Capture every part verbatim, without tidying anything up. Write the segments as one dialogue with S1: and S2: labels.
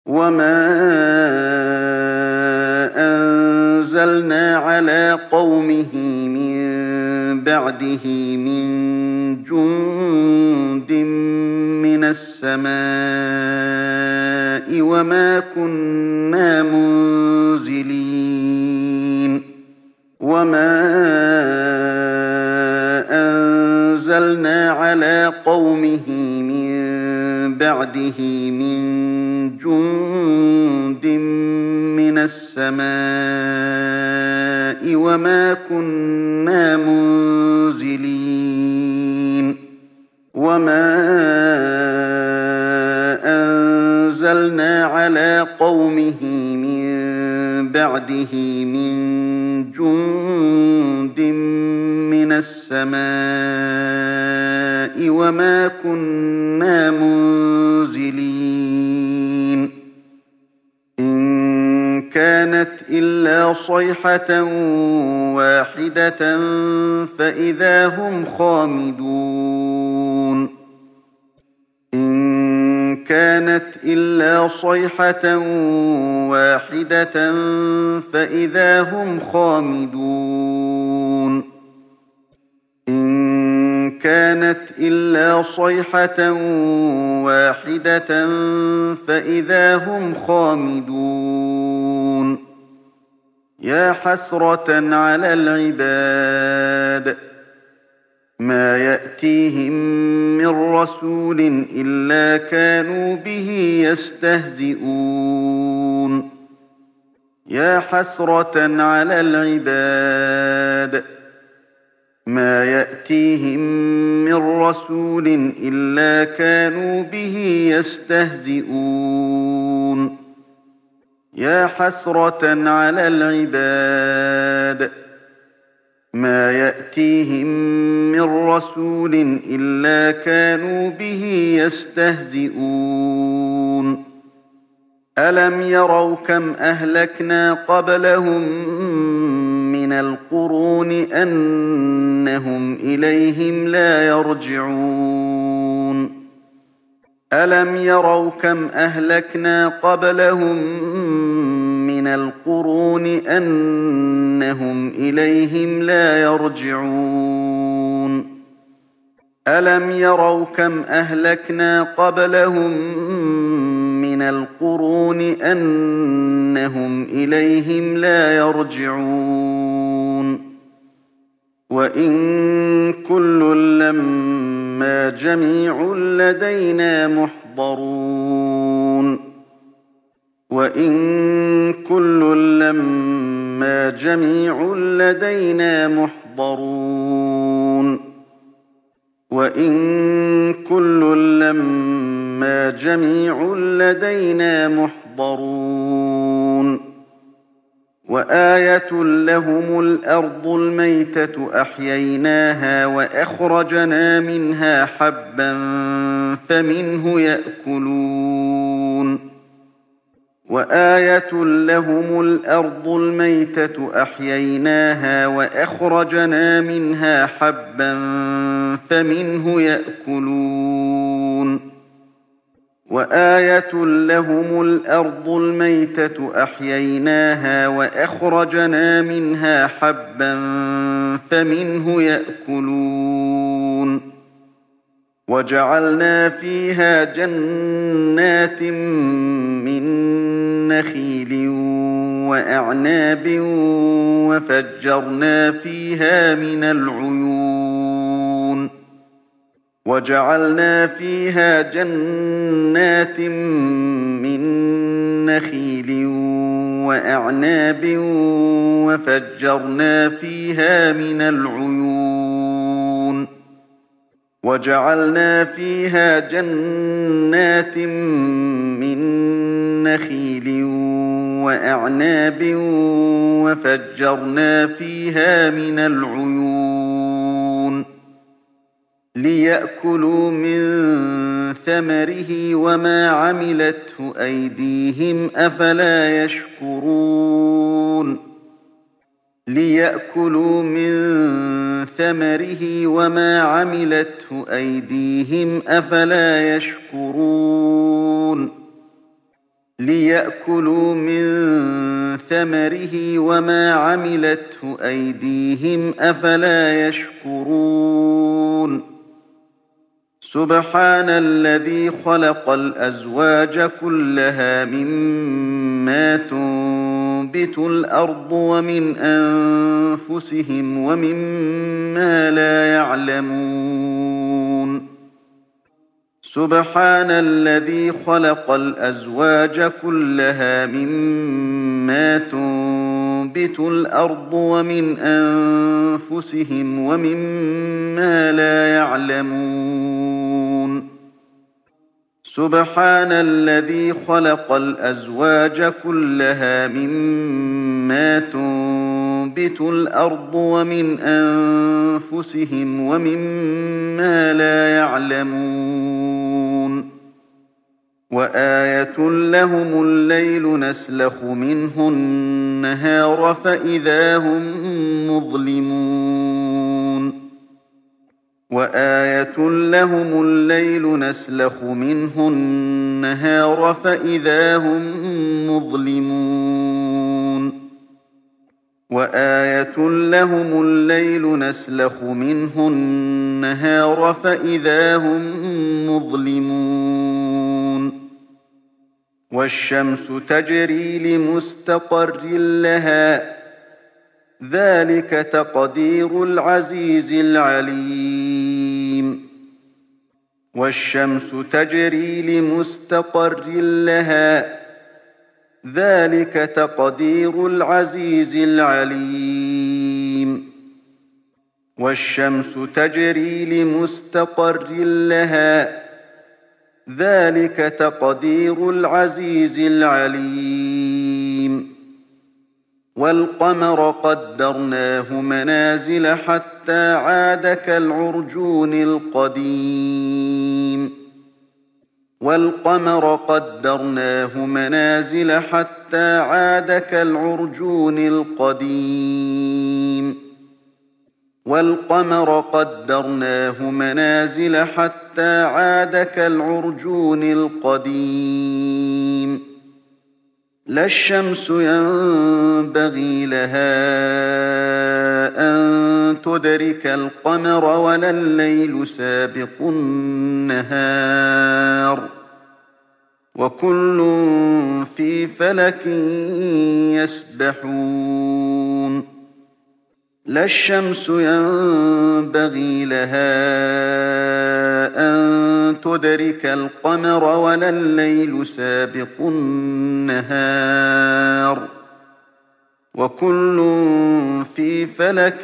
S1: وما أنزلنا على قومه من بعده من جند من السماء وما كنا منزلين وما أنزلنا على قومه من بعده من جند من السماء وما كنا منزلين وما أنزلنا على قومه من بعده من جند من السماء وما كنا منزلين إن كانت إلا صيحة واحدة فإذا هم خامدون إن كانت إلا صيحة واحدة فإذا هم خامدون إن كانت إلا صيحة واحدة فإذا هم خامدون يا حسرة على العباد ما يأتيهم من رسول إلا كانوا به يستهزئون يا حسرة على العباد ما يأتيهم من رسول إلا كانوا به يستهزئون يا حسرة على العباد ما يأتيهم من رسول إلا كانوا به يستهزئون ألم يروا كم أهلكنا قبلهم من القرون أنهم إليهم لا يرجعون ألم يروا كم أهلكنا قبلهم من القرون أنهم إليهم لا يرجعون ألم يروا كم أهلكنا قبلهم من القرون أنهم إليهم لا يرجعون وإن كل لما جميع لدينا محضرون وإن كل لما جميع لدينا محضرون وإن كل لما جميع لدينا محضرون وآية لهم الأرض الميتة أحييناها وأخرجنا منها حبا فمنه يأكلون وآية لهم الأرض الميتة أحييناها وأخرجنا منها حبا فمنه يأكلون وآية لهم الأرض الميتة أحييناها وأخرجنا منها حبا فمنه يأكلون وجعلنا فيها جنات من نخيل وأعناب وفجرنا فيها من العيون وجعلنا فيها جنات من نخيل وأعناب وفجرنا فيها من العيون وجعلنا فيها جنات من نخيل وأعناب وفجرنا فيها من العيون ليأكلوا من ثمره وما عملته أيديهم أفلا يشكرون ليأكلوا من ثمره وما عملته أيديهم أفلا يشكرون ليأكلوا من ثمره وما عملته أيديهم أفلا يشكرون سبحان الذي خلق الأزواج كلها مما تنبت الأرض ومن أنفسهم ومما لا يعلمون سبحان الذي خلق الأزواج كلها مما تنبت الأرض ومن أنفسهم ومما لا يعلمون سبحان الذي خلق الأزواج كلها مما تنبت الأرض ومن أنفسهم ومما لا يعلمون وآية لهم الليل نسلخ منه النهار فإذا هم مظلمون وآية لهم الليل نسلخ منه النهار فإذا هم مظلمون وآية لهم الليل نسلخ منه النهار فإذا هم مظلمون والشمس تجري لمستقر لها ذلك تقدير العزيز العليم والشمس تجري لمستقر لها ذلك تقدير العزيز العليم والشمس تجري لمستقر لها ذلك تقدير العزيز العليم والقمر قدرناه منازل حتى عاد كالعرجون القديم والقمر قدرناه منازل حتى عاد كالعرجون القديم والقمر قدرناه منازل حتى عاد كالعرجون القديم لا الشمس ينبغي لها أن تدرك القمر ولا الليل سابق النهار وكل في فلك يسبحون لا الشمس ينبغي لها أن تدرك القمر ولا الليل سابق النهار وكل في فلك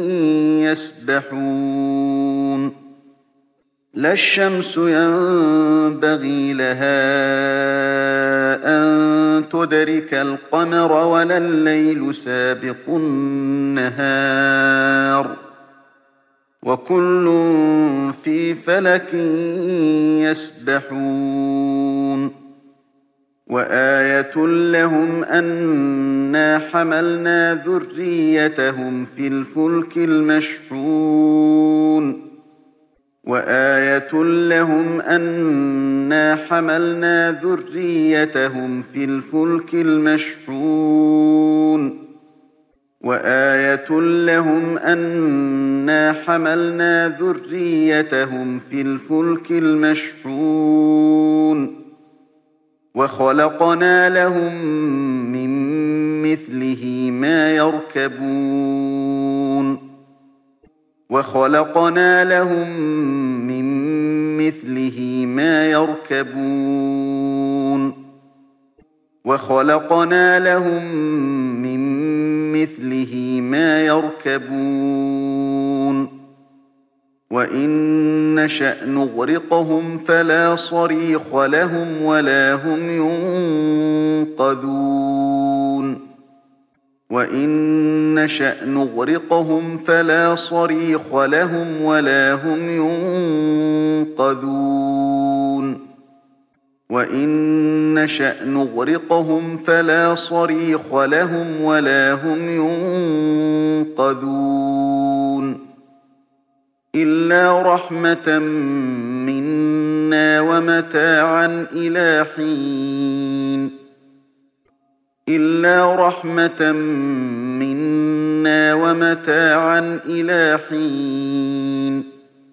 S1: يسبحون لا الشمس ينبغي لها أن تدرك القمر ولا الليل سابق النهار وكل في فلك يسبحون وآية لهم أنا حملنا ذريتهم في الفلك المشحون وآية لهم أنا حملنا ذريتهم في الفلك المشحون وآية لهم أنا حملنا ذريتهم في الفلك المشحون وخلقنا لهم من مثله ما يركبون وخلقنا لهم من مثله ما يركبون وخلقنا لهم من مثله ما يركبون وإن نشأ نغرقهم فلا صريخ لهم ولا هم ينقذون وإن نشأ نغرقهم فلا صريخ لهم ولا هم ينقذون وإن نشأ نغرقهم فلا صريخ لهم ولا هم ينقذون إلا رحمة منا ومتاعا إلى حين إلا رحمة منا ومتاعا إلى حين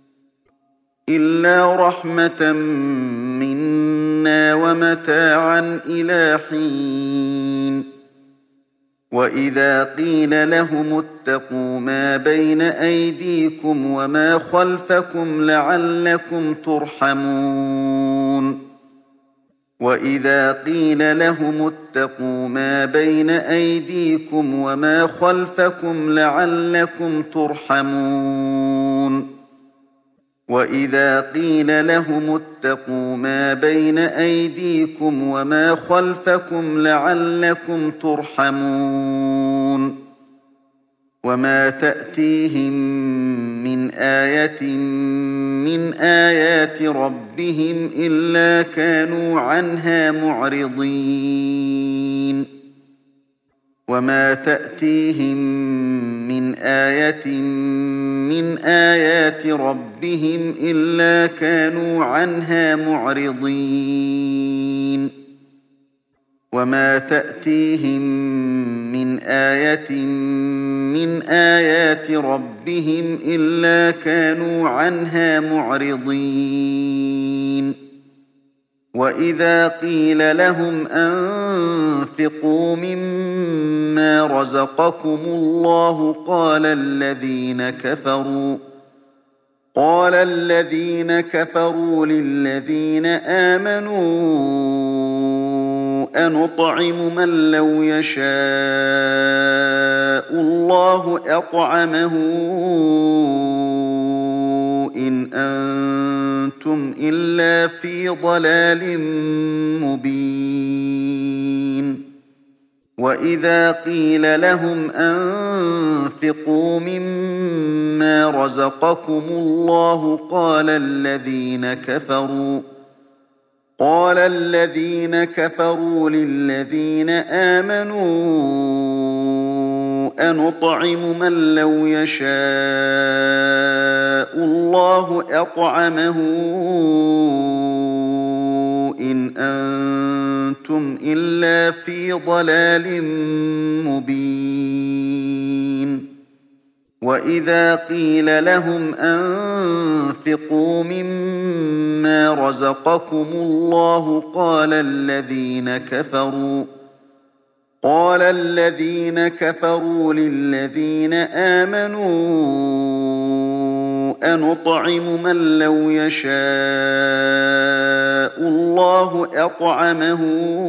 S1: إلا رحمة منا ومتاعا إلى حين وإذا قيل لهم اتقوا ما بين أيديكم وما خلفكم لعلكم ترحمون وإذا قيل لهم اتقوا ما بين أيديكم وما خلفكم لعلكم ترحمون وإذا قيل لهم اتقوا ما بين أيديكم وما خلفكم لعلكم ترحمون وما تأتيهم من آية من آيات ربهم إلا كانوا عنها معرضين وما تأتيهم من آية من آيات ربهم إلا كانوا عنها معرضين وما تأتيهم من آية من آيات ربهم إلا كانوا عنها معرضين وإذا قيل لهم أنفقوا مما رزقكم الله قال الذين كفروا قال الذين كفروا للذين آمنوا أنطعم من لو يشاء الله أطعمه إن أنتم إلا في ضلال مبين وإذا قيل لهم أنفقوا مما رزقكم الله قال الذين كفروا قال الذين كفروا للذين آمنوا أنطعم من لو يشاء الله أطعمه إن أنتم إلا في ضلال مبين وإذا قيل لهم أنفقوا مما رزقكم الله قال الذين كفروا قال الذين كفروا للذين آمنوا أنطعم من لو يشاء الله أطعمه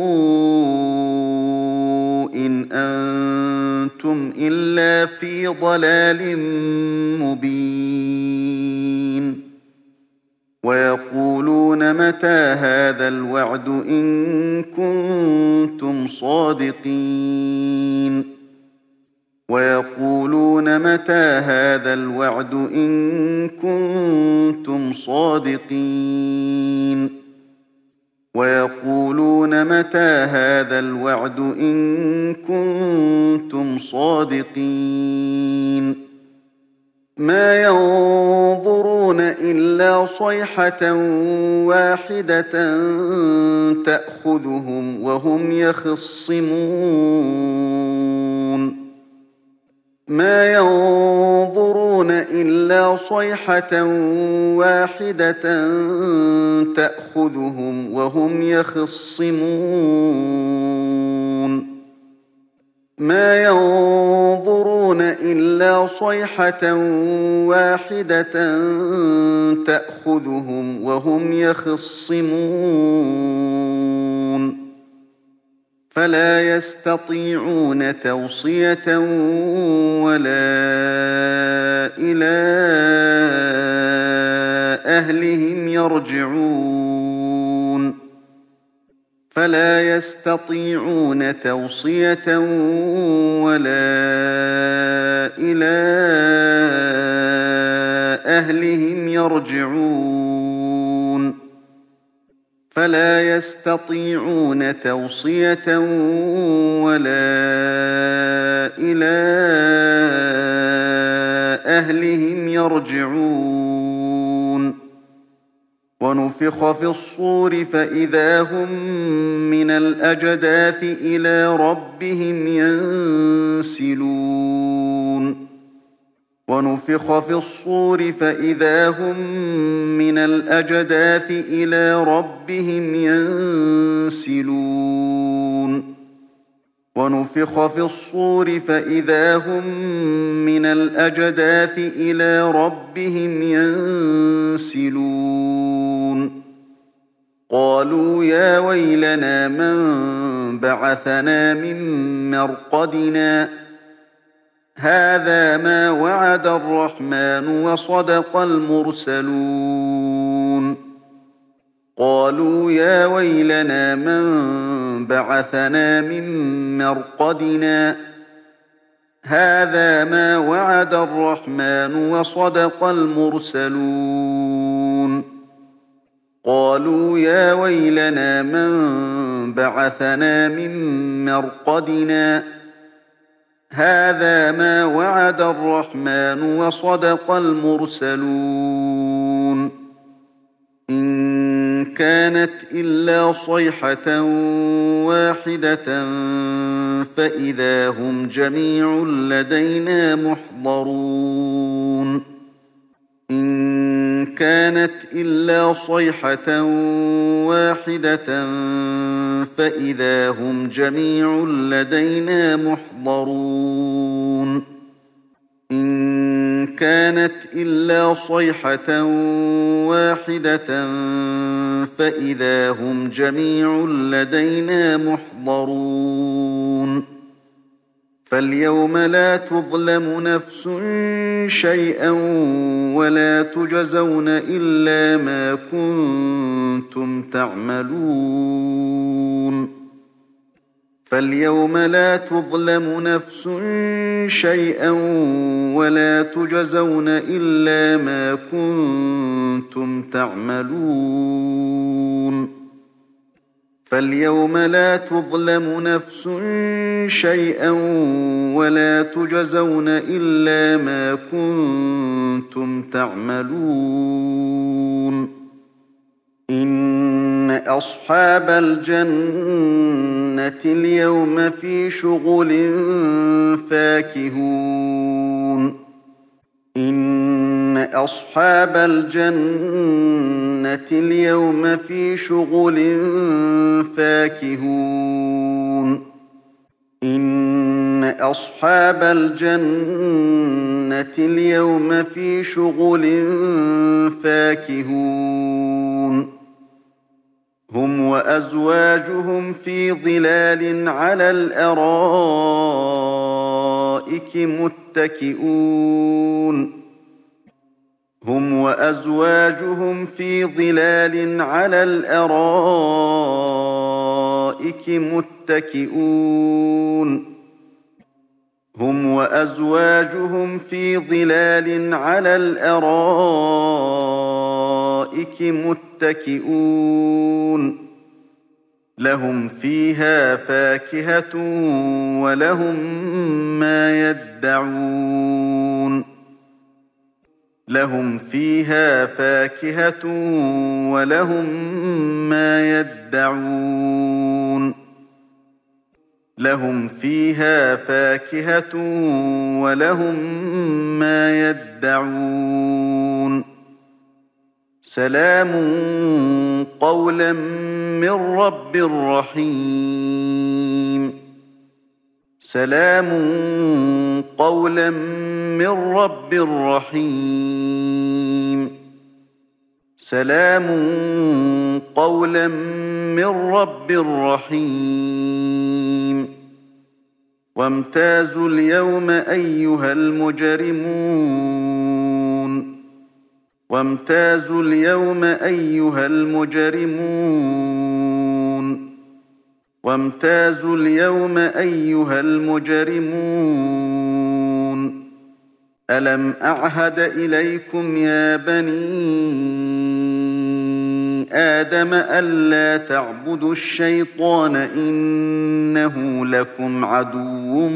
S1: إن أنتم إلا في ضلال مبين ويقولون متى هذا الوعد إن كنتم صادقين ويقولون متى هذا الوعد إن كنتم صادقين ويقولون متى هذا الوعد إن كنتم صادقين ما ينظرون إلا صيحة واحدة تأخذهم وهم يخصمون ما ينظرون إلا صيحة واحدة تأخذهم وهم يخصمون ما ينظرون إلا صيحة واحدة تأخذهم وهم يخصمون فلا يستطيعون توصية ولا إلى أهلهم يرجعون فلا يستطيعون توصية ولا إلى أهلهم يرجعون فلا يستطيعون توصية ولا إلى أهلهم يرجعون ونفخ في الصور فإذا هم من الأجداث إلى ربهم ينسلون ونفخ في الصور فإذا هم من الأجداث إلى ربهم ينسلون ونفخ في الصور فإذا هم من الأجداث إلى ربهم ينسلون قالوا يا ويلنا من بعثنا من مرقدنا هذا ما وعد الرحمن وصدق المرسلون قالوا يا ويلنا من بعثنا من مرقدنا هذا ما وعد الرحمن وصدق المرسلون قالوا يا ويلنا من بعثنا من مرقدنا هذا ما وعد الرحمن وصدق المرسلون إن كانت إلا صيحة واحدة فإذا هم جميع لدينا محضرون إن كانت إلا صيحة واحدة فإذا هم جميع لدينا محضرون إن كانت إلا صيحة واحدة فإذا هم جميع لدينا محضرون فاليوم لا تظلم نفس شيئا ولا تجزون إلا ما كنتم تعملون فاليوم لا تظلم نفس شيئا ولا تجزون إلا ما كنتم تعملون فاليوم لا تظلم نفس شيئا ولا تجزون إلا ما كنتم تعملون إن أصحاب الجنة اليوم في شغل فاكهون إن أصحاب الجنة اليوم في شغل فاكهون إن أصحاب الجنة اليوم في شغل فاكهون هم وأزواجهم في ظلال على الأرائك متكئون هم وأزواجهم في ظلال على الأرائك متكئون هم وأزواجهم في ظلال على الأرائك متكئون لهم فيها فاكهة ولهم ما يدعون لهم فيها فاكهة ولهم ما يدعون لهم فيها فاكهة ولهم ما يدعون سلام قولا من رب رحيم سلام قولا من رب رحيم سلام قولا من رب رحيم وامتازوا اليوم أيها المجرمون وامتازوا اليوم أيها المجرمون وامتازوا اليوم أيها المجرمون ألم أعهد إليكم يا بني آدم ألا تعبدوا الشيطان إنه لكم عدو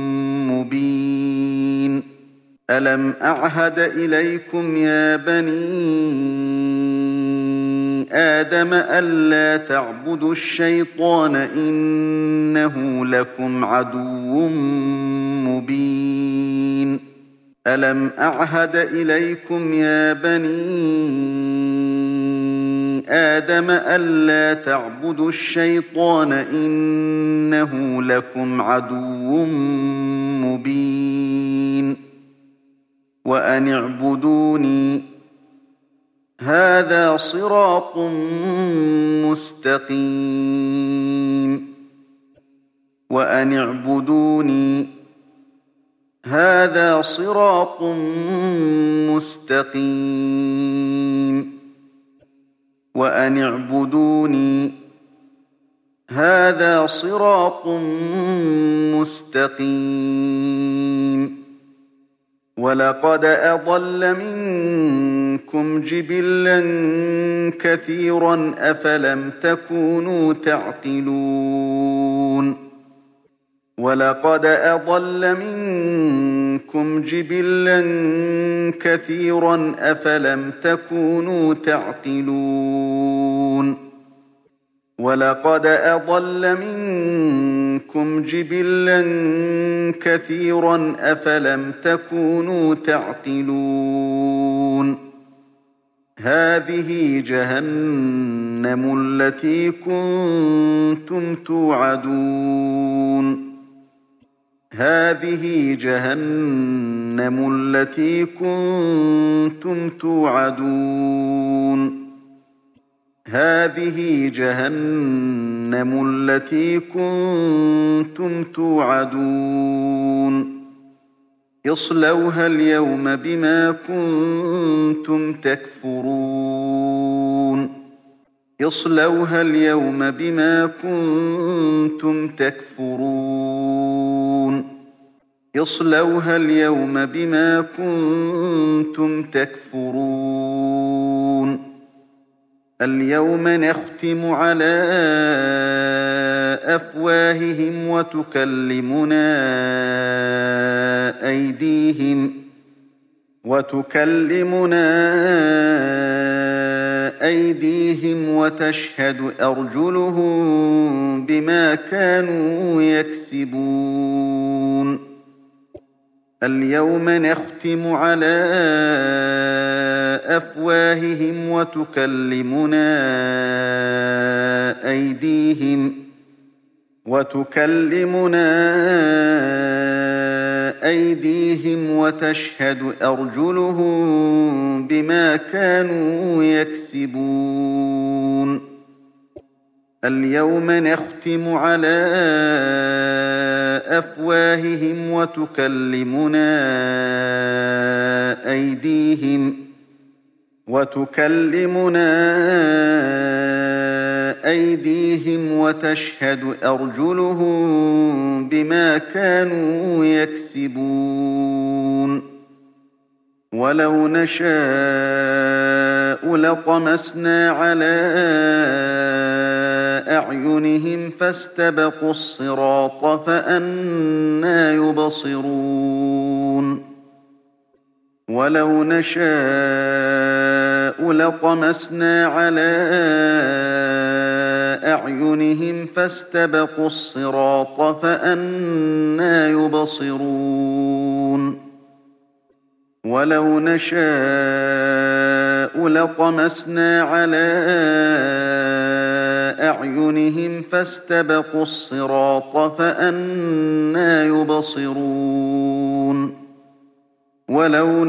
S1: مبين ألم أعهد إليكم يا بني آدم ألا تعبدوا الشيطان إنه لكم عدو مبين ألم أعهد إليكم يا بني آدم ألا تعبدوا الشيطان إنه لكم عدو مبين وأن اعبدوني هذا صراط مستقيم وأن اعبدوني هذا صراط مستقيم وأن اعبدوني هذا صراط مستقيم ولقد أضل منكم جبلا كثيرا أفلم تكونوا تعقلون ولقد أضل منكم جبلا كثيرا أفلم تكونوا تعقلون ولقد أضل منكم جبلا كثيرا أفلم تكونوا تعقلون هذه جهنم التي كنتم توعدون هذه جهنم التي كنتم توعدون هذه جهنم التي كنتم توعدون اصلوها اليوم بما كنتم تكفرون اصلوها اليوم بما كنتم تكفرون اصلوها اليوم بما كنتم تكفرون اليوم نختم على أفواههم وتكلمنا أيديهم وتكلمنا أيديهم وتشهد أرجلهم بما كانوا يكسبون اليوم نختم على أفواههم وتكلمنا أيديهم وتكلمنا أيديهم وتشهد أرجلهم بما كانوا يكسبون اليوم نختم على أفواههم وتكلمنا أيديهم وتكلمنا أيديهم وتشهد أرجلهم بما كانوا يكسبون ولو نشاء لطمسنا على أعينهم فاستبقوا الصراط فأنى يبصرون ولو نشاء لطمسنا على أعينهم فاستبقوا الصراط فأنى يبصرون ولو نشاء لطمسنا على أعينهم فاستبقوا الصراط فأنى يبصرون ولو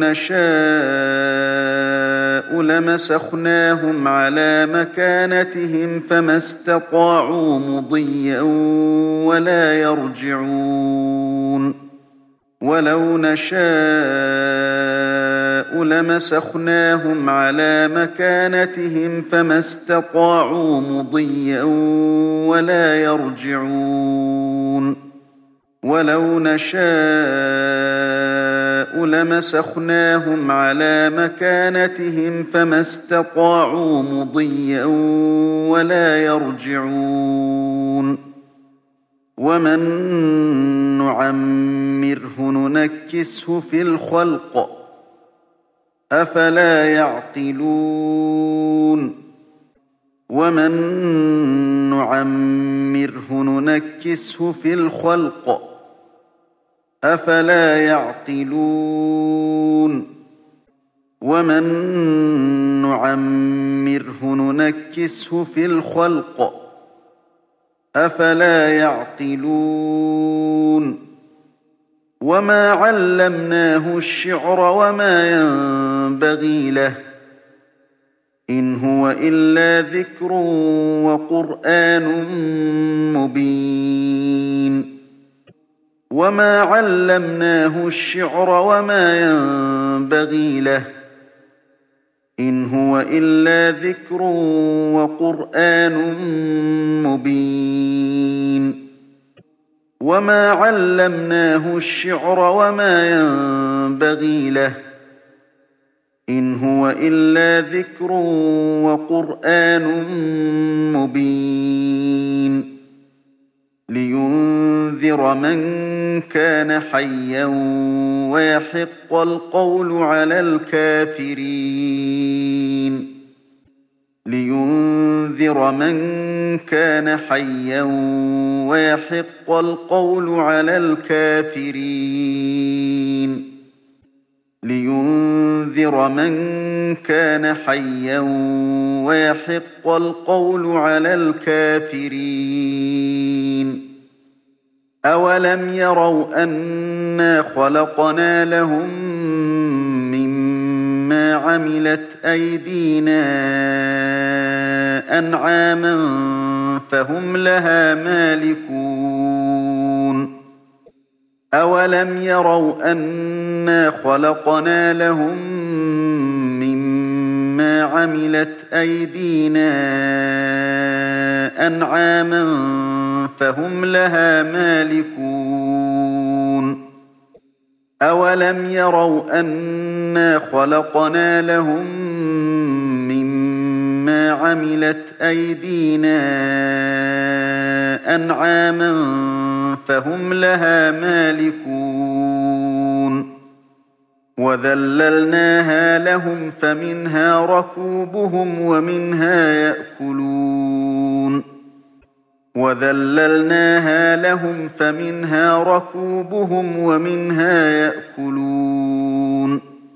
S1: نشاء لمسخناهم على مكانتهم فما استطاعوا مضيا ولا يرجعون ولو نشاء لمسخناهم على مكانتهم فما استطاعوا مضيا ولا يرجعون ولو نشاء لمسخناهم على مكانتهم فما استطاعوا مضيا ولا يرجعون ومن نعمره ننكسه في الخلق أفلا يعقلون ومن نعمره ننكسه في الخلق أفلا يعقلون ومن نعمره ننكسه في الخلق أفلا يعقلون وما علمناه الشعر وما ينبغي له إن هو إلا ذكر وقرآن مبين وما علمناه الشعر وما ينبغي له إن هو إلا ذكر وقرآن مبين وما علمناه الشعر وما ينبغي له إن هو إلا ذكر وقرآن مبين لينذر من كان حيا ويحق القول على الكافرين لينذر من كان حيا ويحق القول على الكافرين لينذر من كان حيا ويحق القول على الكافرين أولم يروا أنا خلقنا لهم مما عملت أيدينا أنعاما فهم لها مالكون أولم يروا أنا خلقنا لهم مما عملت أيدينا أنعاما فهم لها مالكون أولم يروا أنا خلقنا لهم مما عملت أيدينا أنعاما فهم لها مالكون وذللناها لهم فمنها ركوبهم ومنها يأكلون وذللناها لهم فمنها ركوبهم ومنها يأكلون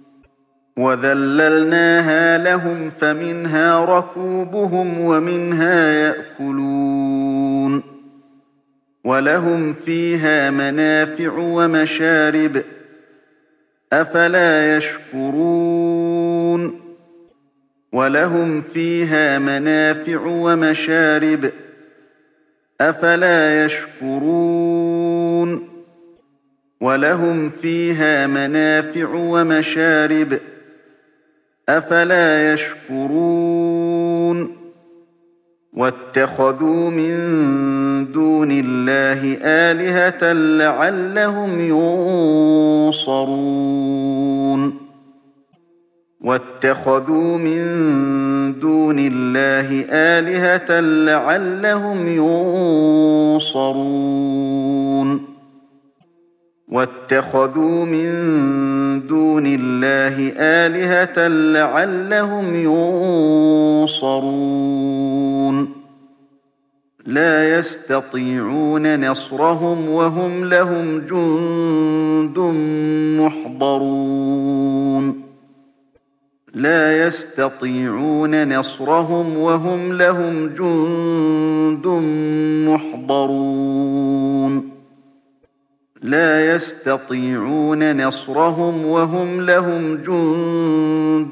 S1: وذللناها لهم فمنها ركوبهم ومنها يأكلون ولهم فيها منافع ومشارب أفلا يشكرون ولهم فيها منافع ومشارب أفلا يشكرون ولهم فيها منافع ومشارب أفلا يشكرون واتخذوا من دون الله آلهة لعلهم ينصرون واتخذوا من دون الله آلهة لعلهم ينصرون واتخذوا من دون الله آلهة لعلهم ينصرون لا يستطيعون نصرهم وهم لهم جند محضرون لا يستطيعون نصرهم وهم لهم جند محضرون لا يستطيعون نصرهم وهم لهم جند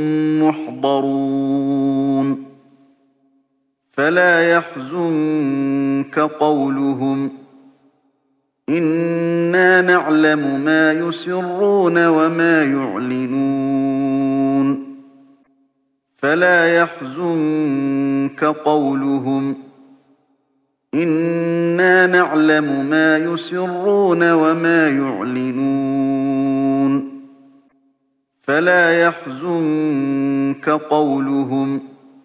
S1: محضرون فلا يحزنك قولهم إنا نعلم ما يسرون وما يعلنون فلا يحزنك قولهم إنا نعلم ما يسرون وما يعلنون فلا يحزنك قولهم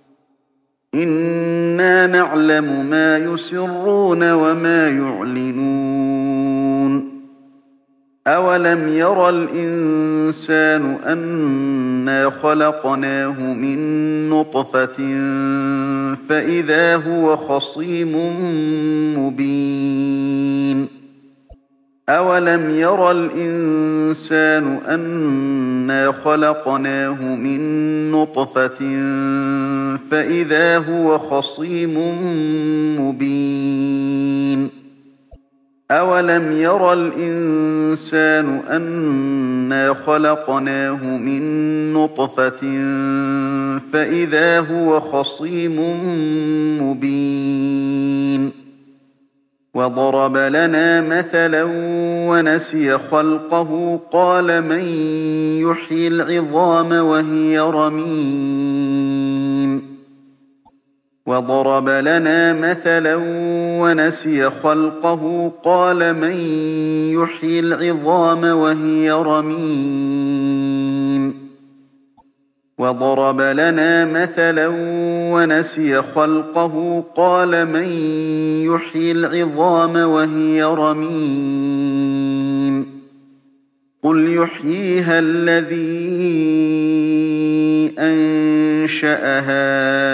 S1: إنا نعلم ما يسرون وما يعلنون أولم ير الإنسان أنا خلقناه من نطفة فإذا هو خصيم مبين أولم ير الإنسان أنا خلقناه من نطفة فإذا هو خصيم مبين أولم ير الإنسان أنا خلقناه من نطفة فإذا هو خصيم مبين وضرب لنا مثلا ونسي خلقه قال من يحيي العظام وهي رميم وضرب لنا مثلا ونسي خلقه قال من يحيي العظام وهي رميم وضرب لنا مثلا ونسي خلقه قال من يحيي العظام وهي رميم قل يحييها الذي أنشأها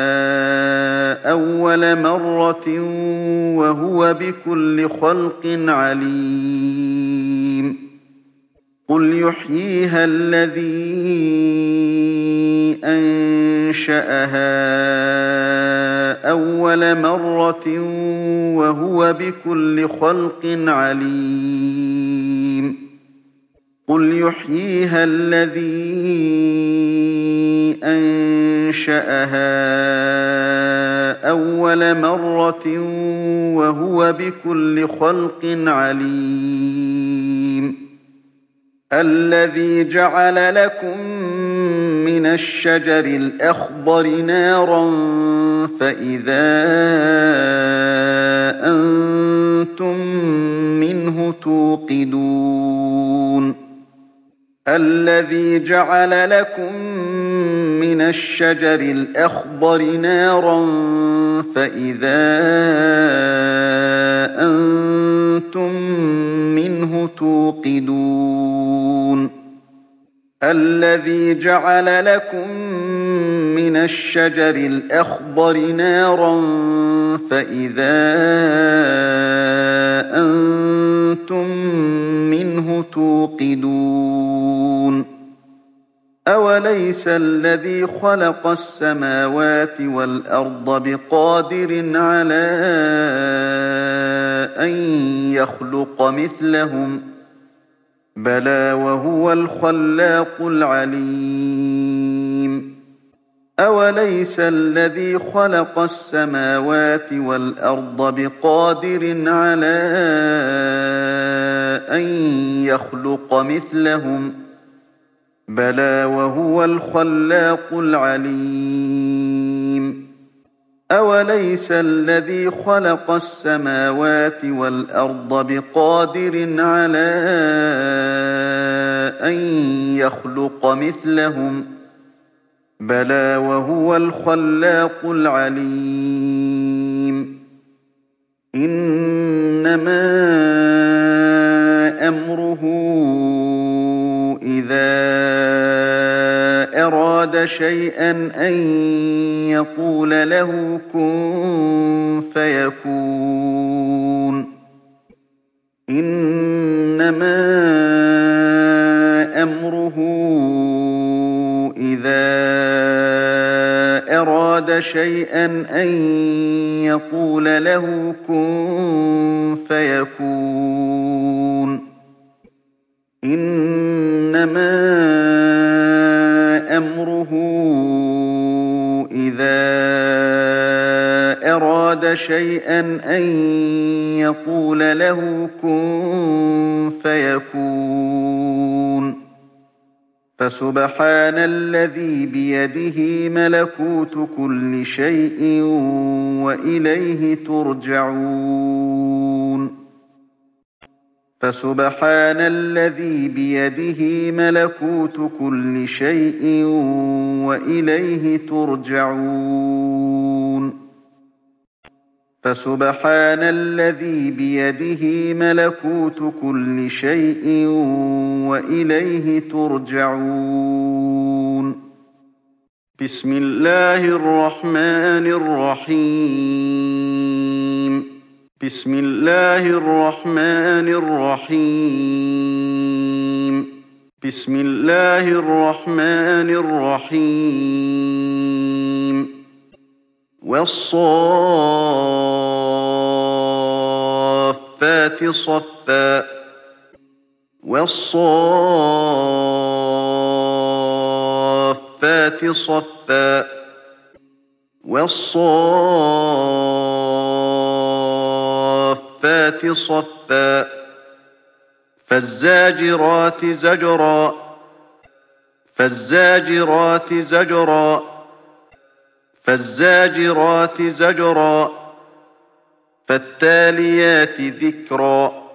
S1: أول مرة وهو بكل خلق عليم قل يحييها الذي أنشأها أول مرة وهو بكل خلق عليم قل يحييها الذي أنشأها أول مرة وهو بكل خلق عليم الذي جعل لكم من الشجر الأخضر نارا فإذا أنتم منه توقدون الذي جعل لكم من الشجر الأخضر نارا فإذا أنتم منه توقدون الذي جعل لكم من الشجر الأخضر نارا فإذا أنتم منه توقدون أوليس الذي خلق السماوات والأرض بقادر على أن يخلق مثلهم بلى وهو الخلاق العليم أوليس الذي خلق السماوات والأرض بقادر على أن يخلق مثلهم بلى وهو الخلاق العليم أوليس الذي خلق السماوات والأرض بقادر على أن يخلق مثلهم بلى وهو الخلاق العليم إنما أمره إذا أراد شيئا أن يقول له كن فيكون إنما أمره إذا أراد شيئا أن يقول له كن فيكون إنما أمره إذا أراد شيئا أن يقول له كن فيكون فسبحان الذي بيده ملكوت كل شيء وإليه ترجعون فسبحان الذي بيده ملكوت كل شيء وإليه ترجعون فسبحان الذي بيده ملكوت كل شيء وإليه ترجعون. بسم الله الرحمن الرحيم. بسم الله الرحمن الرحيم. بسم الله الرحمن الرحيم. والصافات صفا والصافات صفا والصافات صفا فالزاجرات زجرا فالزاجرات زجرا فالزاجرات زجرا فالتاليات ذكرا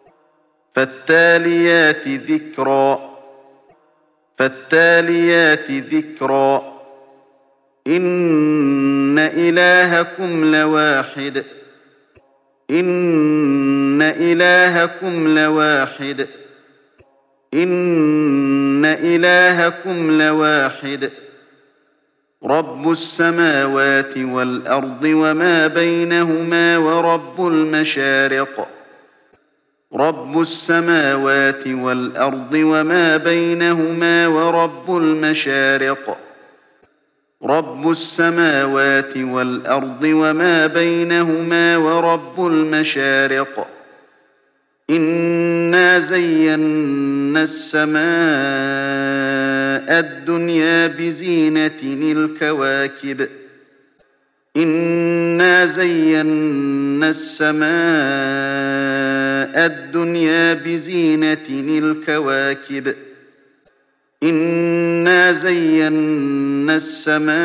S1: فالتاليات ذكرا فالتاليات ذكرا إن إلهكم لواحد إن إلهكم لواحد إن إلهكم لواحد رب السماوات والأرض وما بينهما ورب المشارق رب السماوات والأرض وما بينهما ورب المشارق رب السماوات والأرض وما بينهما ورب المشارق إنا زينا السماء الدنيا بزينة الكواكب إنا زينا السماء الدنيا بزينة الكواكب إنا زينا السماء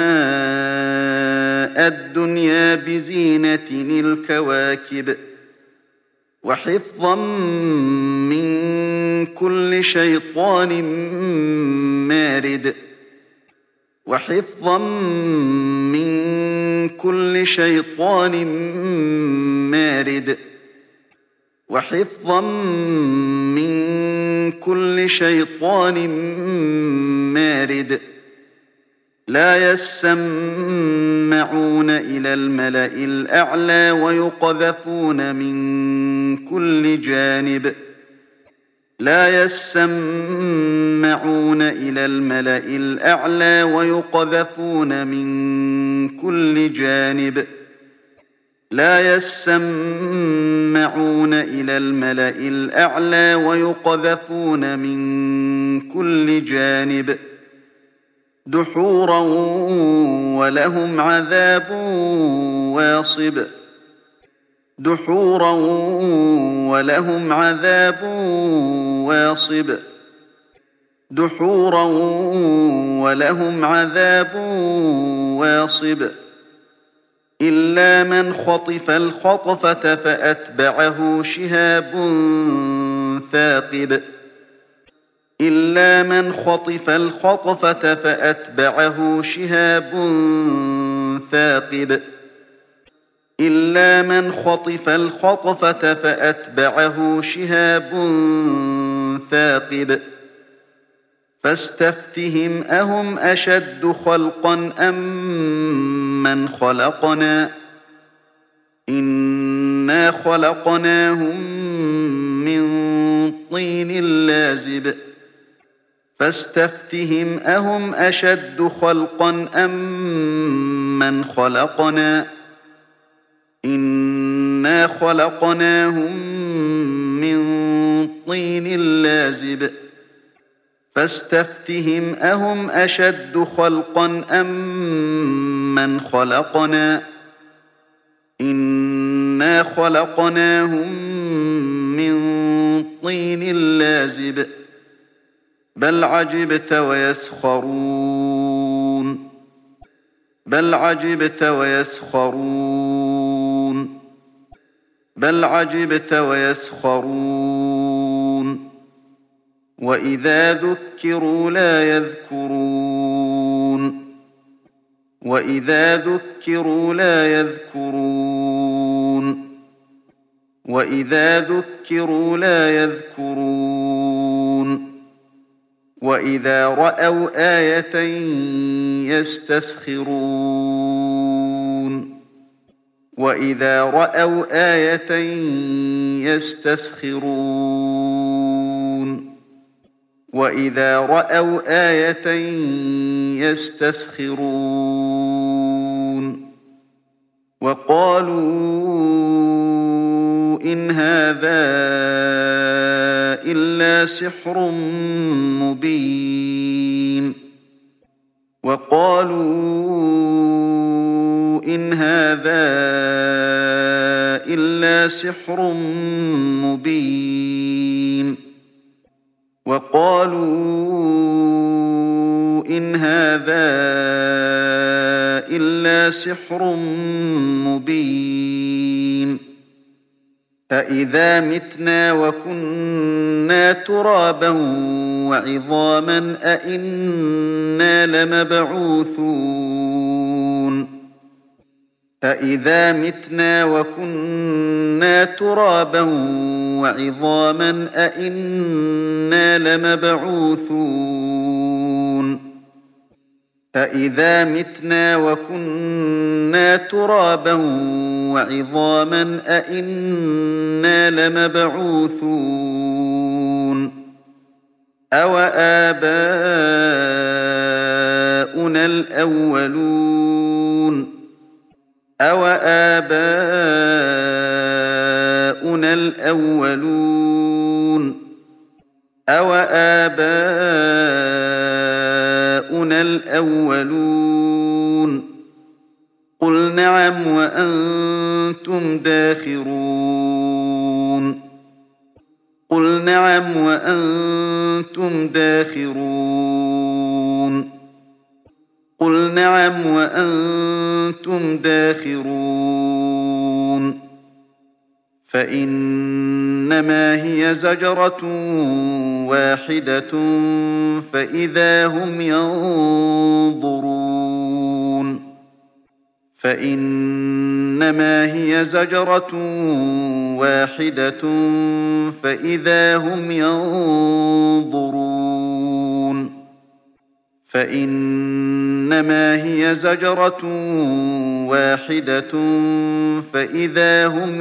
S1: الدنيا بزينة الكواكب وحفظا من كل شيطان مارد وحفظا من كل شيطان مارد وحفظا من كل شيطان مارد لا يسمعون إلى الملأ الأعلى ويقذفون من كل جانب لا يسمعون إلى الملأ الأعلى ويقذفون من كل جانب لا يسمعون إلى الملأ الأعلى ويقذفون من كل جانب دحورا ولهم عذاب واصب دحورا ولهم عذاب واصب دحورا ولهم عذاب واصب إلا من خطف الخطفة فأتبعه شهاب ثاقب إلا من خطف الخطفة فأتبعه شهاب ثاقب إلا من خطف الخطفة فأتبعه شهاب ثاقب فاستفتهم أهم أشد خلقا أم من خلقنا إنا خلقناهم من طين لازب فاستفتهم أهم أشد خلقا أم من خلقنا إنا خلقناهم من طين لازب فاستفتهم أهم أشد خلقا أم من خلقنا إنا خلقناهم من طين لازب بل عجبت ويسخرون بل عجبت ويسخرون بل عجبت ويسخرون وإذا ذكروا لا يذكرون وإذا ذكروا لا يذكرون وإذا ذكروا لا يذكرون وإذا رأوا آية يستسخرون وإذا رأوا آية يستسخرون وإذا رأوا آية يستسخرون وقالوا إن هذا إلا سحر مبين وقالوا إن هذا إلا سحر مبين وقالوا إن هذا إلا سحر مبين أإذا متنا وكنا ترابا وعظاما أإنا لمبعوثون أإذا متنا وكنا ترابا وعظاما أإنا لمبعوثون أإذا متنا وكنا ترابا وعظاما أإنا لمبعوثون أوآباؤنا الأولون أوآباؤنا الأولون أوآباؤنا الأولون قل نعم وأنتم داخرون قل نعم وأنتم داخرون قل نعم وأنتم داخرون فإنما هي زجرة واحدة فإذا هم ينظرون فإنما هي زجرة واحدة فإذا هم ينظرون فإنما هي زجرة واحدة فإذا هم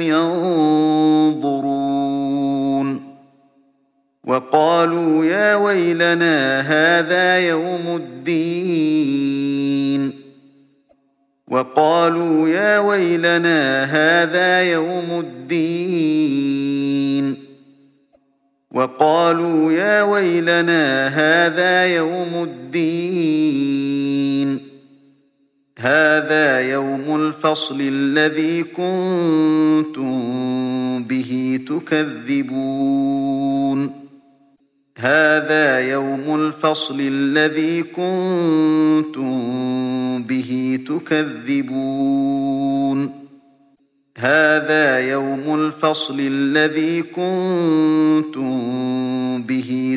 S1: ينظرون وقالوا يا ويلنا هذا يوم الدين وقالوا يا ويلنا هذا يوم الدين وقالوا يا ويلنا هذا يوم الدين هذا يوم الفصل الذي كنتم به تكذبون هذا يوم الفصل الذي كنتم به تكذبون هذا يوم الفصل الذي كنتم به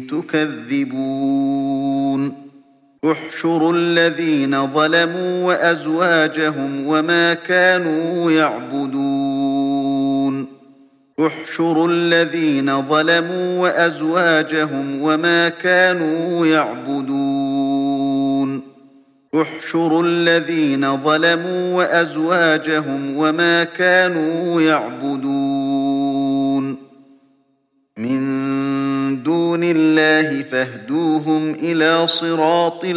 S1: تكذبون احشروا الذين ظلموا وأزواجهم وما كانوا يعبدون احشروا الذين ظلموا وأزواجهم وما كانوا يعبدون احشروا الذين ظلموا وأزواجهم وما كانوا يعبدون من دون الله فاهدوهم إلى صراط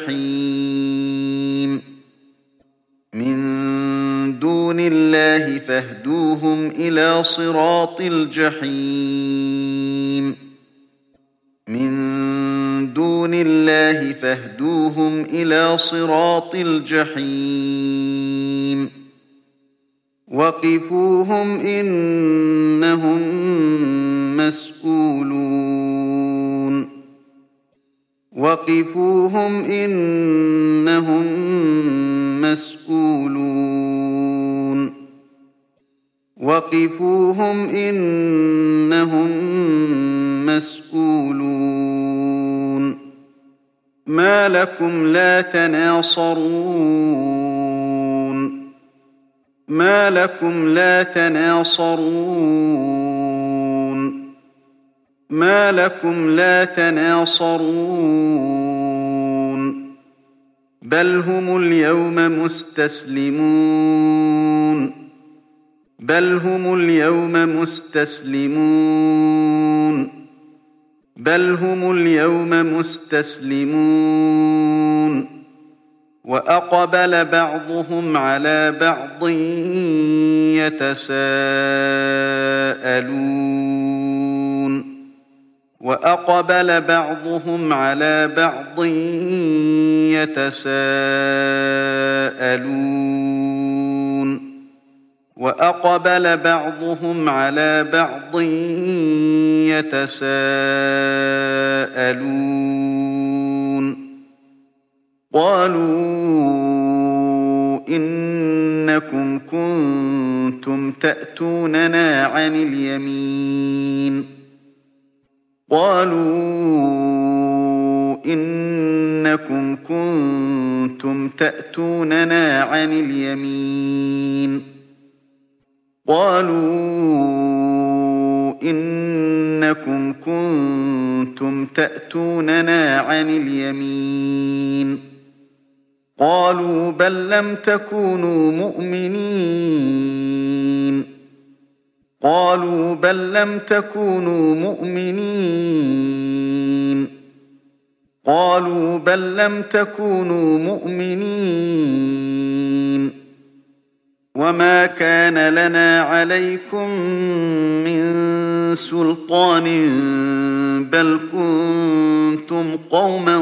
S1: الجحيم من دون الله فاهدوهم إلى صراط الجحيم من دون الله فاهدوهم إلى صراط الجحيم وقفوهم إنهم مسؤولون وقفوهم إنهم مسؤولون وقفوهم إنهم مسؤولون ما لكم لا تناصرون ما لكم لا تناصرون ما لكم لا تناصرون بل هم اليوم مستسلمون بل هم اليوم مستسلمون بل هم اليوم مستسلمون وأقبل بعضهم على بعض يتساءلون وأقبل بعضهم على بعض يتساءلون وأقبل بعضهم على بعض يتساءلون قالوا إنكم كنتم تأتوننا عن اليمين قالوا إنكم كنتم تأتوننا عن اليمين قالوا إنكم كنتم تأتوننا عن اليمين قالوا بل لم تكونوا مؤمنين قالوا بل لم تكونوا مؤمنين قالوا بل لم تكونوا مؤمنين وما كان لنا عليكم من سلطان بل كنتم قوما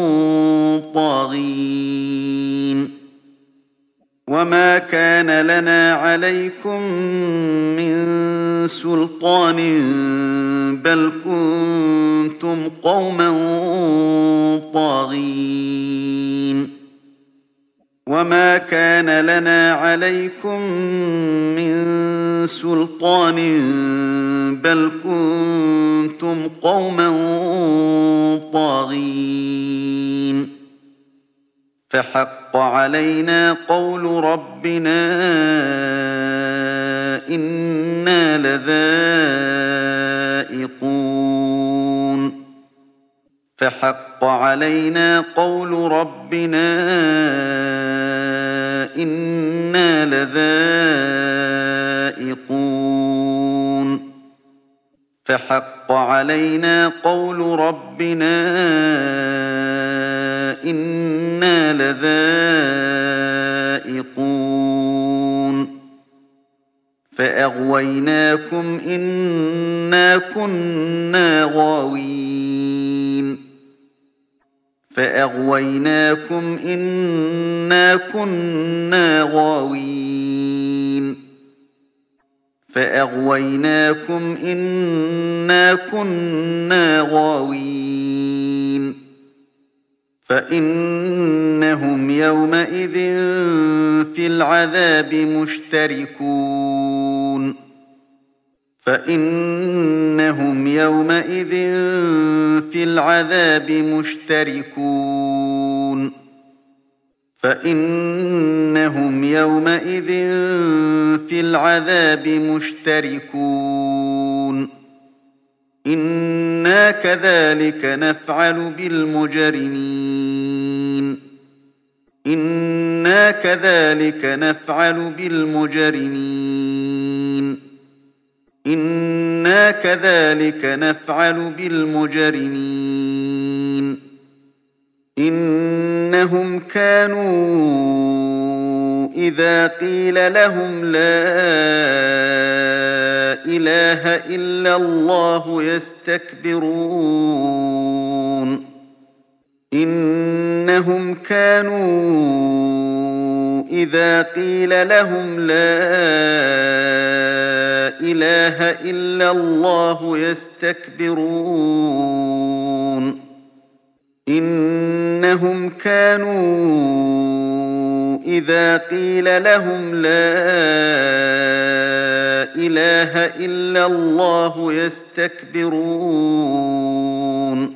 S1: طاغين وما كان لنا عليكم من سلطان بل كنتم قوما طاغين وما كان لنا عليكم من سلطان بل كنتم قوما طاغين فحق علينا قول ربنا إنا لذائقون فحق علينا قول ربنا إنا لذائقون فحق علينا قول ربنا إنا لذائقون فأغويناكم إنا كنا غاوين فأغويناكم إنا كنا غاوين فأغويناكم إنا كنا غاوين فإنهم يومئذ في العذاب مشتركون فإنهم يومئذ في العذاب مشتركون فإنهم يومئذ في العذاب مشتركون إنا كذلك نفعل بالمجرمين إنا كذلك نفعل بالمجرمين إنا كذلك نفعل بالمجرمين إنهم كانوا إذا قيل لهم لا إله إلا الله يستكبرون إنهم كانوا إذا قيل لهم لا إله إلا الله يستكبرون إنهم كانوا إذا قيل لهم لا إله إلا الله يستكبرون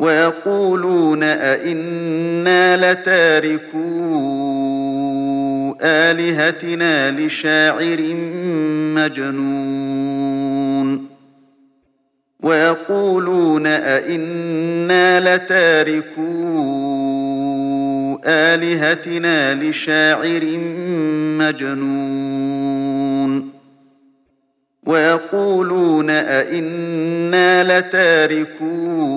S1: ويقولون أئنا لتاركو آلهتنا لشاعر مجنون ويقولون أئنا لتاركو آلهتنا لشاعر مجنون ويقولون أئنا لتاركو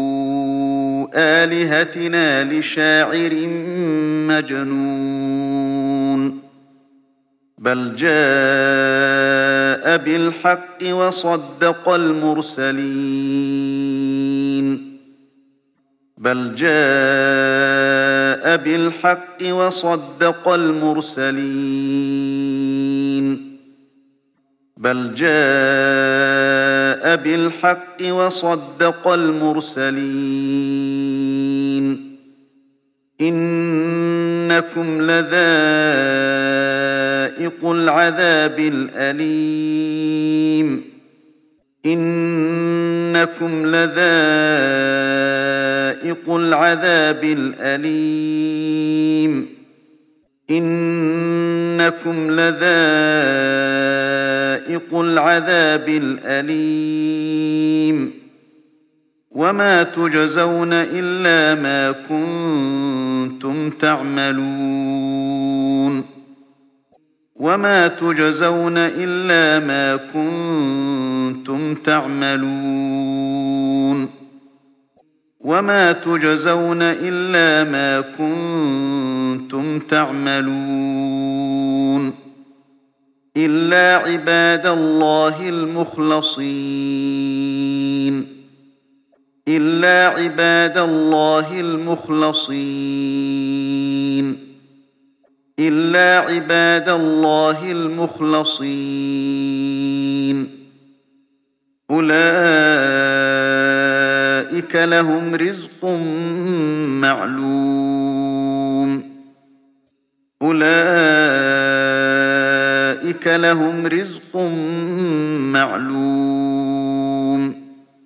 S1: آلهتنا لشاعر مجنون بل جاء بالحق وصدق المرسلين بل جاء بالحق وصدق المرسلين بل جاء بالحق وصدق المرسلين إنكم لذائق العذاب الأليم إنكم لذائق العذاب الأليم إنكم لذائق العذاب الأليم وما تجزون إلا ما كنتم تعملون وما تجزون إلا ما كنتم تعملون وما تجزون إلا ما كنتم تعملون إلا عباد الله المخلصين إلا عباد الله المخلصين إلا عباد الله المخلصين أولئك لهم رزق معلوم أولئك لهم رزق معلوم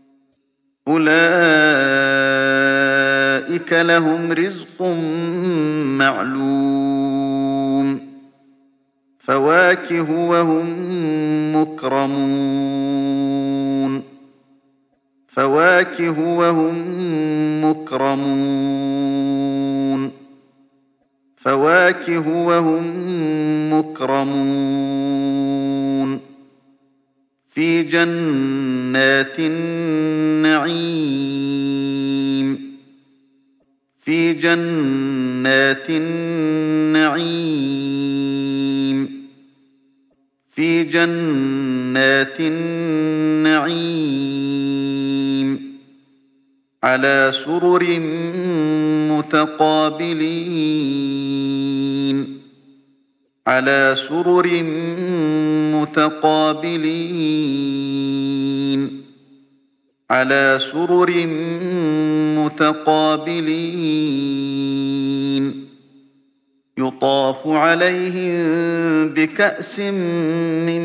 S1: أولئك لهم رزق معلوم فواكه وهم مكرمون فواكه وهم مكرمون فواكه وهم مكرمون في جنات النعيم في جنات النعيم في جنات النعيم على سرر متقابلين على سرر متقابلين على سرر متقابلين يطاف عليهم بكأس من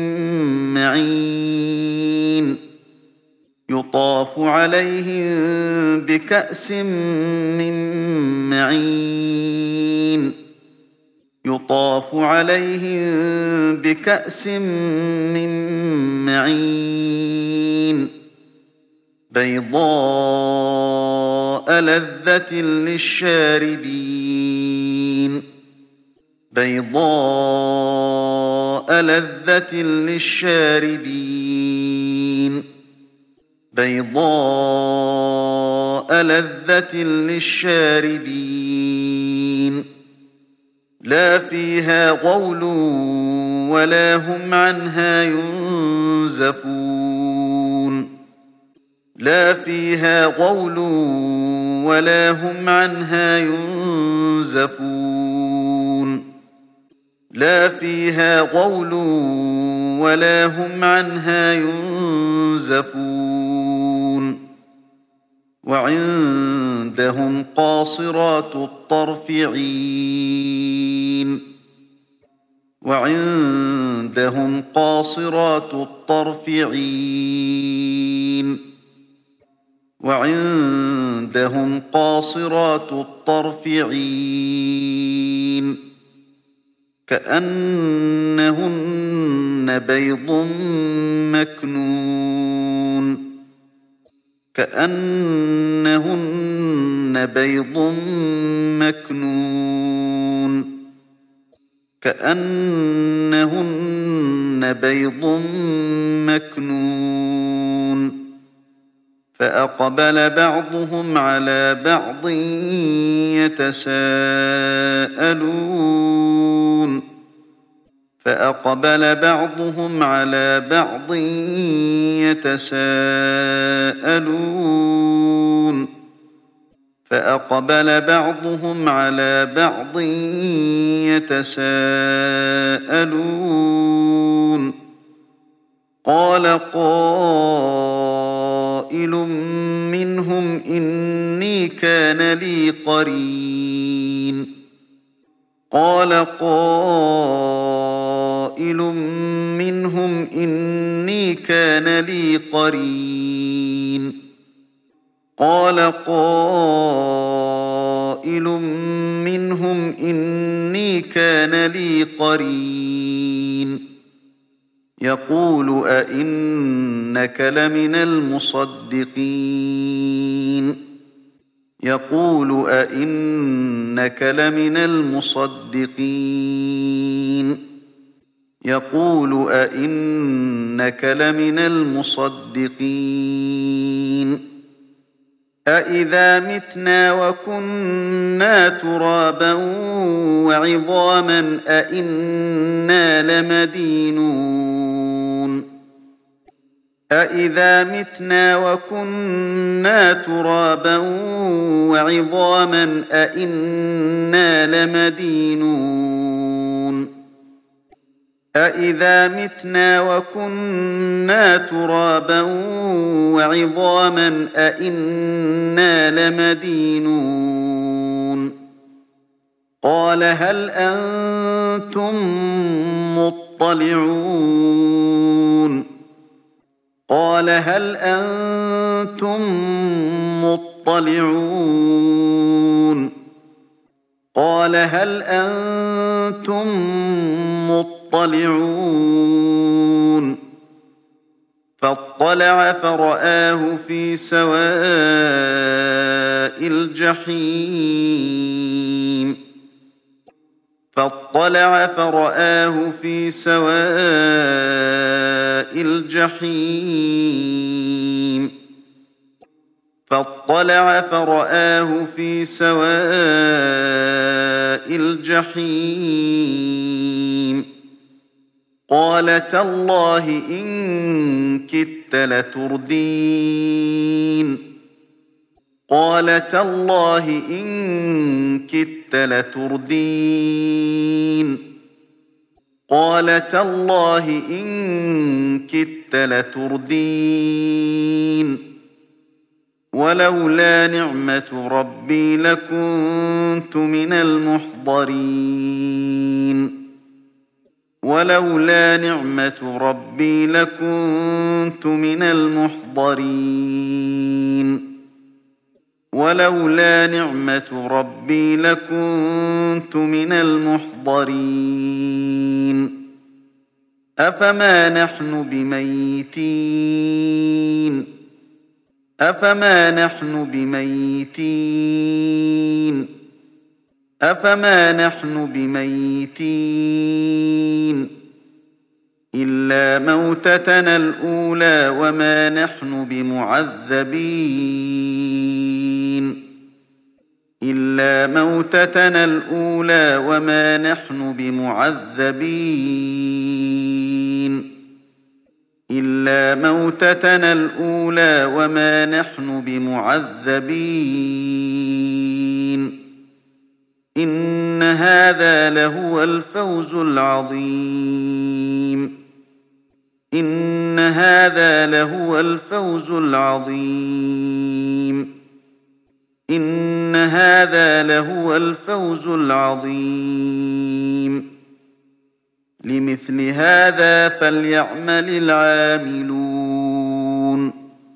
S1: معين يطاف عليهم بكأس من معين يطاف عليهم بكأس من معين بيضاء لذة للشاربين بيضاء لذة للشاربين بيضاء لذة للشاربين لا فيها غول ولا هم عنها ينزفون لا فيها غول ولا هم عنها ينزفون لا فيها غول ولا هم عنها ينزفون وعندهم قاصرات الطرف عين وعندهم قاصرات الطرف عين وعندهم قاصرات الطرف عين كأنهن بيض مكنون كأنهن بيض مكنون كأنهن بيض مكنون فأقبل بعضهم على بعض يتساءلون فأقبل بعضهم على بعض يتساءلون فأقبل بعضهم على بعض يتساءلون قال قائل منهم إني كان لي قرين قال قائل منهم إني كان لي قرين قال قائل منهم إني كان لي قرين يقول أئنك لمن المصدقين يقول أئنك لمن المصدقين يقول أئنك لمن المصدقين أإذا متنا وكنا ترابا وعظاما أإنا لمدينون أإذا متنا وكنا ترابا وعظاما أإنا لمدينون أإذا متنا وكنا ترابا وعظاما أإنا لمدينون قال هل أنتم مطلعون قال هل أنتم مطلعون قال هل أنتم مطلعون فاطلع فرآه في سواء الجحيم فاطلع فرآه في سواء الجحيم فاطلع فرآه في سواء الجحيم قال تالله إن كدت لتردين قال تالله إن كدت لتردين قال تالله إن كدت لتردين ولولا نعمة ربي لكنت من المحضرين ولولا نعمة ربي لكنت من المحضرين ولولا نعمة ربي لكنت من المحضرين أفما نحن بميتين أفما نحن بميتين أفما نحن بميتين إلا موتتنا الأولى وما نحن بمعذبين إلا موتتنا الأولى وما نحن بمعذبين إلا موتتنا الأولى وما نحن بمعذبين إن هذا لهو الفوز العظيم إن هذا لهو الفوز العظيم إن هذا لهو الفوز العظيم لمثل هذا فليعمل العاملون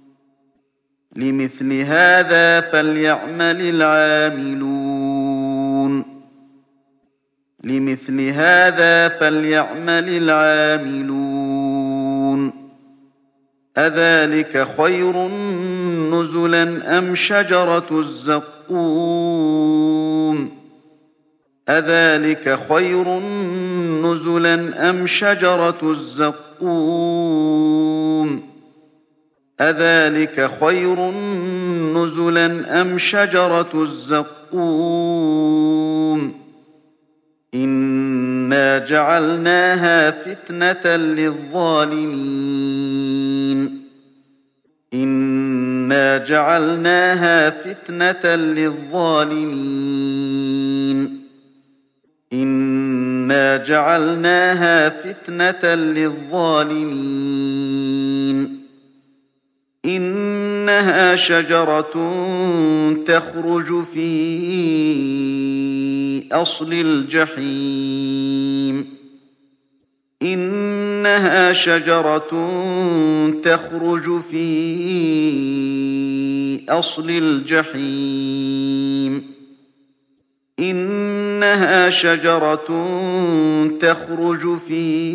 S1: لمثل هذا فليعمل العاملون لمثل هذا فليعمل العاملون أذلك خير نزلا أم شجرة الزقوم أذلك خير نزلا أم شجرة الزقوم أذلك خير نزلا أم شجرة الزقوم إنا جعلناها فتنة للظالمين إنا جعلناها فتنة للظالمين إنا جعلناها فتنة للظالمين إنها شجرة تخرج في أصل الجحيم إنها شجرة تخرج في أصل الجحيم إنها شجرة تخرج في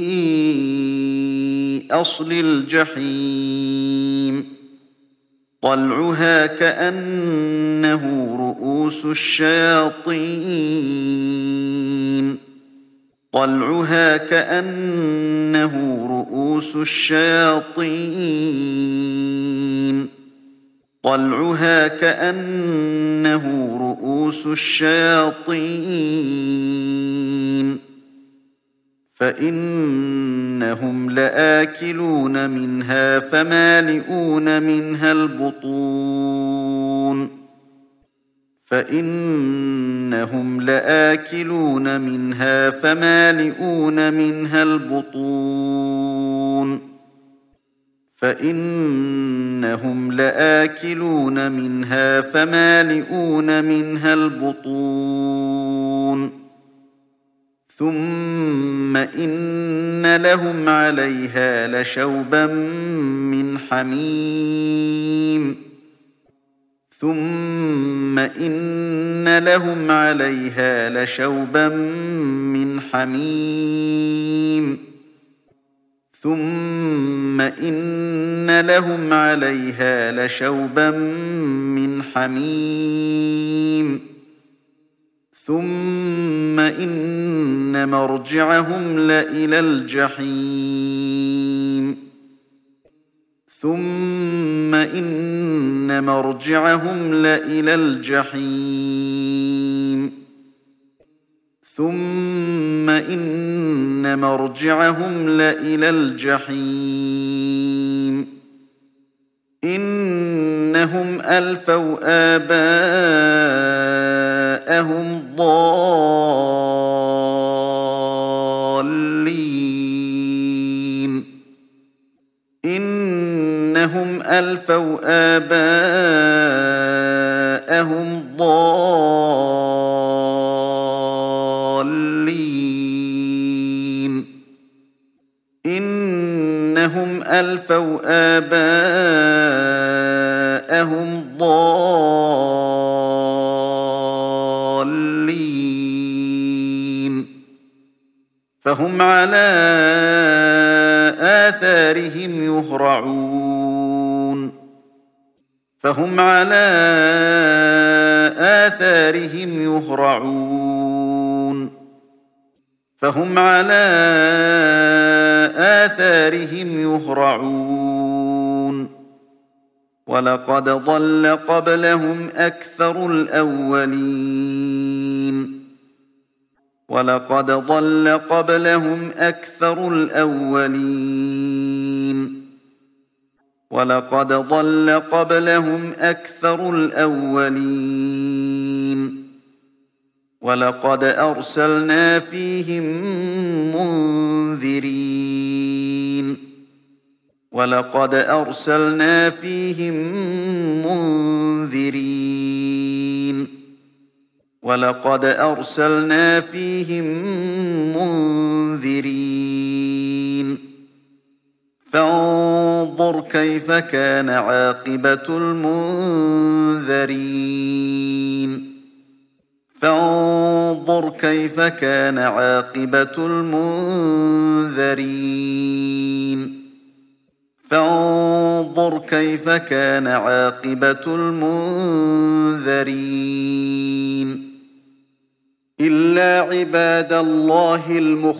S1: أصل الجحيم طلعها كأنه رؤوس الشياطين طلعها كأنه رؤوس الشياطين طلعها كأنه رؤوس الشياطين فإنهم لآكلون منها فمالئون منها البطون فإنهم لآكلون منها فمالئون منها البطون فإنهم لآكلون منها فمالئون منها البطون ثم إن لهم عليها لشوبا من حميم ثم إن لهم عليها لشوبا من حميم ثم إن لهم عليها لشوبا من حميم ثم إن مرجعهم لإلى الجحيم ثم إن مرجعهم لإلى الجحيم ثم إن مرجعهم لإلى الجحيم إنهم ألفوا آباءهم ضالين إنهم ألفوا آباءهم ضالين إنهم ألفوا آباءهم ضالين فهم على آثارهم يهرعون فهم على آثارهم يهرعون فهم على آثارهم يهرعون ولقد ضل قبلهم أكثر الأولين ولقد ضل قبلهم أكثر الأولين ولقد ضل قبلهم أكثر الأولين ولقد أرسلنا فيهم منذرين ولقد أرسلنا فيهم منذرين ولقد أرسلنا فيهم منذرين فانظر كيف كان عاقبة المنذرين فانظر كيف كان عاقبة المنذرين فانظر كيف كان عاقبة المنذرين إلا عباد الله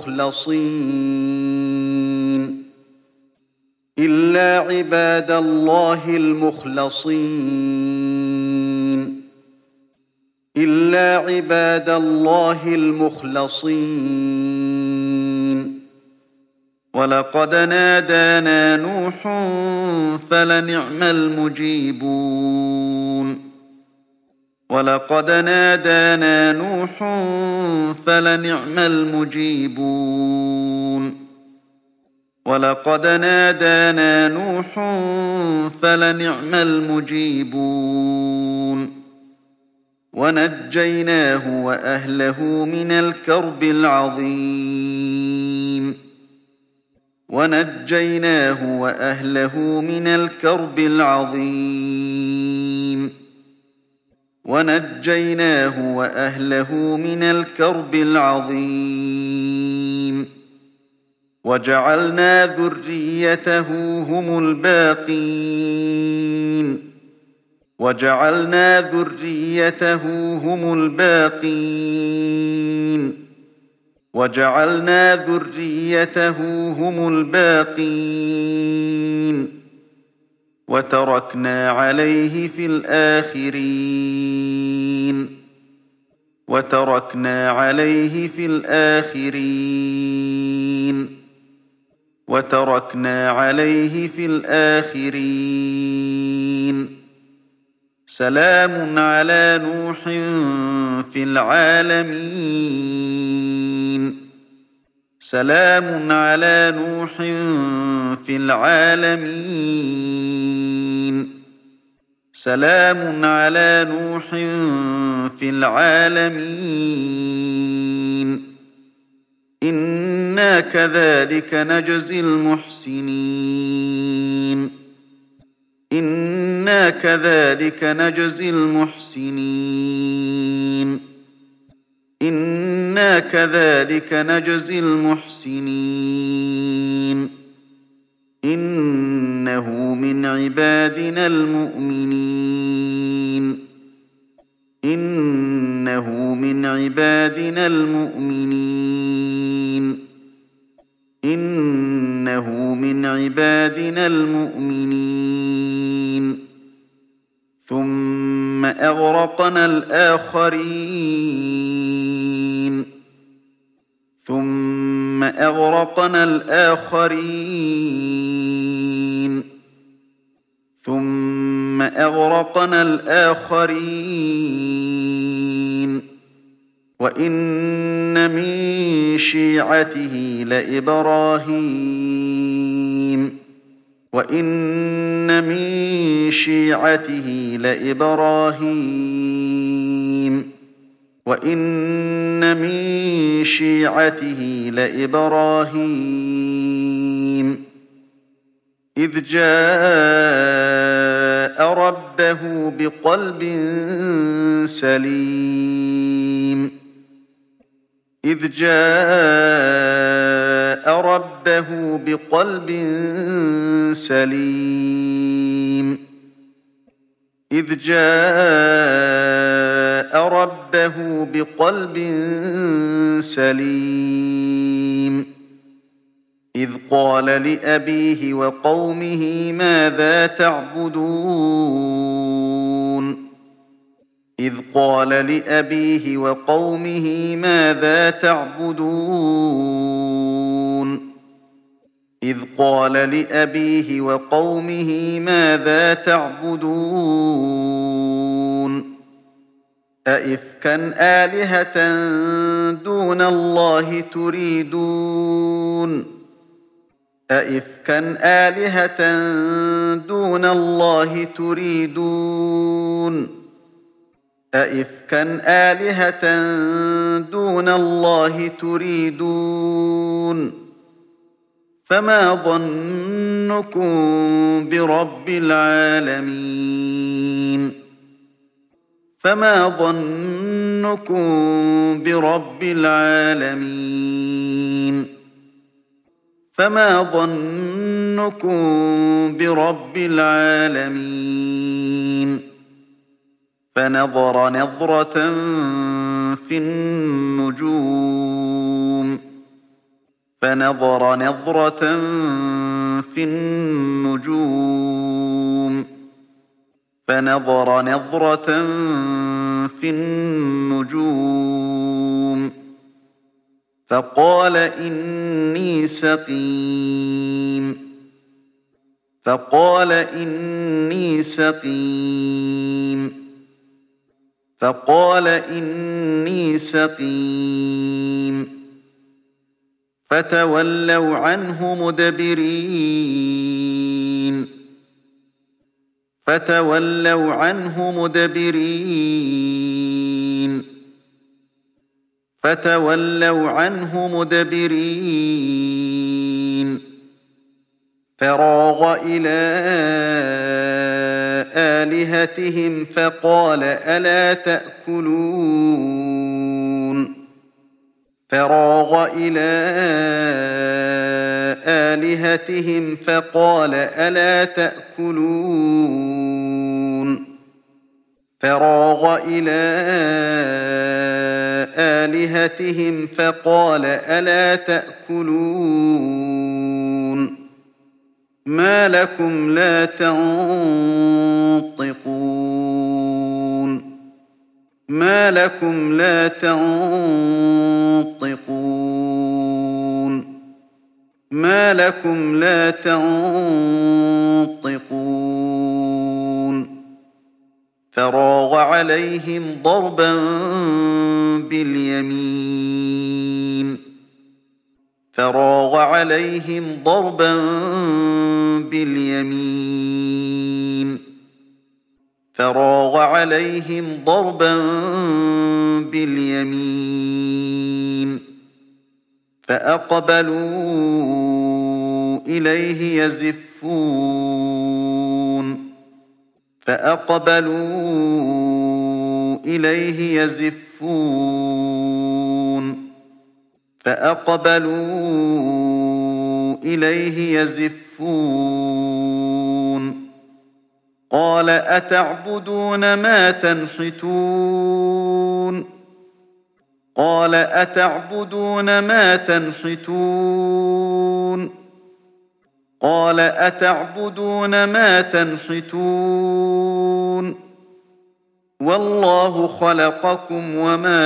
S1: المخلصين إلا عباد الله المخلصين إلا عباد الله المخلصين ولقد نادانا نوح فلنعم المجيبون ولقد نادانا نوح فلنعم المجيبون ولقد نادانا نوح فلنعم المجيبون ونجيناه وأهله من الكرب العظيم ونجيناه وأهله من الكرب العظيم ونجيناه وأهله من الكرب العظيم وجعلنا ذريته هم الباقين وجعلنا ذريته هم الباقين وجعلنا ذريته هم الباقين وتركنا عليه في الآخرين وتركنا عليه في الآخرين وتركنا عليه في الآخرين سلام على نوح في العالمين سلام على نوح في العالمين سلام على نوح في العالمين إنا كذلك نجزي المحسنين إنا كذلك نجزي المحسنين إنا كذلك نجزي المحسنين إنه من عبادنا المؤمنين إنه من عبادنا المؤمنين إنه من عبادنا المؤمنين ثم أغرقنا الآخرين ثم أغرقنا الآخرين ثم أغرقنا الآخرين وإن من شيعته لإبراهيم وإن من شيعته لإبراهيم وإن من شيعته لإبراهيم إذ جاء ربه بقلب سليم إذ جاء ربه بقلب سليم إذ جاء ربه بقلب سليم إذ قال لأبيه وقومه ماذا تعبدون إذ قال لأبيه وقومه ماذا تعبدون إذ قال لأبيه وقومه ماذا تعبدون أئفكا آلهة دون الله تريدون أئفكا آلهة دون الله تريدون أئفكا آلهة دون الله تريدون فما ظنكم برب العالمين فما ظنكم برب العالمين فما ظنكم برب العالمين فنظر نظرة في النجوم فنظر نظرة في النجوم فنظر نظرة في النجوم فقال إني سقيم فقال إني سقيم فقال إني سقيم فتولوا عنه مدبرين فتولوا عنه مدبرين فتولوا عنه مدبرين فراغ إلى آلهتهم فقال ألا تأكلون فراغ إلى آلهتهم فقال ألا تأكلون فراغ إلى آلهتهم فقال ألا تأكلون ما لكم لا تنطقون ما لكم لا تنطقون ما لكم لا تنطقون فراغ عليهم ضربا باليمين فراغ عليهم ضربا باليمين فراغ عليهم ضربا باليمين فأقبلوا إليه يزفون فأقبلوا إليه يزفون فأقبلوا إليه يزفون قال أتعبدون ما تنحتون قال أتعبدون ما تنحتون قال أتعبدون ما تنحتون والله خلقكم وما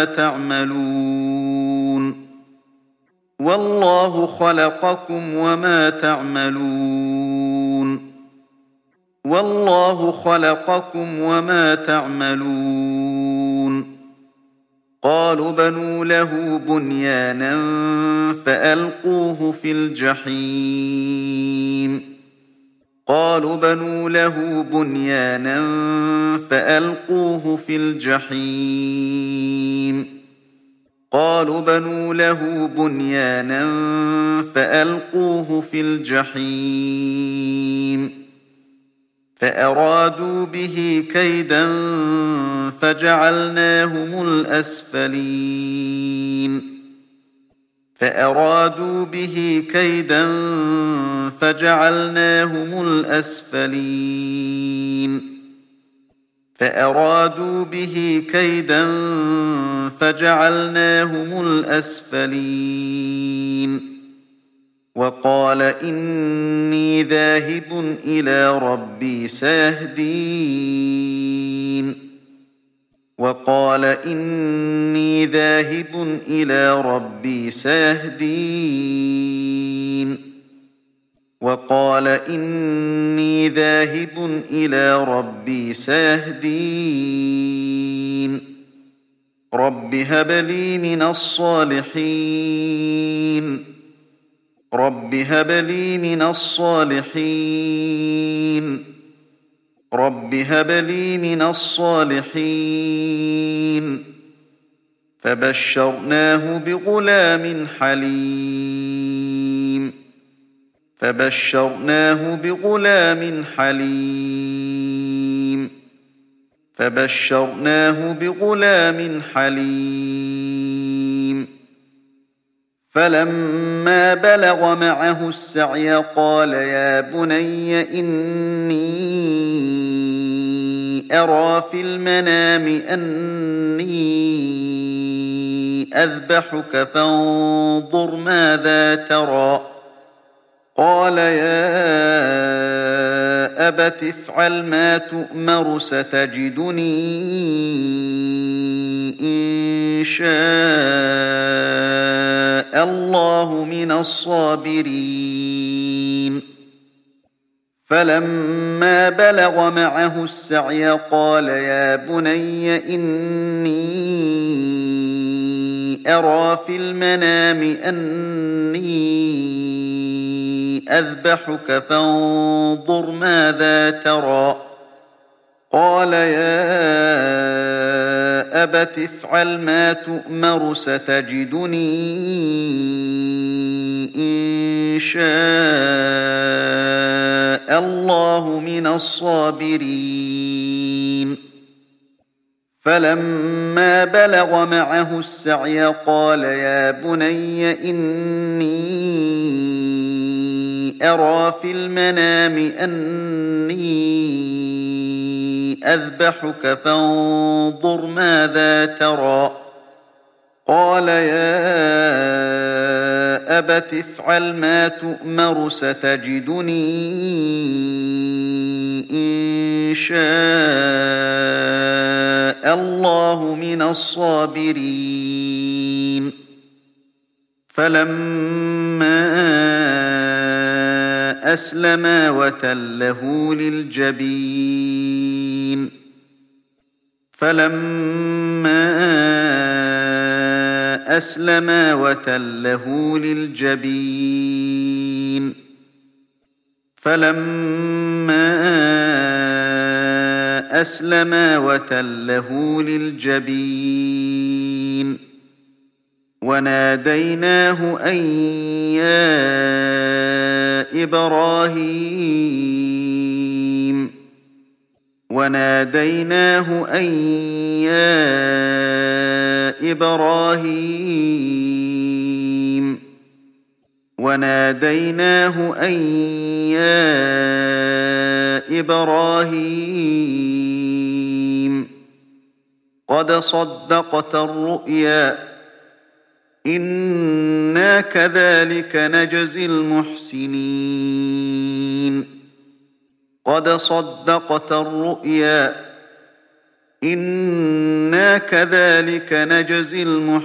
S1: تعملون والله خلقكم وما تعملون والله خلقكم وما تعملون قالوا بنوا له بنيانا فألقوه في الجحيم قالوا بنوا له بنيانا فألقوه في الجحيم قالوا بنوا له بنيانا فألقوه في الجحيم فأرادوا به كيدا فجعلناهم الأسفلين فأرادوا به كيدا فجعلناهم الأسفلين فأرادوا به كيدا فجعلناهم الأسفلين وقال إني ذاهب إلى ربي سيهدين وقال إني ذاهب إلى ربي سيهدين وقال إني ذاهب إلى ربي سيهدين رب هب لي من الصالحين رب هب لي من الصالحين رب هب لي من الصالحين فبشرناه بغلام حليم فبشرناه بغلام حليم فبشرناه بغلام حليم فلما بلغ معه السعي قال يا بني إني أرى في المنام أني أذبحك فانظر ماذا ترى قال يا أبت افعل ما تؤمر ستجدني إن شاء الله من الصابرين فلما بلغ معه السعي قال يا بني إني أرى في المنام أني أذبحك فانظر ماذا ترى قال يا أبت افعل ما تؤمر ستجدني إن شاء الله من الصابرين فلما بلغ معه السعي قال يا بني إني أرى في المنام أني أذبحك فانظر ماذا ترى قال يا أبت افعل ما تؤمر ستجدني إن شاء الله من الصابرين فلما أسلما وتله للجبين فلما أسلما وتله للجبين فلما أسلما وتله للجبين وناديناه أن يا إبراهيم وناديناه أن يا إبراهيم وناديناه أن يا إبراهيم قد صدقت الرؤيا إنا كذلك نجزي المحسنين قد صدقت الرؤيا إنا كذلك نجزي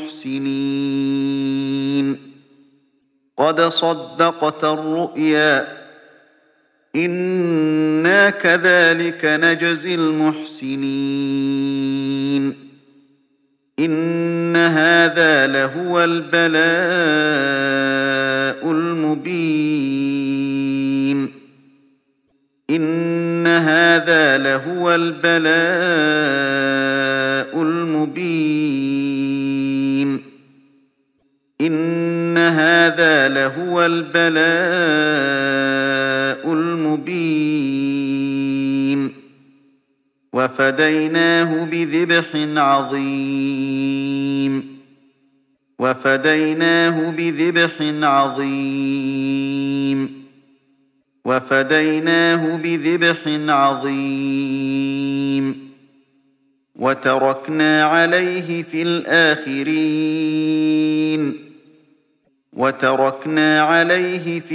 S1: المحسنين قد صدقت الرؤيا إنا كذلك نجزي المحسنين إن هذا لهو البلاء المبين إن هذا لهو البلاء المبين إن هذا لهو البلاء المبين وفديناه بذبح عظيم وفديناه بذبح عظيم وفديناه بذبح عظيم وتركنا عليه في الآخرين وتركنا عليه في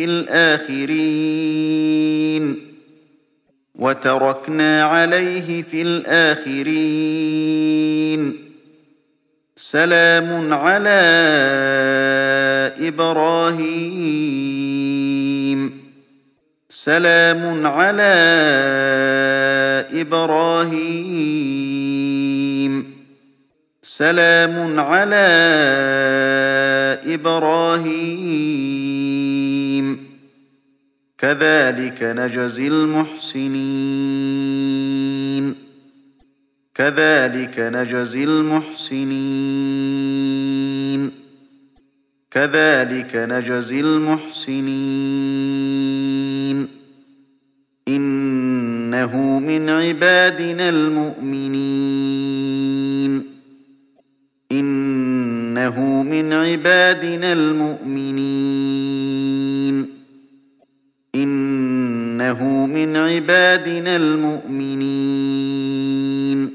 S1: الآخرين وتركنا عليه في الآخرين سلام على إبراهيم سلام على إبراهيم سلام على إبراهيم كذلك نجزي المحسنين كذلك نجزي المحسنين كذلك نجزي المحسنين إنه إنه من عبادنا المؤمنين إنه من عبادنا المؤمنين إنه من عبادنا المؤمنين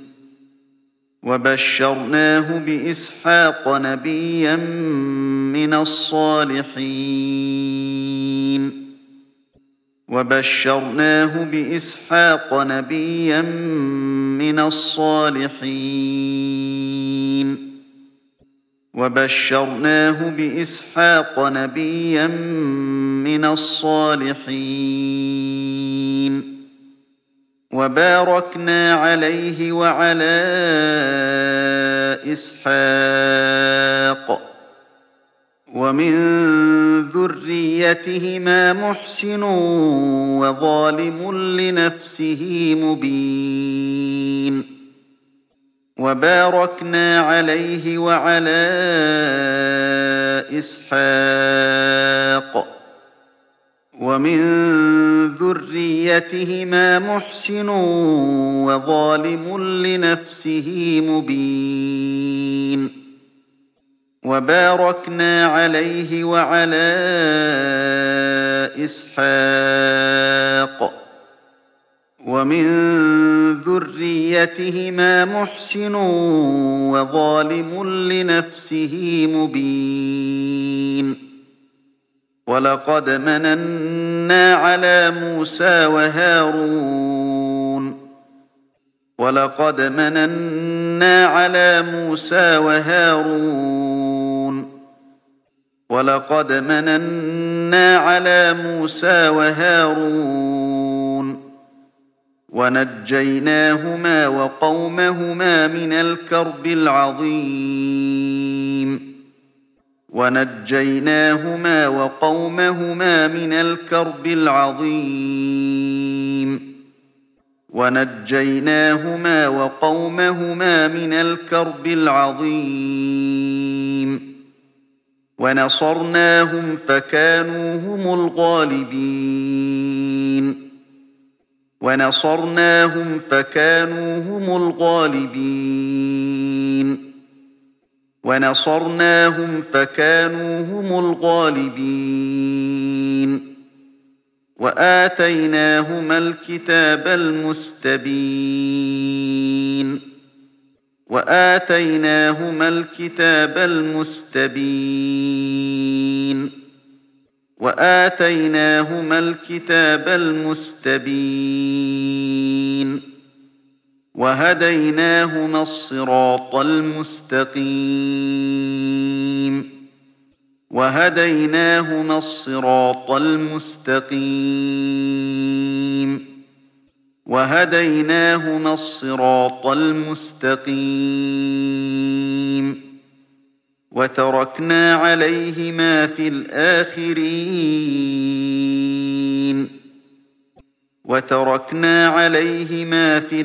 S1: وبشرناه بإسحاق نبيا من الصالحين وبشرناه بإسحاق نبيا من الصالحين وبشرناه بإسحاق نبيا من الصالحين وباركنا عليه وعلى إسحاق ومن ذريتهما محسن وظالم لنفسه مبين وباركنا عليه وعلى إسحاق ومن ذريتهما محسن وظالم لنفسه مبين وباركنا عليه وعلى إسحاق ومن ذريتهما محسن وظالم لنفسه مبين ولقد مننا على موسى وهارون ولقد مننا على موسى وهارون ولقد مننا على موسى وهارون ونجيناهما وقومهما من الكرب العظيم ونجيناهما وقومهما من الكرب العظيم ونجيناهما وقومهما من الكرب العظيم ونصرناهم فكانوا هم الغالبين ونصرناهم فكانوا هم الغالبين ونصرناهم فكانوا هم الغالبين وآتيناهما الكتاب المستبين وآتيناهما الكتاب المستبين وآتيناهما الكتاب المستبين وهديناهما الصراط المستقيم وهديناهما الصراط المستقيم وهديناهما الصراط المستقيم وتركنا عليهما في الآخرين وتركنا عليهما في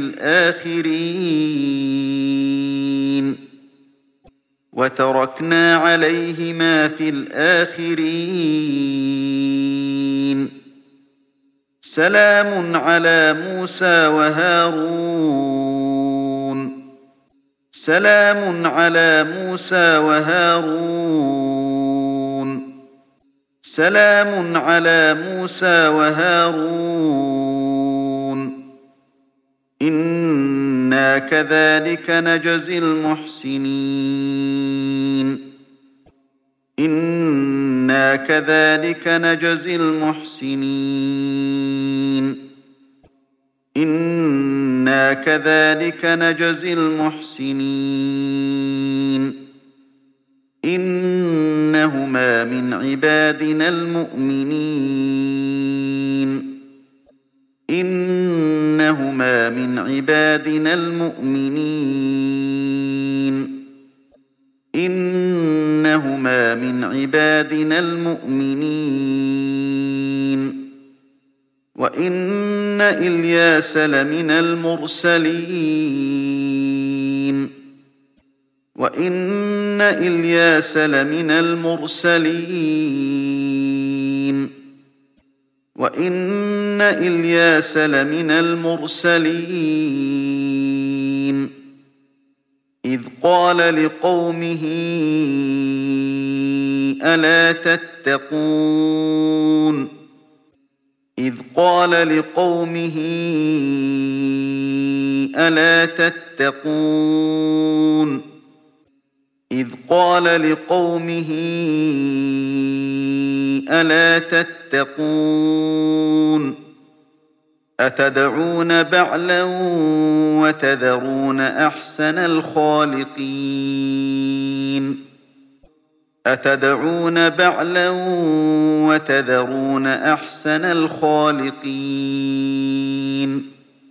S1: الآخرين وتركنا عليهما في الآخرين سلام على موسى وهارون سلام على موسى وهارون سلام على موسى وهارون إنا كذلك نجزي المحسنين إنا كذلك نجزي المحسنين إنا كذلك نجزي المحسنين إنهما من عبادنا المؤمنين إنهما من عبادنا المؤمنين إنهما من عبادنا المؤمنين وإن إلياس لمن المرسلين وإن إلياس لمن المرسلين وإن إلياس لمن المرسلين إذ قال لقومه ألا تتقون إذ قال لقومه ألا تتقون إذ قال لقومه ألا تتقون أتدعون بعلا وتذرون أحسن الخالقين أتدعون بعلا وتذرون أحسن الخالقين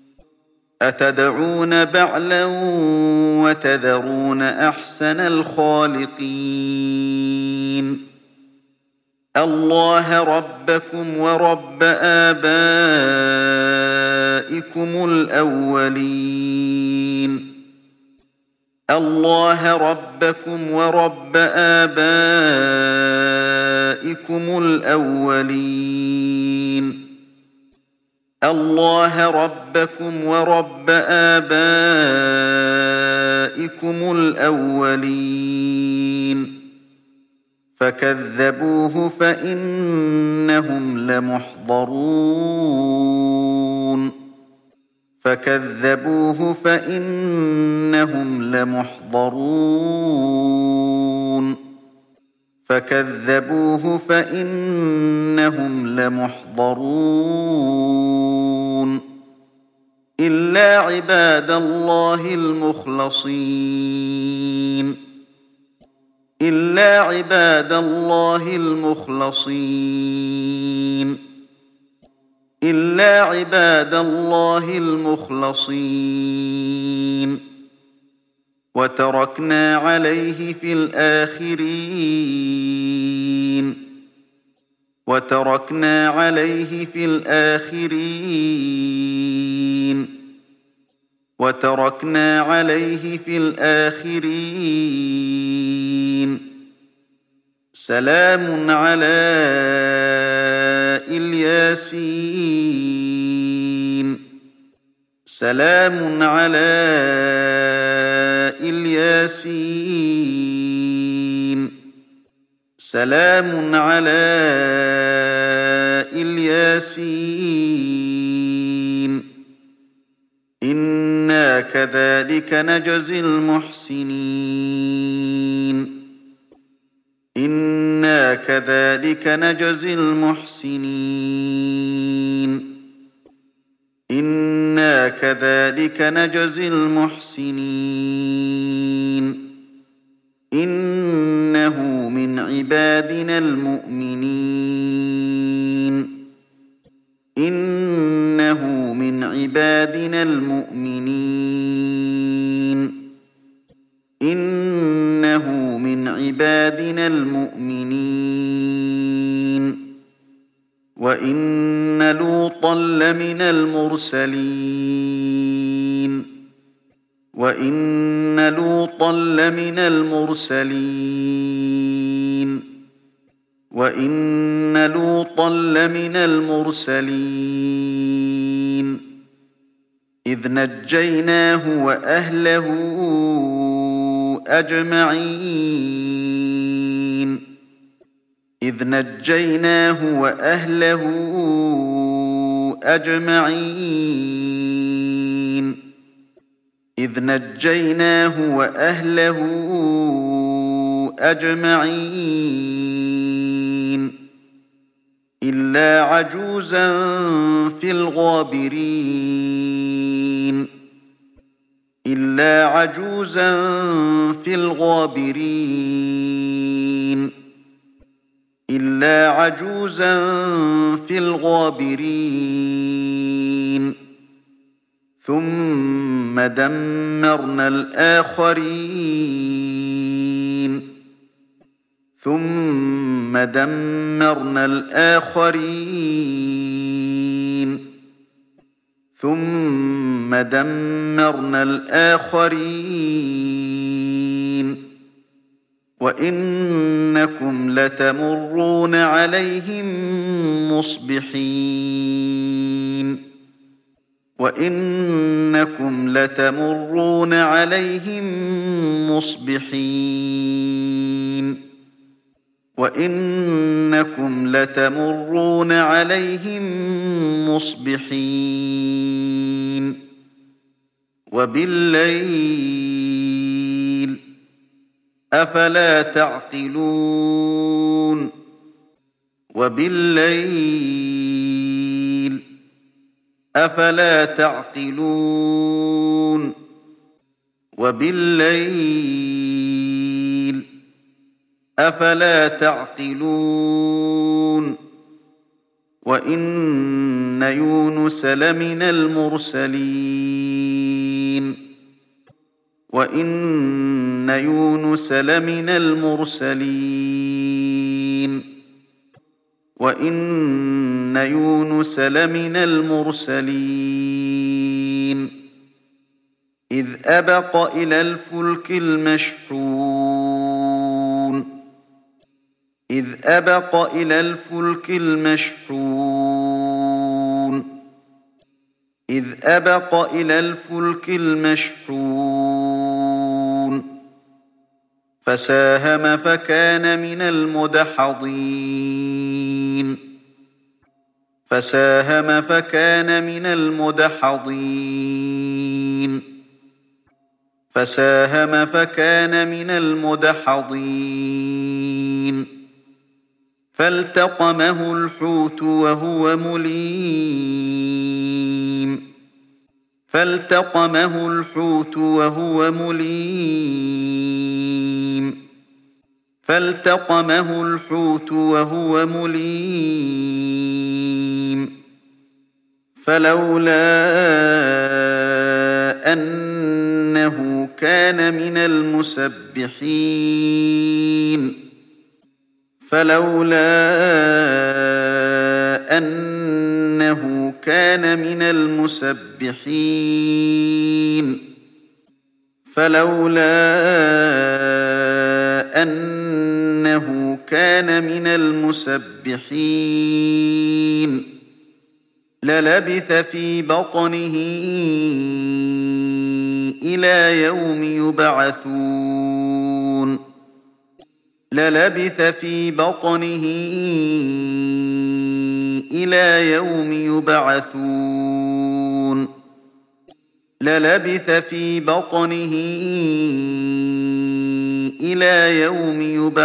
S1: أتدعون بعلا وتذرون أحسن الخالقين الله ربكم ورب آبائكم الأولين الله ربكم ورب آبائكم الأولين الله ربكم ورب آبائكم الأولين فكذبوه فإنهم لمحضرون فكذبوه فإنهم لمحضرون فكذبوه فإنهم لمحضرون إلا عباد الله المخلصين إلا عباد الله المخلصين إلا عباد الله المخلصين وتركنا عليه في الآخرين وتركنا عليه في الآخرين وتركنا عليه في الآخرين سلام على الياسين سلام على الياسين سلام على الياسين إنا كذلك نجزي المحسنين إنا كذلك نجزي المحسنين إنا كذلك نجزي المحسنين إنه من عبادنا المؤمنين إنه من عبادنا المؤمنين إنه من عبادنا المؤمنين وإن لوطا لمن المرسلين وإن لوطا لمن المرسلين وإن لوطا لمن المرسلين إذ نجيناه وأهله أجمعين إذ نجيناه وأهله أجمعين إذ نجيناه وأهله أجمعين إلا عجوزا في الغابرين إلا عجوزا في الغابرين إلا عجوزا في الغابرين ثم دمرنا الآخرين ثم دمرنا الآخرين ثم دمرنا الآخرين وإنكم لتمرون عليهم مصبحين وإنكم لتمرون عليهم مصبحين وإنكم لتمرون عليهم مصبحين وبالليل أفلا تعقلون وبالليل أفلا تعقلون وبالليل أفلا تعقلون وإن يونس لمن المرسلين وإن يونس لمن المرسلين وإن يونس لمن المرسلين إذ أبق إلى الفلك المشحون إذ أبق إلى الفلك المشحون إذ أبق إلى الفلك المشحون فساهم فكان من المدحضين فساهم فكان من المدحضين فساهم فكان من المدحضين فالتقمه الحوت وهو مليم فالتقمه الحوت وهو مليم فالتقمه الحوت وهو مليم فلولا أنه كان من المسبحين فلولا أنه كان من المسبحين فلولا أنه كان من المسبحين للبث في بطنه إلى يوم يبعثون للبث في بطنه إلى يوم يبعثون للبث في بطنه إلى يوم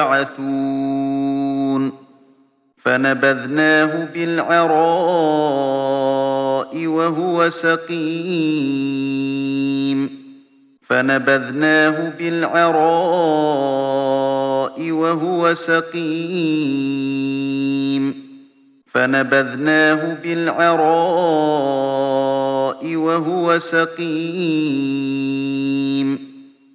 S1: يبعثون فنبذناه بالعراء وهو سقيم فنبذناه بالعراء وهو سقيم فنبذناه بالعراء وهو سقيم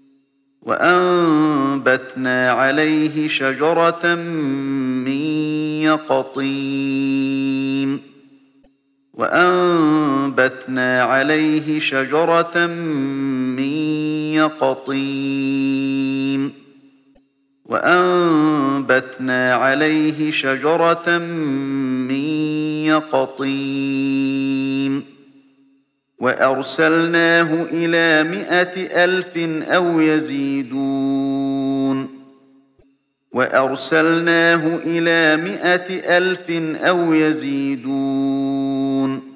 S1: وأنبتنا عليه شجرة من يقطين وأنبتنا عليه شجرة من يقطين وأنبتنا عليه شجرة من يقطين وأرسلناه إلى مائة ألف أو يزيدون وأرسلناه إلى مائة ألف أو يزيدون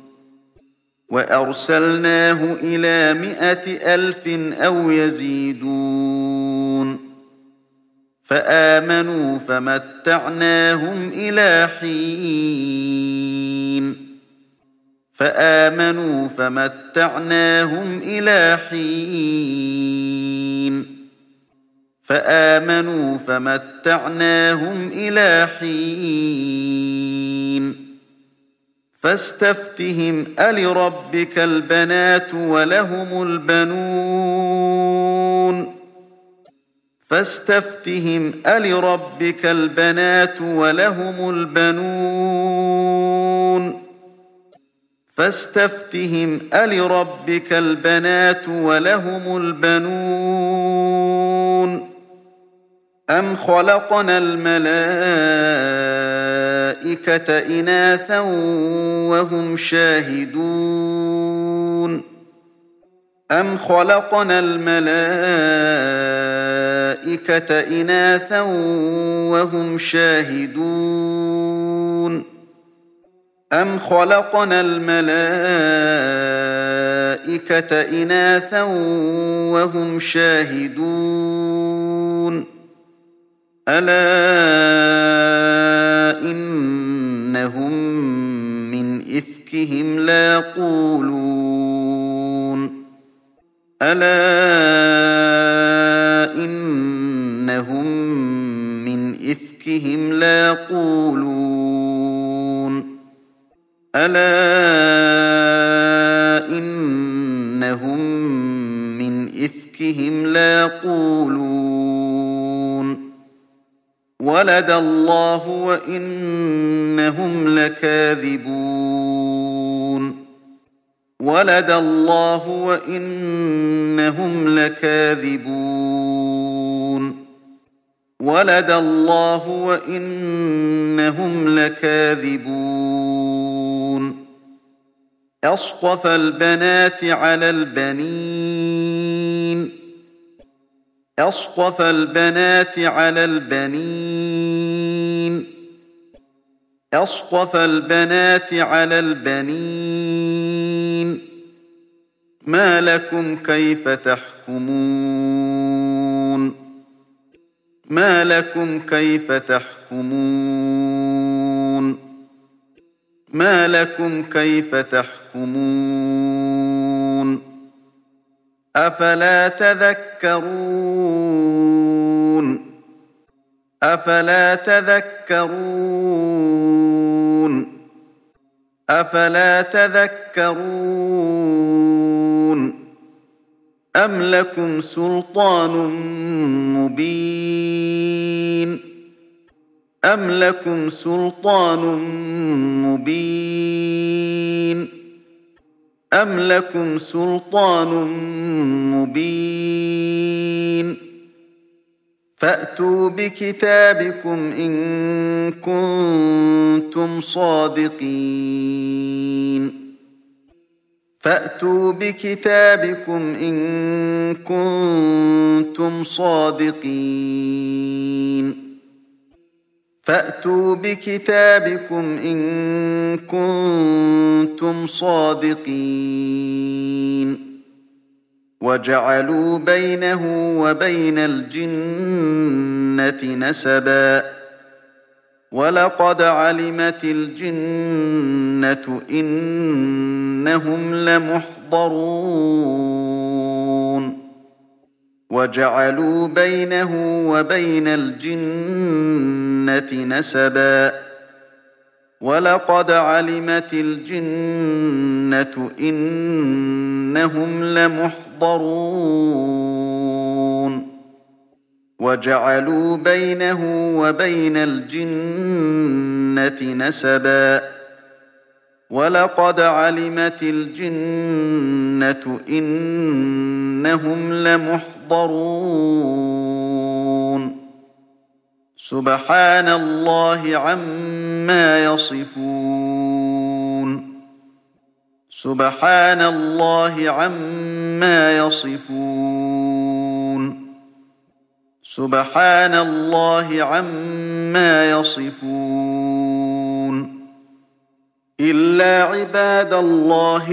S1: وأرسلناه إلى مائة ألف أو يزيدون فآمنوا فمتعناهم إلى حين فآمنوا فمتعناهم إلى حين فآمنوا فمتعناهم إلى حين فاستفتهم ألربك البنات ولهم البنون فاستفتهم ألربك البنات ولهم البنون فاستفتهم ألربك البنات ولهم البنون أَمْ خَلَقْنَا الْمَلَائِكَةَ إِنَاثًا وَهُمْ شَاهِدُونَ أَمْ خَلَقْنَا الْمَلَائِكَةَ إِنَاثًا وَهُمْ شَاهِدُونَ أَمْ خَلَقْنَا الْمَلَائِكَةَ إِنَاثًا وَهُمْ شَاهِدُونَ أَلَا إِنَّهُمْ مِنْ إِفْكِهِمْ لَيَقُولُونَ أَلَا إِنَّهُمْ مِنْ إِفْكِهِمْ لَيَقُولُونَ أَلَا إِنَّهُمْ مِنْ إِفْكِهِمْ لَيَقُولُونَ وَلَدَ اللَّهُ وَإِنَّهُمْ لَكَاذِبُونَ وَلَدَ اللَّهُ وَإِنَّهُمْ لَكَاذِبُونَ وَلَدَ اللَّهُ وَإِنَّهُمْ لَكَاذِبُونَ أَصْطَفَى الْبَنَاتِ عَلَى الْبَنِينَ أَصْطَفَى الْبَنَاتِ عَلَى الْبَنِينَ أَصْطَفَى الْبَنَاتِ عَلَى الْبَنِينَ مَا لَكُمْ كَيْفَ تَحْكُمُونَ مَا لَكُمْ كَيْفَ تَحْكُمُونَ مَا لَكُمْ كَيْفَ تَحْكُمُونَ أَفَلَا تَذَكَّرُونَ أَفَلَا تَذَكَّرُونَ أَفَلَا تَذَكَّرُونَ أَمْ لَكُمْ سُلْطَانٌ مُّبِينٌ أَمْ لَكُمْ سُلْطَانٌ مُّبِينٌ أَمْ لَكُمْ سُلْطَانٌ مُّبِينٌ فَأْتُوا بِكِتَابِكُمْ إِن كُنتُمْ صَادِقِينَ فَأْتُوا بِكِتَابِكُمْ إِن كُنتُمْ صَادِقِينَ فَأْتُوا بِكِتَابِكُمْ إِن كُنتُمْ صَادِقِينَ وَجَعَلُوا بَيْنَهُ وَبَيْنَ الْجِنَّةِ نَسَبًا وَلَقَدْ عَلِمَتِ الْجِنَّةُ إِنَّهُمْ لَمُحْضَرُونَ وَجَعَلُوا بَيْنَهُ وَبَيْنَ الْجِنَّةِ نَسَبًا وَلَقَدْ عَلِمَتِ الْجِنَّةُ إِنَّهُمْ لَمُحْضَرُونَ وَجَعَلُوا بَيْنَهُ وَبَيْنَ الْجِنَّةِ نَسَبًا وَلَقَدْ عَلِمَتِ الْجِنَّةُ إِنَّهُمْ لَمُحْضَرُونَ سُبْحَانَ اللَّهِ عَمَّا يَصِفُونَ سُبْحَانَ اللَّهِ عَمَّا يَصِفُونَ سُبْحَانَ اللَّهِ عَمَّا يَصِفُونَ إِلَّا عِبَادَ اللَّهِ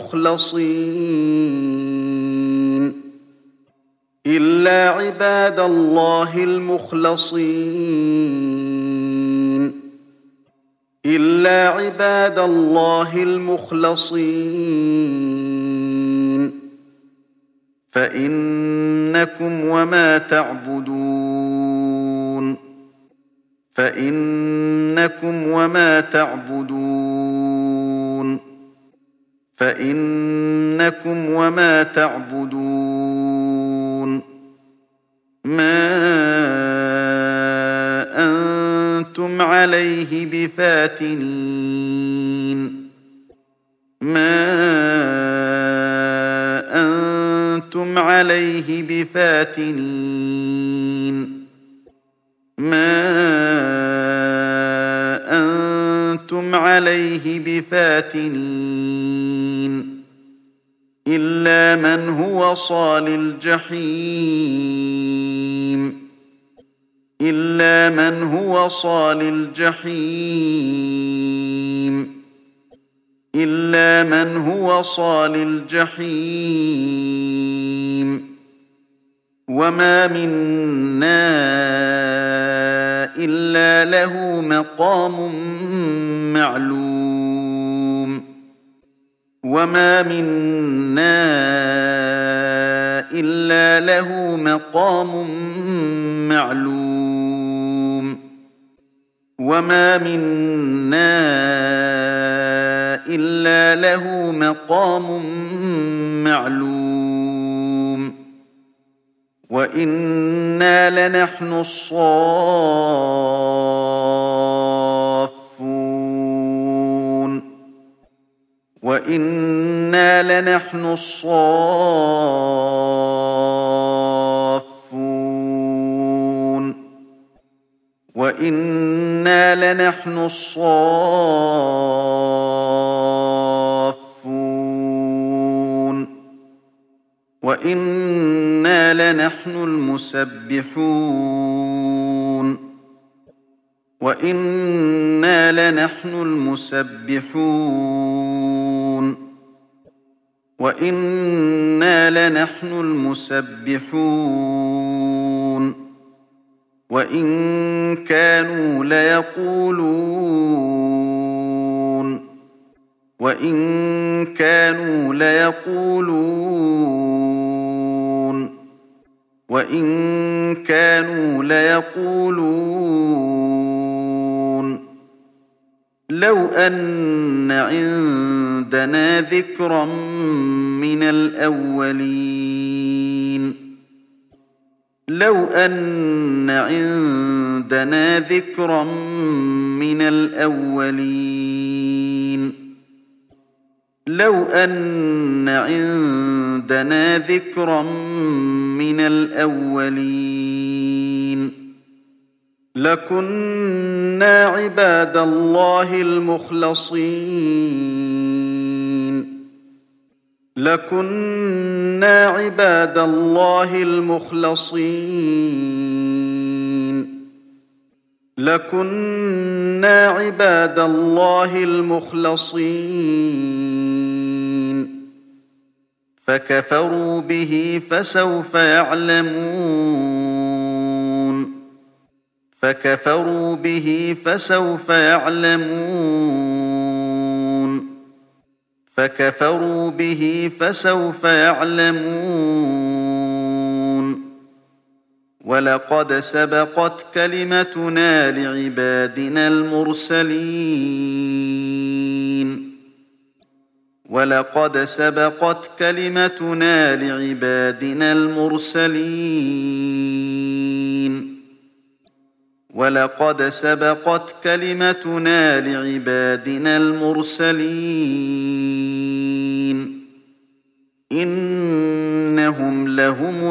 S1: الْمُخْلَصِينَ إِلَّا عِبَادَ اللَّهِ الْمُخْلَصِينَ إِلَّا عِبَادَ اللَّهِ الْمُخْلَصِينَ فَإِنَّكُمْ وَمَا تَعْبُدُونَ فَإِنَّكُمْ وَمَا تَعْبُدُونَ فَإِنَّكُمْ وَمَا تَعْبُدُونَ مَا أَنتُمْ عَلَيْهِ بِفَاتِنِينَ مَا أَنتُمْ عَلَيْهِ بِفَاتِنِينَ ما أنتم عليه بفاتنين إلا من هو صال الجحيم إلا من هو صال الجحيم إلا من هو صال الجحيم وما منا إلا له مقام معلوم وما منا إلا له مقام معلوم وما منا إلا له مقام معلوم وإنا لنحن الصافون وإنا لنحن الصافون وإنا لنحن الصافون وإنا لنحن المسبحون وإنا لنحن المسبحون وإنا لنحن المسبحون وإن كانوا ليقولون وإن كانوا ليقولون وإن كانوا ليقولون لو أن عندنا ذكرا من الأولين لو أن عندنا ذكرا من الأولين لو أن عندنا ذكرا من الأولين لكنا عباد الله المخلصين لكنا عباد الله المخلصين لكنا عباد الله المخلصين فكفروا به فسوف يعلمون فكفروا به فسوف يعلمون فكفروا به فسوف يعلمون ولقد سبقت كلمتنا لعبادنا المرسلين ولقد سبقت كلمتنا لعبادنا المرسلين ولقد سبقت كلمتنا لعبادنا المرسلين إنهم لهم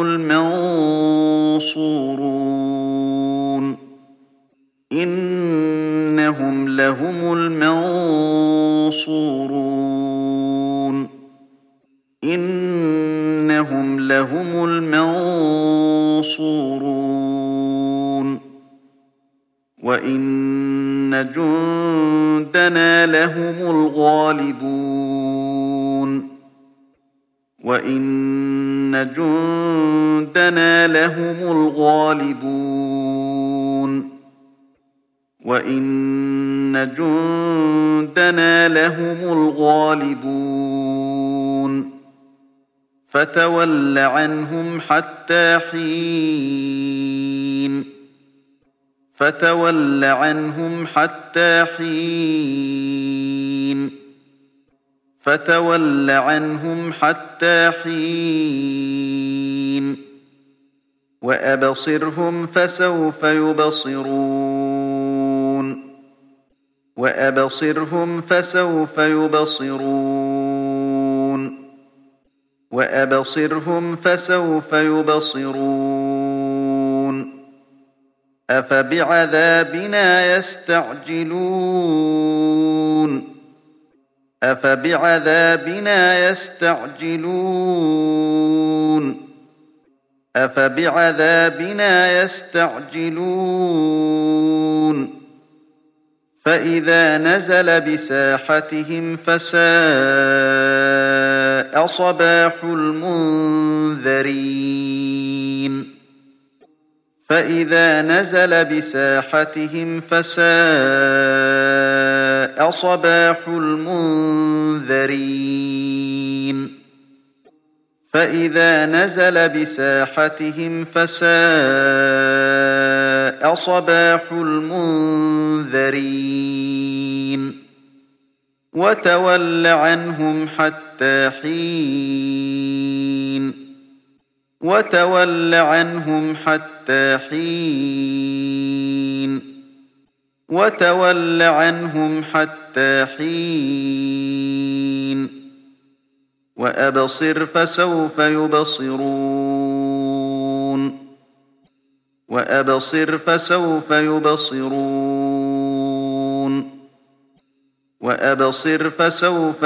S1: المنصورون إنهم لهم المنصورون إنهم لهم المنصورون وإن جندنا لهم الغالبون وإن جندنا لهم الغالبون وإن جندنا لهم الغالبون فتول عنهم حتى حين فتول عنهم حتى حين فتول عنهم حتى حين وأبصرهم فسوف يبصرون وأبصرهم فسوف يبصرون وأبصرهم فسوف يبصرون أفبعذابنا يستعجلون أفبعذابنا يستعجلون أفبعذابنا يستعجلون فإذا نزل بساحتهم فساء صباح المنذرين فإذا نزل بساحتهم فساء صباح المنذرين فإذا نزل بساحتهم فساء صباح المنذرين وتول عنهم حتى حين وتول عنهم حتى حين وتول عنهم حتى حين وأبصر فسوف يبصرون وأبصر فسوف يبصرون وأبصر فسوف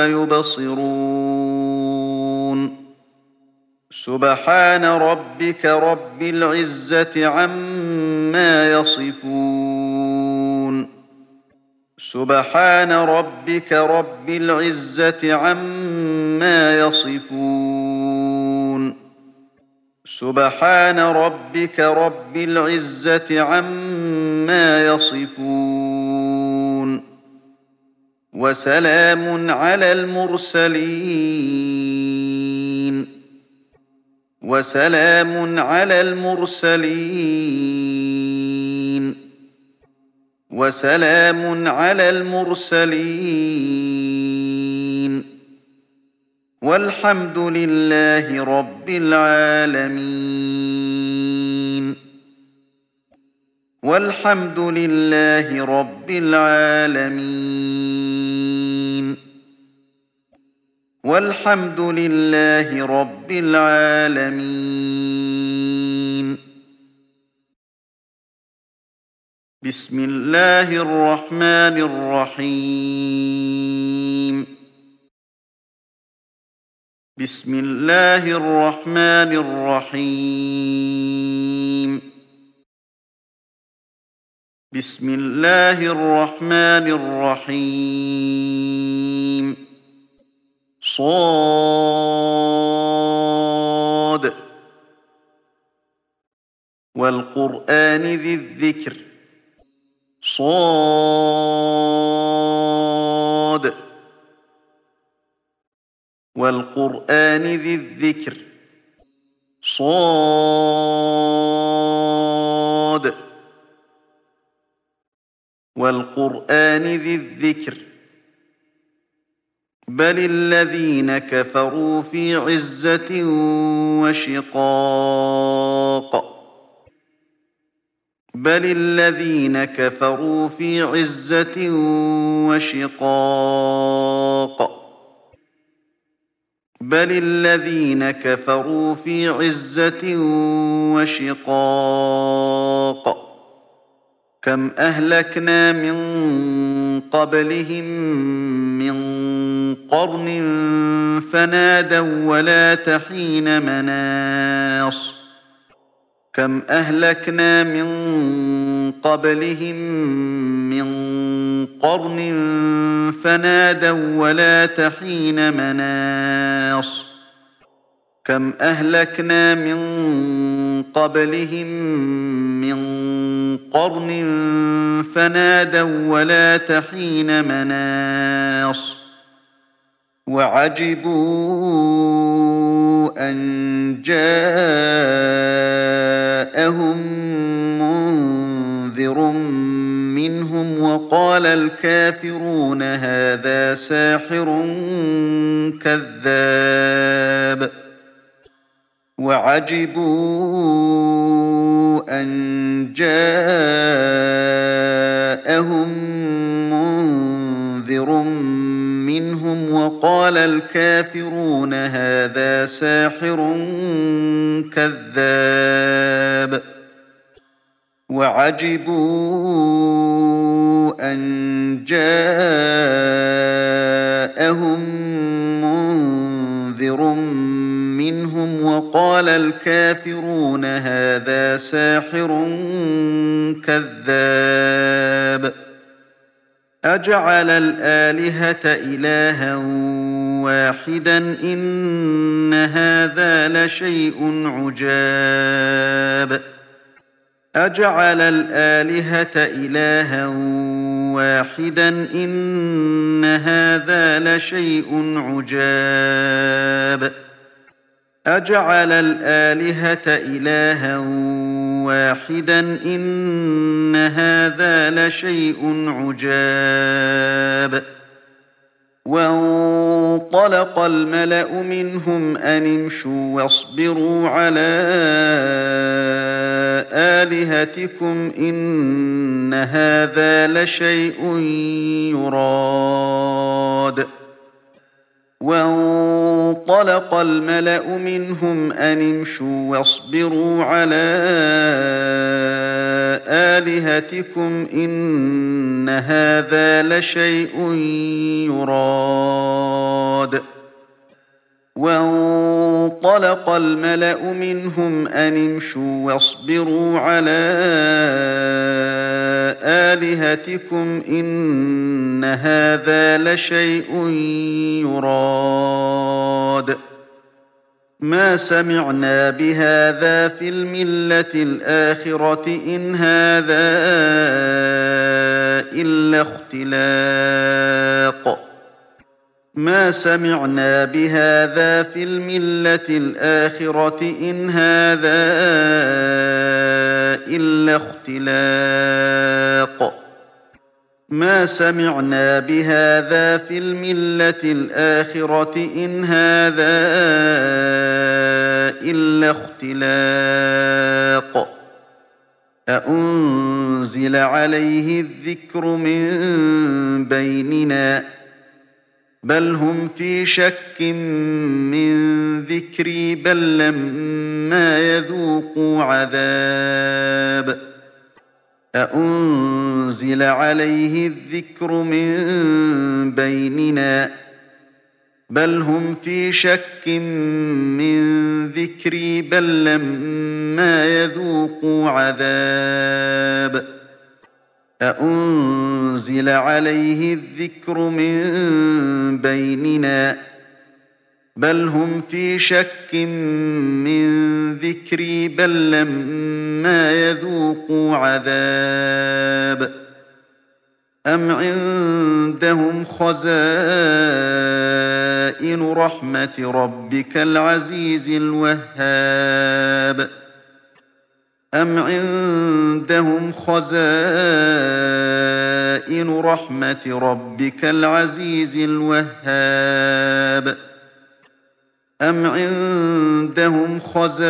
S1: يبصرون سبحان ربك رب العزة عما يصفون سبحان ربك رب العزة عما يصفون سبحان ربك رب العزة عما يصفون وسلام على المرسلين وسلام على المرسلين وسلام على المرسلين والحمد لله رب العالمين والحمد لله رب العالمين والحمد لله رب العالمين بسم الله الرحمن الرحيم بسم الله الرحمن الرحيم بسم الله الرحمن الرحيم صاد والقرآن ذي الذكر صاد والقرآن ذي الذكر صاد والقرآن ذي الذكر بل الذين كفروا في عزة وشقاق بل الذين كفروا في عزة وشقاق بل الذين كفروا في عزة وشقاق كم أهلكنا من قبلهم من قرن فنادوا ولا تحين مناص كم أهلكنا من قبلهم من قرن فنادوا ولا تحين مناص كم أهلكنا من قبلهم من قرن فنادوا ولا تحين مناص وعجبوا أن جاءهم منذر منهم وقال الكافرون هذا ساحر كذاب وعجبوا أن جاءهم منذر منهم وقال الكافرون هذا ساحر كذاب وعجبوا أن جاءهم منذر منهم وقال الكافرون هذا ساحر كذاب أجعل الآلهة إلها واحدا إن هذا لشيء عجاب أجعل الآلهة إلها واحدا إن هذا لشيء عجاب أجعل الآلهة إلها واحدا إن هذا لشيء عجاب وانطلق الملأ منهم أن امشوا واصبروا على آلهتكم إن هذا لشيء يراد وانطلق الملأ منهم أن امشوا واصبروا على آلهتكم إن هذا لشيء يراد وانطلق الملأ منهم أن امشوا واصبروا على آلهتكم إن هذا لشيء يراد ما سمعنا بهذا في الملة الآخرة إن هذا إلا اختلاق ما سمعنا بهذا في الملة الآخرة إن هذا إلا اختلاق ما سمعنا بهذا في الملة الآخرة إن هذا إلا اختلاق أأنزل عليه الذكر من بيننا بل هم في شك من ذكري بل لما يذوقوا عذاب أأنزل عليه الذكر من بيننا بل هم في شك من ذكري بل لما يذوقوا عذاب أأنزل عليه الذكر من بيننا بل هم في شك من ذكري بل لما يذوقوا عذاب أم عندهم خزائن رحمة ربك العزيز الوهاب أم عندهم خزائن رحمة ربك العزيز الوهاب أم عندهم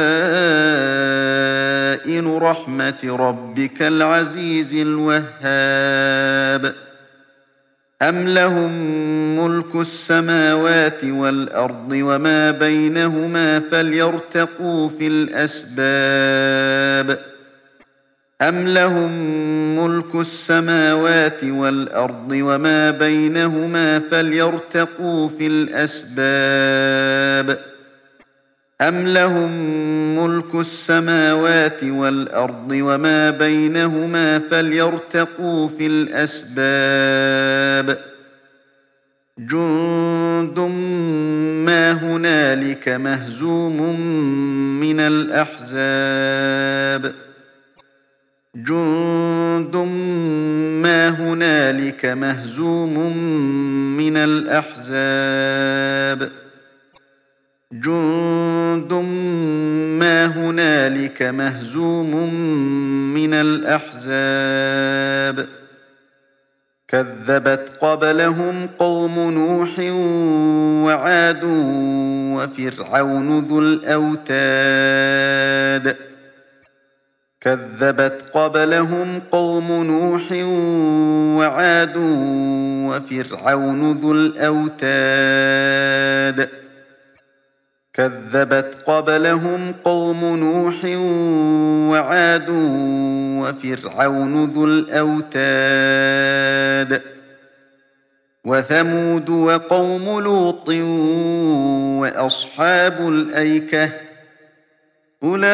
S1: خزائن رحمة ربك العزيز الوهاب أم لهم ملك السماوات والأرض وما بينهما فليرتقوا في الأسباب أم لهم ملك السماوات والأرض وما بينهما فليرتقوا في الأسباب أم لهم ملك السماوات والأرض وما بينهما فليرتقوا في الأسباب جند ما هنالك مهزوم من الأحزاب جند ما هنالك مهزوم من الأحزاب جند ما هنالك مهزوم من الأحزاب كذبت قبلهم قوم نوح وعاد وفرعون ذو الأوتاد كذبت قبلهم قوم نوح وعاد وفرعون ذو الأوتاد كذبت قبلهم قوم نوح وعاد وفرعون ذو الأوتاد وثمود وقوم لوط وأصحاب الأيكة أولئك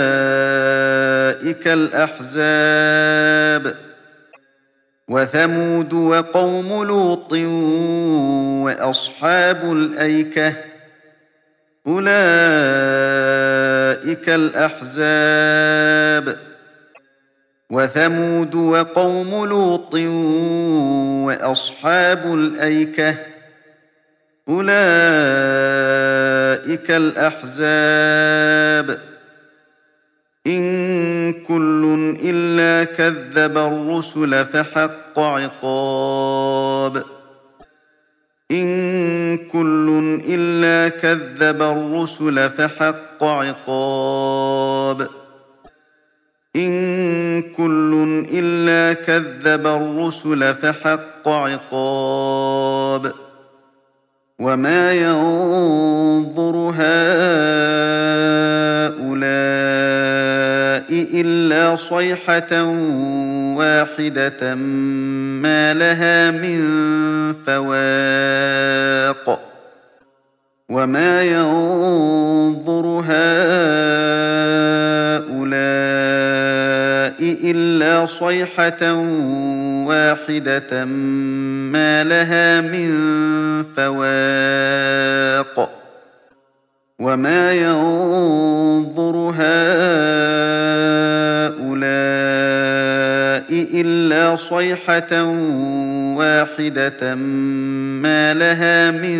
S1: الأحزاب وثمود وقوم لوط وأصحاب الأيكة أولئك الأحزاب وثمود وقوم لوط وأصحاب الأيكة أولئك الأحزاب إن كل إلا كذب الرسل فحق عقاب إن كل إلا كذب الرسل فحق عقاب إن كل إلا كذب الرسل فحق عقاب وما ينظر هؤلاء إلا صيحة واحدة ما لها من فواق وما ينظر هؤلاء إلا صيحة واحدة ما لها من فواق وما ينظر هؤلاء إلا صيحة واحدة ما لها من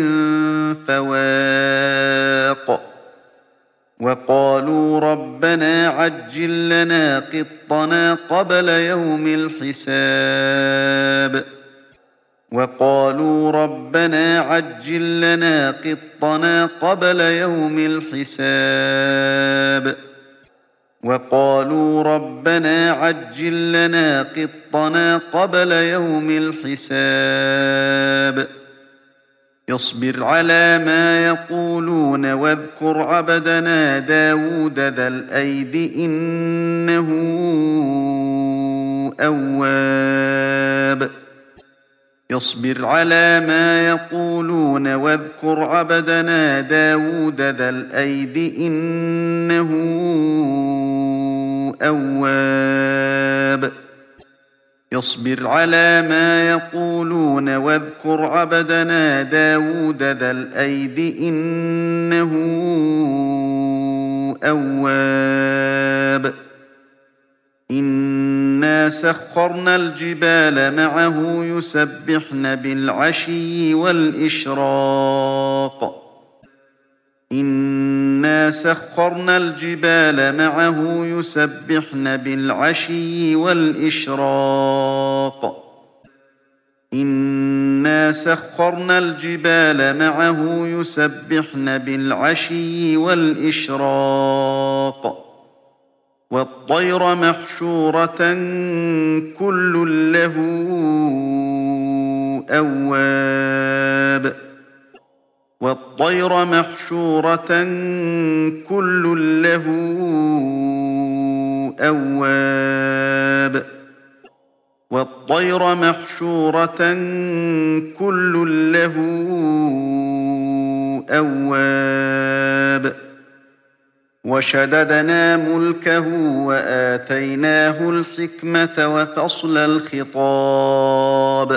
S1: فواق وقالوا ربنا عجل لنا قطنا قبل يوم الحساب وقالوا ربنا عجل لنا قطنا قبل يوم الحساب وقالوا ربنا عجل لنا قطنا قبل يوم الحساب اصبر على ما يقولون واذكر عبدنا داود ذا الأيد إنه أواب اصبر على ما يقولون واذكر عبدنا داود ذا الأيد إنه أواب اصبر على ما يقولون واذكر عبدنا داود ذا الأيد إنه أواب إنا سخرنا الجبال معه يسبحن بالعشي والإشراق إنا سخرنا الجبال معه يسبحن بالعشي والإشراق إنا سخرنا الجبال معه يسبحن بالعشي والإشراق والطير محشورة كل له أواب والطير محشورة كل له أواب والطير محشورة كل له أواب وشددنا ملكه وآتيناه الحكمة وفصل الخطاب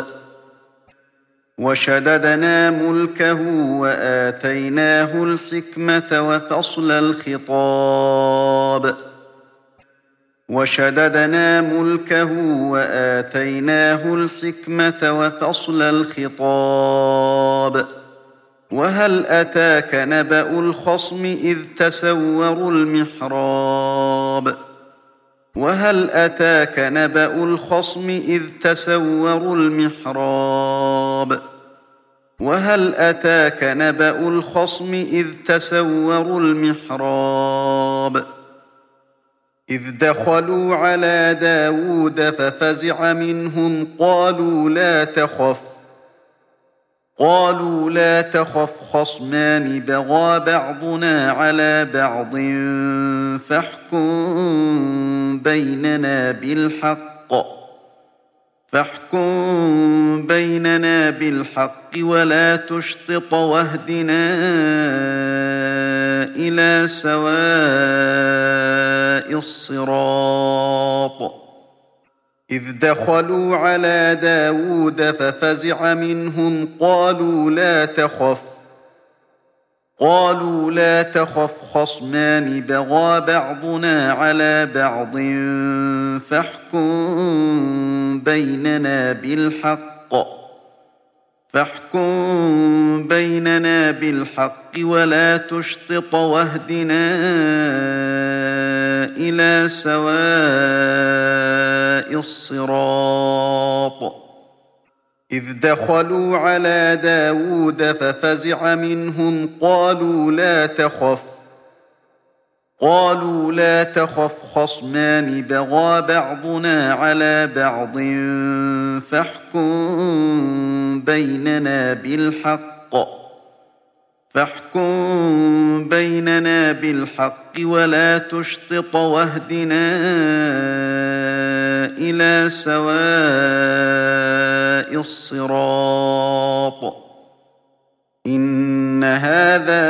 S1: وشددنا ملكه وآتيناه الحكمة وفصل الخطاب وشددنا ملكه وآتيناه الحكمة وفصل الخطاب وهل أتاك نبأ الخصم إذ تسوروا المحراب وهل أتاك نبأ الخصم إذ تسوروا المحراب وهل أتاك نبأ الخصم إذ تسوروا المحراب إذ دخلوا على داود ففزع منهم قالوا لا تخف قالوا لا تخف خصمان بغى بعضنا على بعض فاحكم بيننا بالحق فاحكم بيننا بالحق ولا تشطط واهدنا إلى سواء الصراط إذ دخلوا على داود ففزع منهم قالوا لا تخف قالوا لا تخف خصمان بغى بعضنا على بعض فاحكم بيننا بالحق فاحكم بيننا بالحق ولا تشطط واهدنا إلى سواء الصراط إذ دخلوا على داود ففزع منهم قالوا لا تخف قالوا لا تخف خصمان بغى بعضنا على بعض فاحكم بيننا بالحق فاحكم بيننا بالحق ولا تشطط واهدنا إلى سواء الصراط إن هذا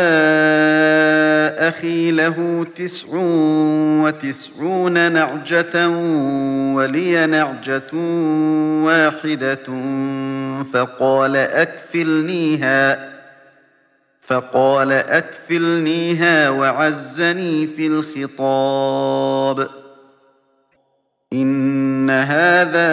S1: أخي له تسع وتسعون نعجة ولي نعجة واحدة فقال أكفلنيها فقال أكفلنيها وعزني في الخطاب إن هذا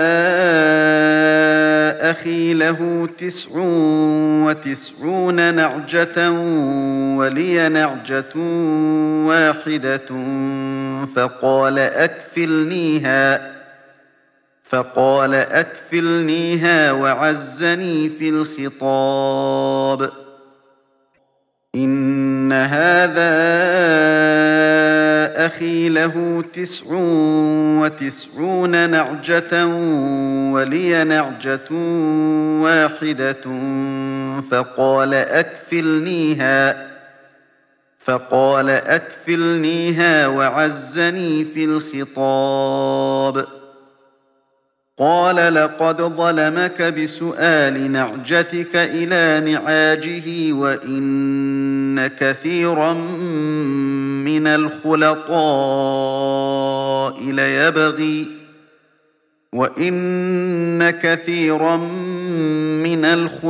S1: أخي له تسع وتسعون نعجة ولي نعجة واحدة فقال أكفلنيها فقال أكفلنيها وعزني في الخطاب إن هذا أخي له تسع وتسعون نعجة ولي نعجة واحدة فقال أكفلنيها فقال أكفلنيها وعزني في الخطاب قال لقد ظلمك بسؤال نعجتك إلى نعاجه وإن كثيرا من الخلطاء ليبغي وإن كثيرا من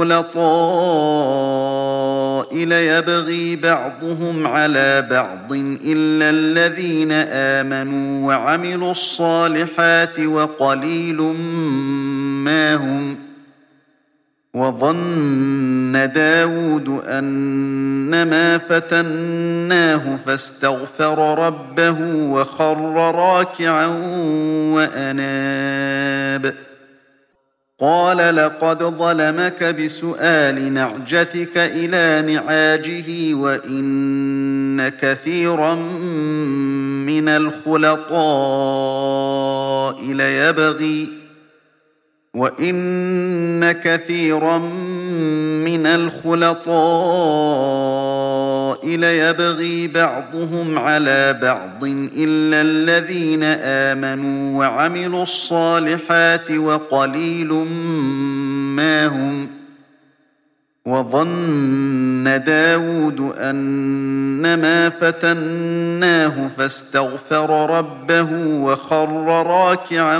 S1: الخلطاء ليبغي بعضهم على بعض إلا الذين آمنوا وعملوا الصالحات وقليل ما هم وظن داود أنما فتناه فاستغفر ربه وخر راكعا وأناب قال لقد ظلمك بسؤال نعجتك إلى نعاجه وإن كثيرا من الخلطاء ليبغي وإن كثيرا من الخلطاء ليبغي بعضهم على بعض إلا الذين آمنوا وعملوا الصالحات وقليل ما هم وظن داود أنما فتناه فاستغفر ربه وخر راكعا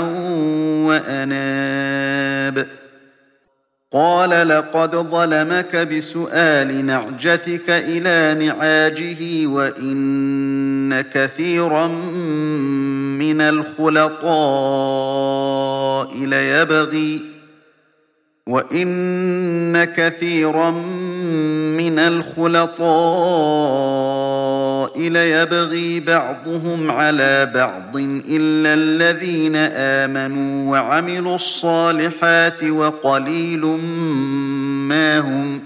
S1: وأناب قال لقد ظلمك بسؤال نعجتك إلى نعاجه وإن كثيرا من الخلطاء ليبغي وإن كثيرا من الخلطاء ليبغي بعضهم على بعض إلا الذين آمنوا وعملوا الصالحات وقليل ما هم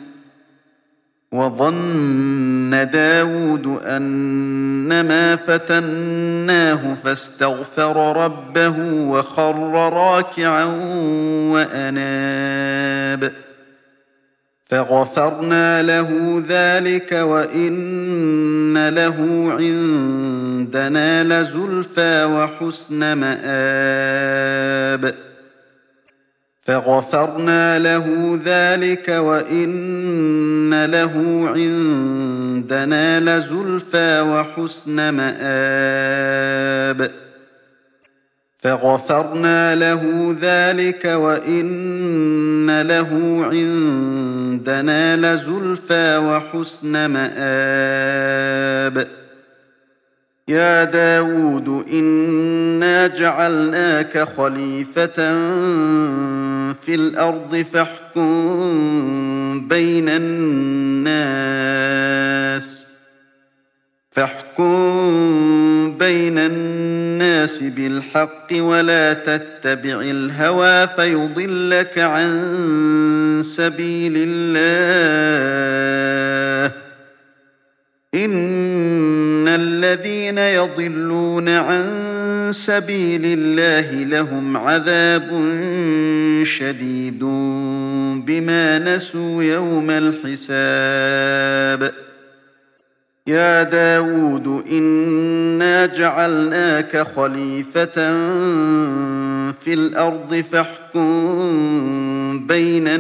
S1: وظن داود أنما فتناه فاستغفر ربه وخر راكعا وأناب فغفرنا له ذلك وإن له عندنا لزلفى وحسن مآب فغفرنا له ذلك وإن له عندنا لزلفى وحسن مآب فغفرنا له ذلك وإن له عندنا لزلفى وحسن مآب يا داود إنا جعلناك خليفة في الأرض فاحكم بين الناس فاحكم بين الناس بالحق ولا تتبع الهوى فيضلك عن سبيل الله إن الذين يضلون عن سبيل الله لهم عذاب شديد بما نسوا يوم الحساب يا داود إنا جعلناك خليفة في الأرض فاحكم بين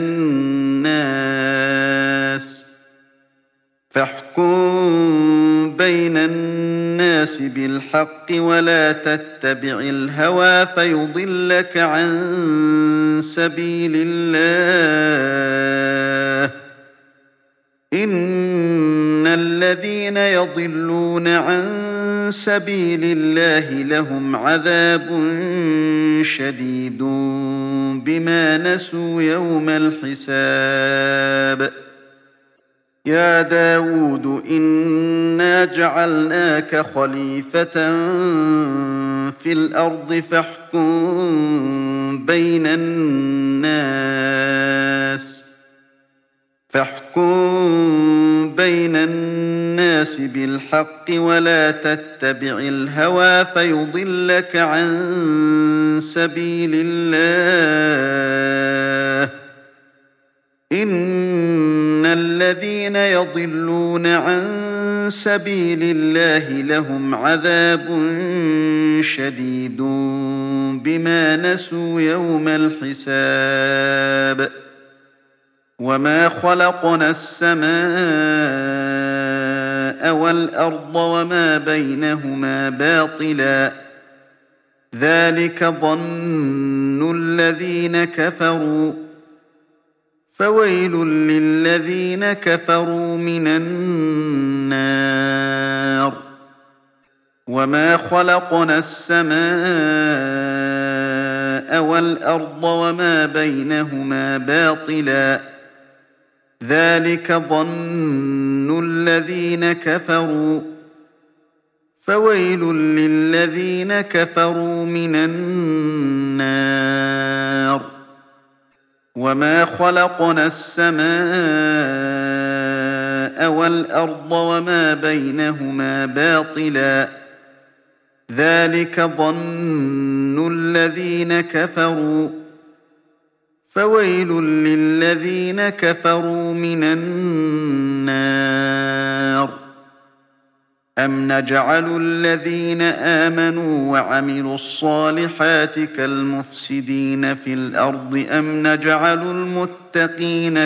S1: الناس فاحكم بين الناس بالحق ولا تتبع الهوى فيضلك عن سبيل الله إن الذين يضلون عن سبيل الله لهم عذاب شديد بما نسوا يوم الحساب يا داود إنا جعلناك خليفة في الأرض فاحكم بين الناس فاحكم بين الناس بالحق ولا تتبع الهوى فيضلك عن سبيل الله إن الذين يضلون عن سبيل الله لهم عذاب شديد بما نسوا يوم الحساب وما خلقنا السماء والأرض وما بينهما باطلا ذلك ظن الذين كفروا فويل للذين كفروا من النار وما خلقنا السماء والأرض وما بينهما باطلا ذلك ظن الذين كفروا فويل للذين كفروا من النار وما خلقنا السماء والأرض وما بينهما باطلا ذلك ظن الذين كفروا فويل للذين كفروا من النار أم نجعل الذين آمنوا وعملوا الصالحات كالمفسدين في الأرض أم نجعل المتقين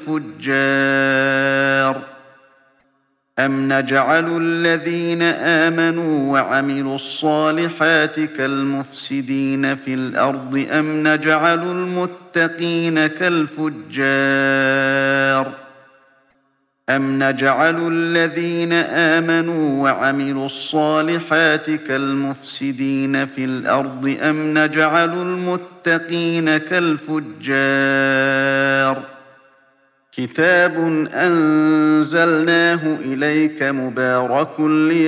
S1: كالفجار أم نجعل الذين آمنوا وعملوا الصالحات كالمفسدين في الأرض أم نجعل المتقين كالفجار أم نجعل الذين آمنوا وعملوا الصالحات كالمفسدين في الأرض أم نجعل المتقين كالفجار كتاب أنزلناه إليك مبارك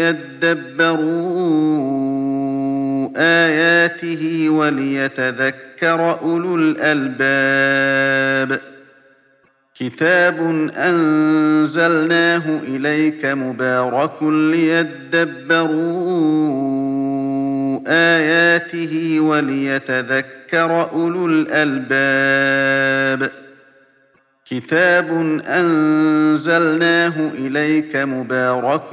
S1: ليدبروا آياته وليتذكر أولو الألباب كتاب أنزلناه إليك مبارك ليدبروا آياته وليتذكر أولو الألباب كتاب أنزلناه إليك مبارك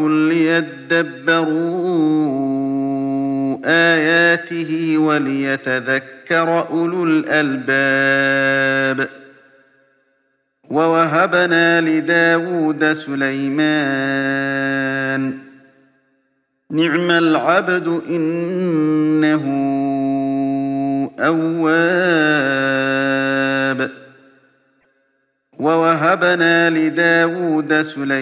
S1: ليدبروا آياته وليتذكر أولو الألباب. ووهبنا لداود سليمان نعم العبد إنه أواب. ووهبنا لداود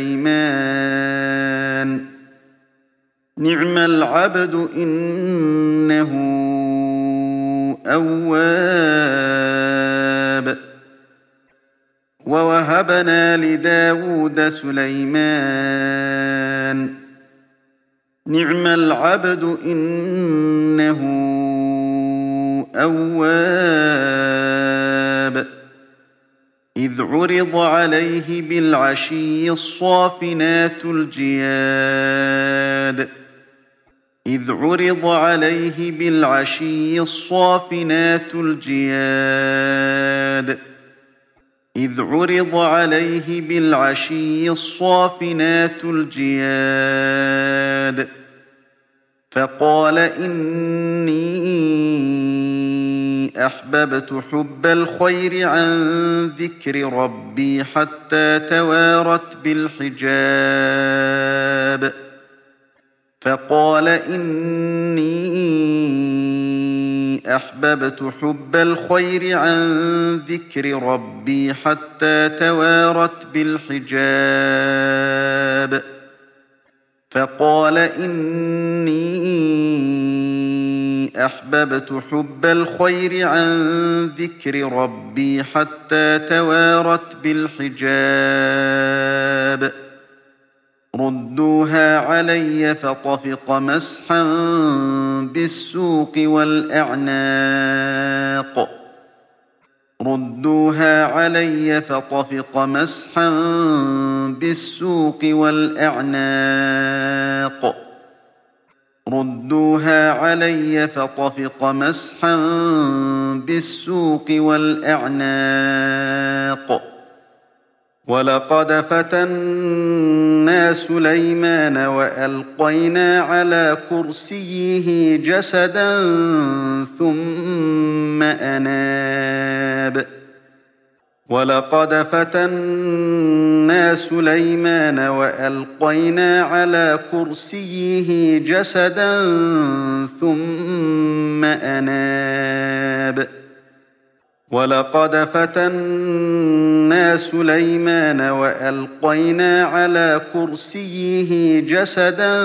S1: سليمان نعم العبد إنه أواب. ووهبنا لداود سليمان نعم العبد إنه أواب. إذ عرض عليه بالعشي الصافنات الجياد إذ عرض عليه بالعشي الصافنات الجياد إذ عرض عليه بالعشي الصافنات الجياد فقال إني أحببت حب الخير عن ذكر ربي حتى توارت بالحجاب. فقال إني أحببت حب الخير عن ذكر ربي حتى توارت بالحجاب. فقال إني أحببت حب الخير عن ذكر ربي حتى توارت بالحجاب. ردوها علي فطفق مسحا بالسوق والأعناق ردوها علي فطفق مسحا بالسوق والأعناق ردوها علي فطفق مسحا بالسوق والأعناق. ولقد فتنا سليمان وألقينا على كرسيه جسدا ثم أناب. ولقد فتنا سليمان وألقينا على كرسيه جسدا ثم أناب. ولقد فتنا سليمان وألقينا على كرسيه جسدا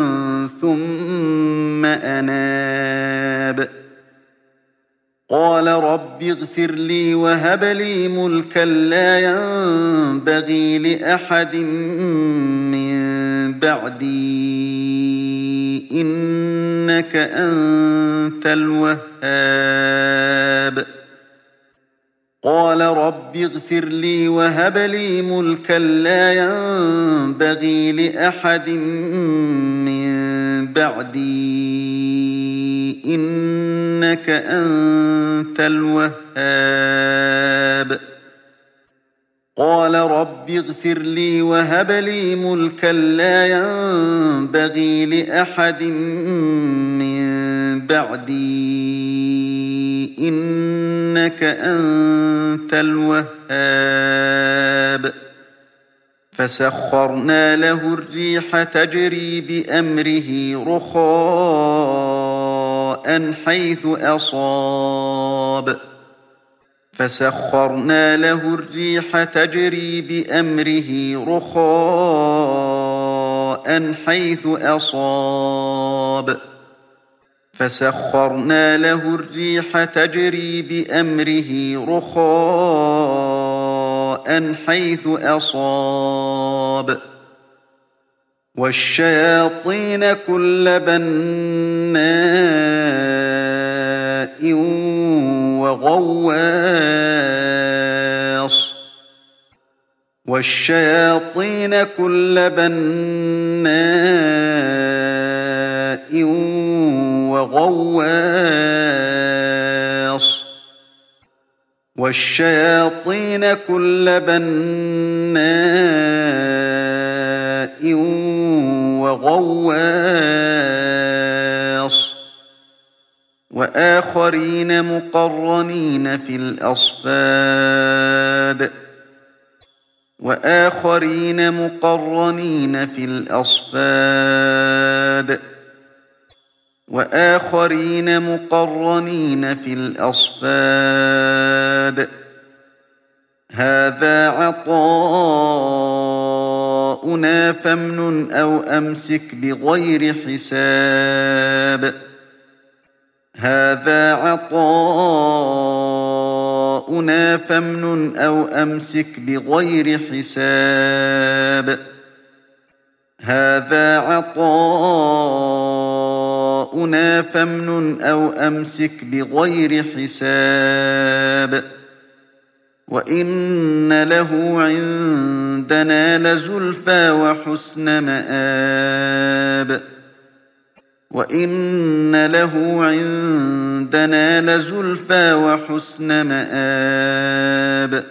S1: ثم أناب. قال رب اغفر لي وهب لي ملكا لا ينبغي لأحد من بعدي إنك أنت الوهاب. قال رب اغفر لي وهب لي ملكا لا ينبغي لأحد من بعدي إنك أنت الوهاب. قال رب اغفر لي وهب لي ملكا لا ينبغي لأحد من بعدي إنك أنت الوهاب. فسخرنا له الريح تجري بأمره رخاء حيث أصاب. فسخرنا له الريح تجري بأمره رخاء حيث أصاب. فسخرنا له الريح تجري بأمره رخاء حيث أصاب. والشياطين كل بناء وغواص والشياطين كل بناء وغواص والشياطين كل بناء وغواص وآخرين مقرنين في الأصفاد وآخرين مقرنين في الأصفاد وآخرين مقرنين في الأصفاد هذا عطاؤنا فامنن أو أمسك بغير حساب هذا عطاؤنا فامنن أو أمسك بغير حساب هذا عطاؤنا فامنن أو أمسك بغير حساب وإن له عندنا لزلفى وحسن مآب وإن له عندنا لزلفى وحسن مآب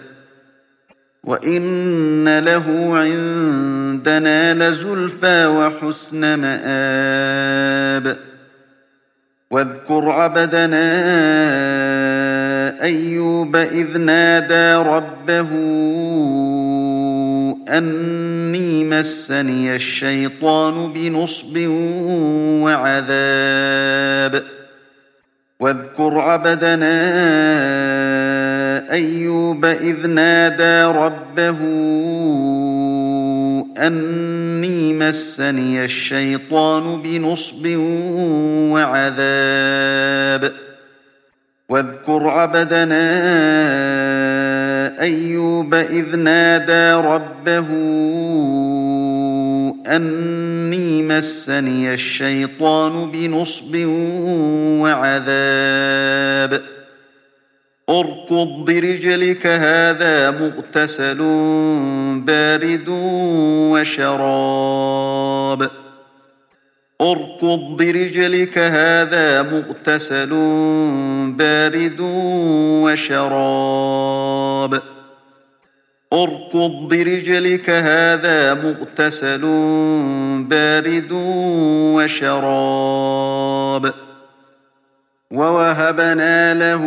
S1: وإن له عندنا لزلفى وحسن مآب واذكر عبدنا أيوب إذ نادى ربه أني مسني الشيطان بنصب وعذاب واذكر عبدنا أيوب إذ نادى ربه أني مسني الشيطان بنصب وعذاب واذكر عبدنا أيوب إذ نادى ربه أني مسني الشيطان بنصب وعذاب اركض برجلك هذا مغتسل بارد وشراب اركض برجلك هذا مغتسل بارد وشراب اركض برجلك هذا مغتسل بارد وشراب ووهبنا له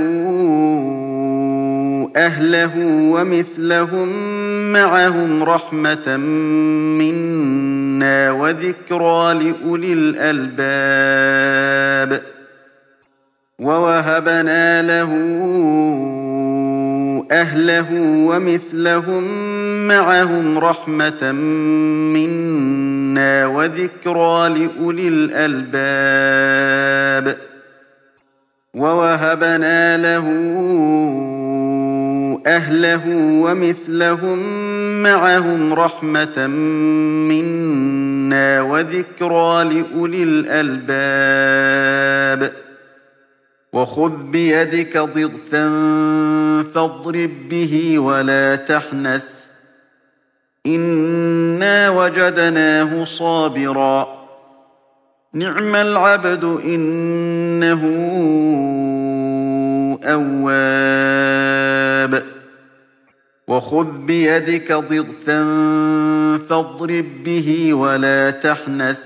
S1: أهله ومثلهم معهم رحمة منا وذكرى لأولي الألباب ووهبنا له أهله ومثلهم معهم رحمة منا وذكرى لأولي الألباب ووهبنا له أهله ومثلهم معهم رحمة منا وذكرى لأولي الألباب وخذ بيدك ضغثا فاضرب به ولا تحنث إنا وجدناه صابرا نعم العبد إنه أواب وخذ بيدك ضغثا فاضرب به ولا تحنث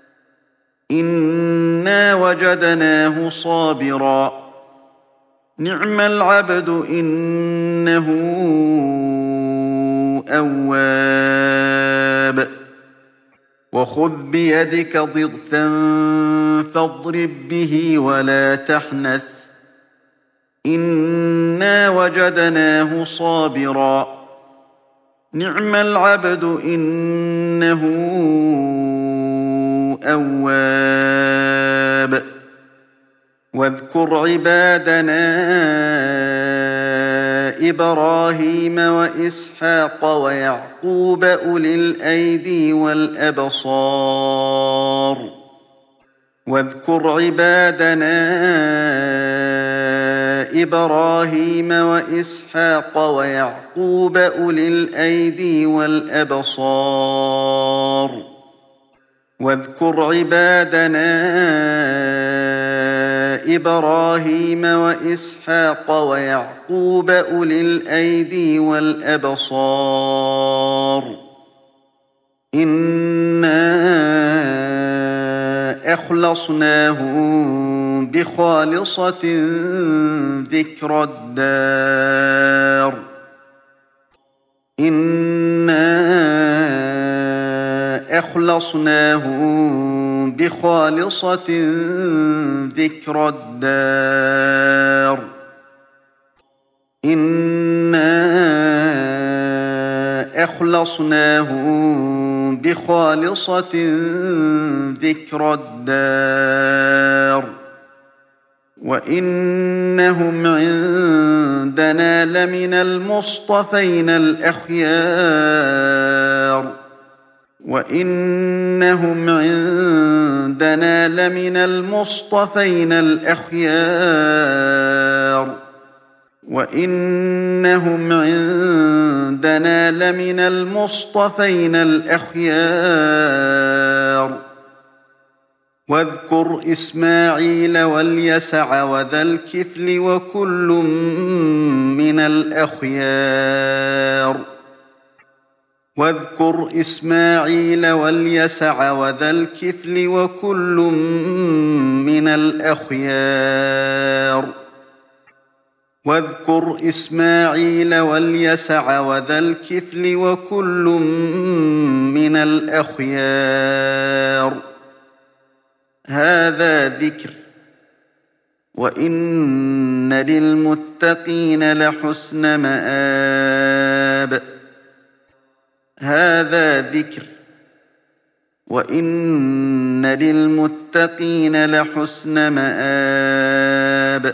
S1: إنا وجدناه صابرا نعم العبد إنه أواب وخذ بيدك ضغثا فاضرب به ولا تحنث إنا وجدناه صابرا نعم العبد إنه أواب واذكر عبادنا إبراهيم وإسحاق ويعقوب أولي الأيدي والأبصار واذكر عبادنا إبراهيم وإسحاق ويعقوب أولي الأيدي والأبصار واذكر عبادنا إبراهيم وإسحاق ويعقوب أولي الأيدي والأبصار إنا أخلصناهم بخالصة ذكرى الدار إنا أخلصناهم بخالصة ذكرى الدار إنا أخلصناهم بخالصة ذكرى الدار وإنهم عندنا لمن المصطفين الأخيار وإنهم عندنا لمن المصطفين الأخيار وإنهم عندنا لمن المصطفين الأخيار واذكر إسماعيل واليسع وذا الكفل وكل من الأخيار واذكر إسماعيل واليسع وذا الكفل وكل من الأخيار واذكر إسماعيل واليسع وذا الكفل وكل من الأخيار هذا ذكر وإن للمتقين لحسن مآب هذا ذكر وإن للمتقين لحسن مآب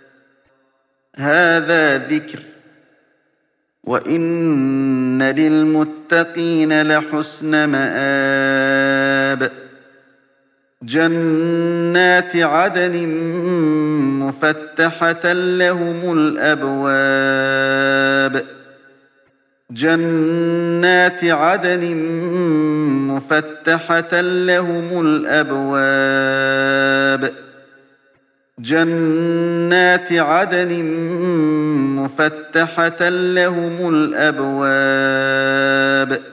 S1: هذا ذكر وإن للمتقين لحسن مآب جنات عدن مفتحة لهم الأبواب جنات عدن مفتحة لهم الأبواب جنات عدن مفتحة لهم الأبواب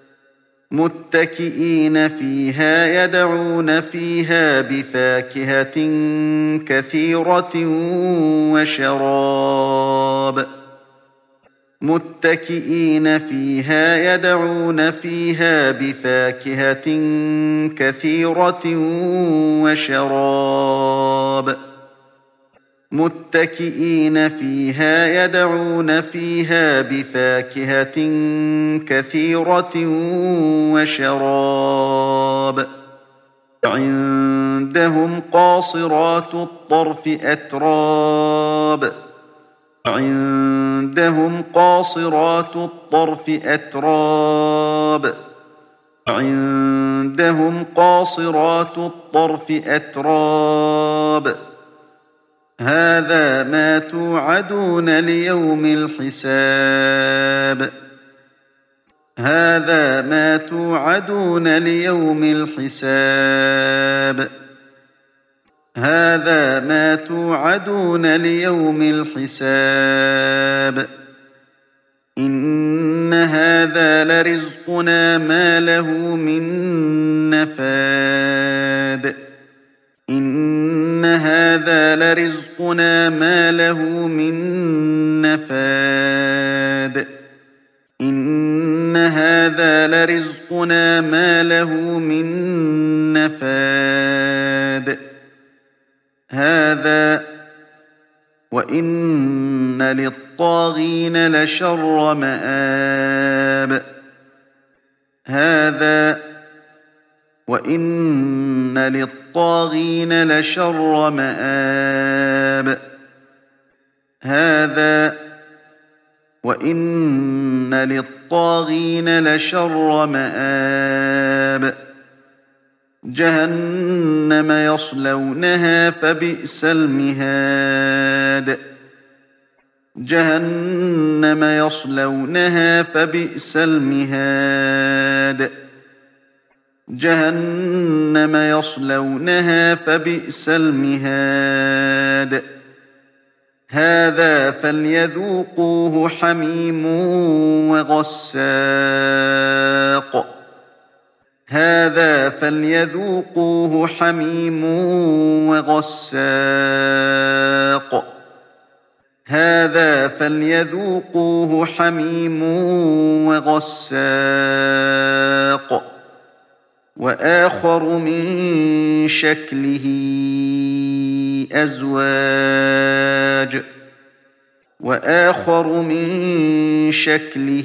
S1: متكئين فيها يدعون فيها بفاكهة كثيرة وشراب متكئين فيها يدعون فيها بفاكهة كثيرة وشراب متكئين فيها يدعون فيها بفاكهة كثيرة وشراب عندهم قاصرات الطرف أتراب عندهم قاصرات الطرف أتراب عندهم قاصرات الطرف أتراب هذا ما توعدون ليوم الحساب هذا ما توعدون ليوم الحساب هذا ما توعدون ليوم الحساب إن هذا لرزقنا ما له من نفاد إن هذا لرزقنا ما له من نفاد إن هذا لرزقنا ما له من نفاد هذا وإن للطاغين لشر مآب هذا وإن للطاغين لشر مآب هذا وإن للطاغين لشر مآب جهنم يصلونها فبئس المهاد جهنم يصلونها فبئس المهاد جهنم يصلونها فبئس المهاد هذا فليذوقوه حميم وغساق هذا فليذوقوه حميم وغساق هذا فليذوقوه حميم وغساق وآخر من شكله أزواج وآخر من شكله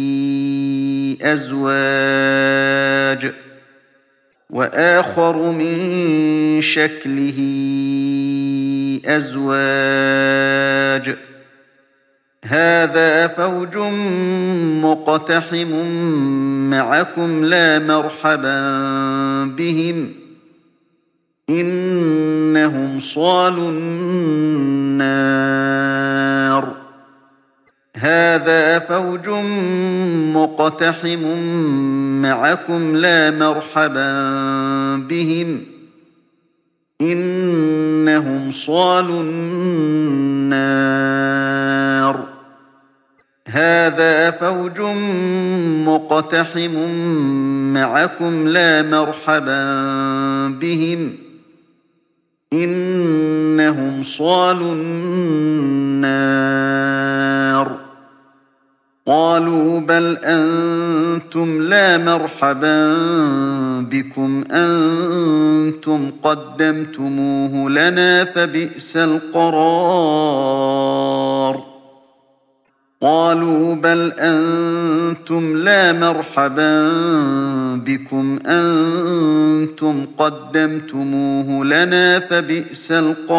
S1: أزواج وآخر من شكله أزواج هذا فوج مقتحم معكم لا مرحبا بهم إنهم صالوا النار هذا فوج مقتحم معكم لا مرحبا بهم إنهم صالوا النار هذا فوج مقتحم معكم لا مرحبا بهم إنهم صالوا النار قالوا بل أنتم لا مرحبا بكم أنتم قدمتموه لنا فبئس القرار قالوا بل أنتم لا مرحبا بكم أنتم قدمتموه لنا فبئس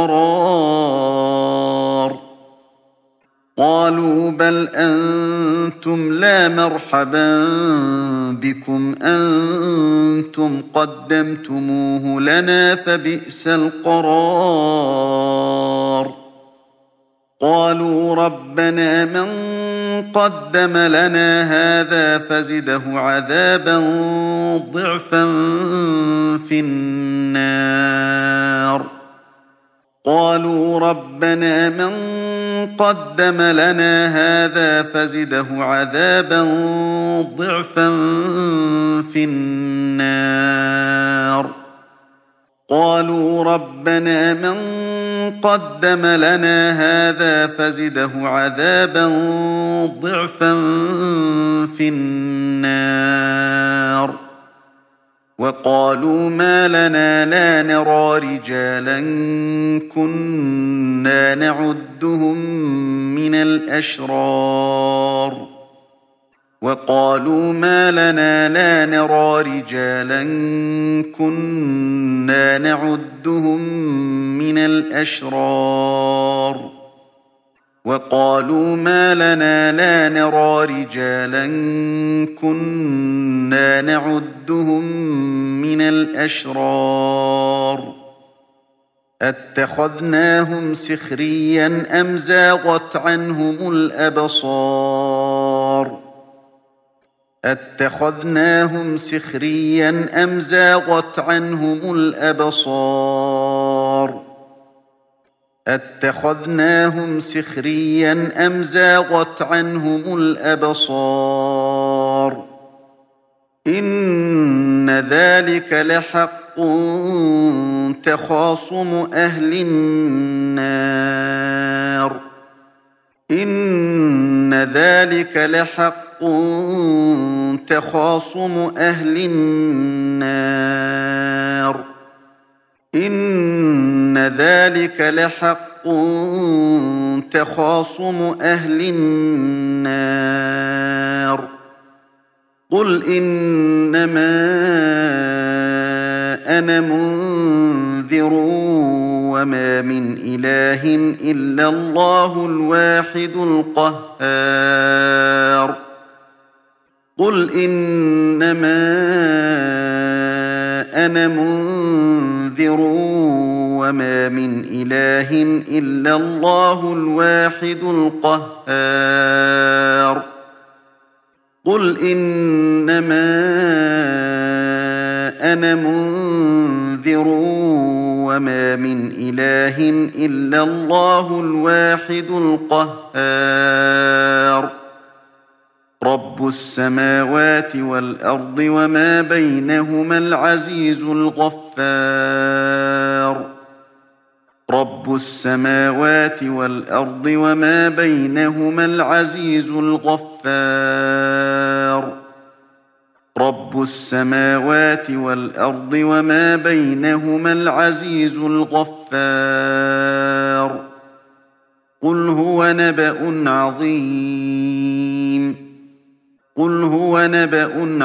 S1: القرار قالوا بل أنتم لا مرحبا بكم أنتم قدمتموه لنا فبئس القرار قالوا ربنا من قدم لنا هذا فزده عذابا ضعفا في النار قالوا ربنا من قدم لنا هذا فزده عذابا ضعفا في النار قالوا ربنا من قدم لنا هذا فزده عذابا ضعفا في النار وقالوا ما لنا لا نرى رجالا كنا نعدهم من الأشرار وقالوا ما لنا لا نرى رجالا كنا نعدهم من الأشرار وقالوا ما لنا لا نرى رجالا كنا نعدهم من الأشرار أتخذناهم سخريا أم زاغت عنهم الأبصار أتخذناهم سخريا أم زاغت عنهم الأبصار أتخذناهم سخريا أم زاغت عنهم الأبصار إن ذلك لحق تخاصم أهل النار إن ذلك لحق تخاصم أهل النار إن ذلك لحق تخاصم أهل النار قل إنما أنا منذر وما من إله إلا الله الواحد القهار قل إنما أنا منذر وما من إله إلا الله الواحد القهار قل إنما أنا منذر وما من إله إلا الله الواحد القهار رب السماوات والأرض وما بينهما العزيز الغفار رب السماوات والأرض وما بينهما العزيز الغفار رب السماوات والأرض وما بينهما العزيز الغفار قل هو نبأ عظيم قل هو نبأ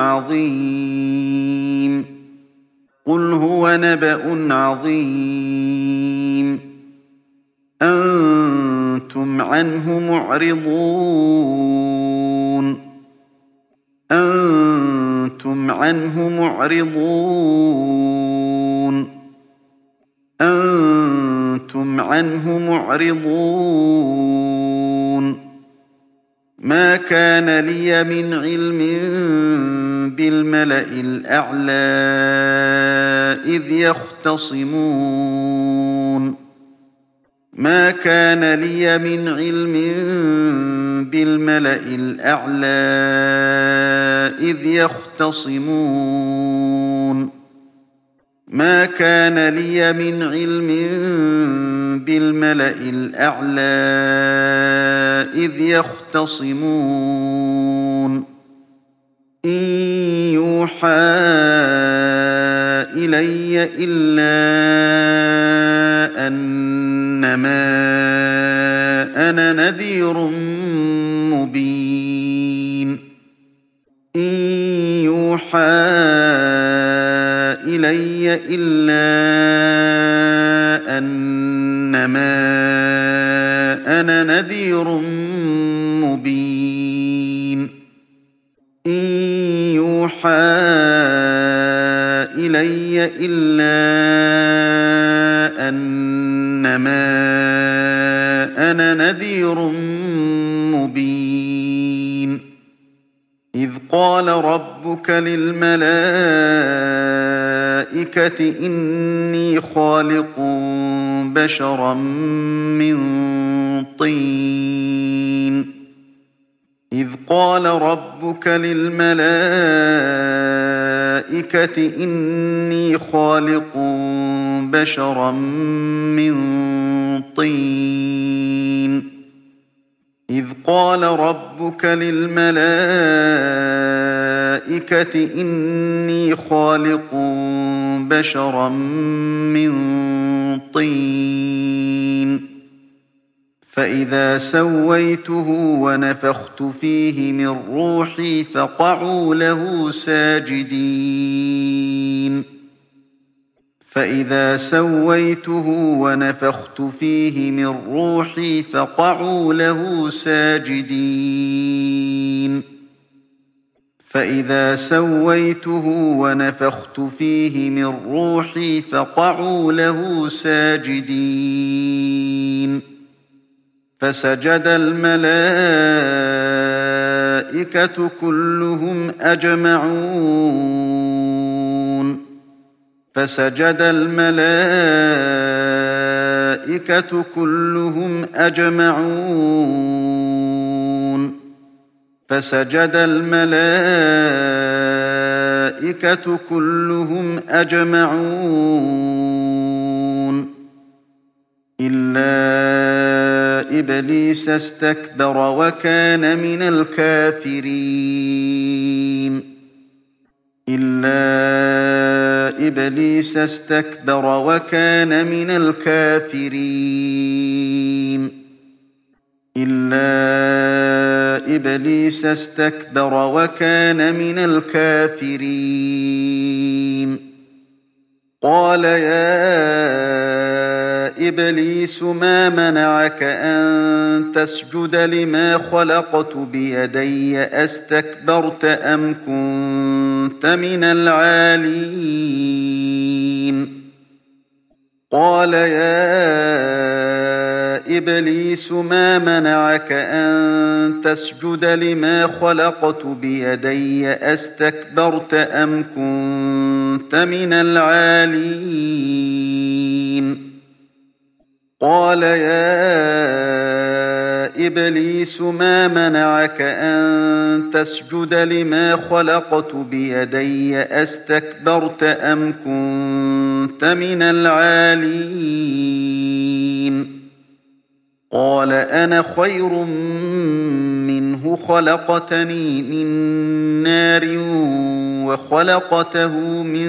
S1: عظيم قل هو نبأ عظيم أنتم عنه معرضون أنتم عنه معرضون أنتم عنه معرضون ما كان لي من علم بالملأ الأعلى إذ يختصمون ما كان لي من علم بالملأ الأعلى إذ يختصمون ما كان لي من علم بالملأ الأعلى إذ يختصمون إن يوحى إلي إلا أنما أنا نذير مبين إن يوحى إلي إلا أنما أنا نذير مبين إن يوحى إلي إلا أنما أنا نذير مبين إذ قال ربك للملائكة إني خالق بشرا من طين إذ قال ربك للملائكة إني خالق بشرا من طين إذ قال ربك للملائكة إني خالق بشرا من طين فإذا سويته ونفخت فيه من روحي فقعوا له ساجدين فإذا سويته ونفخت فيه من روحي فقعوا له ساجدين فإذا سويته ونفخت فيه من روحي فقعوا له ساجدين فسجد الملائكة كلهم أجمعون فسجد الملائكة كلهم أجمعون فسجد الملائكة كلهم أجمعون إلا إبليس استكبر وكان من الكافرين إلا إبليس استكبر وكان من الكافرين إلا إبليس استكبر وكان من الكافرين قال يا إبليس ما منعك أن تسجد لما خلقت بيدي أستكبرت أم كنت من العالين قال يا إبليس ما منعك أن تسجد لما خلقت بيدي أستكبرت أم كنت كنت من العالين قال يا إبليس ما منعك أن تسجد لما خلقت بيدي أستكبرت أم كنت من العالين قال أنا خير منه خلقتني من نار وخلقته من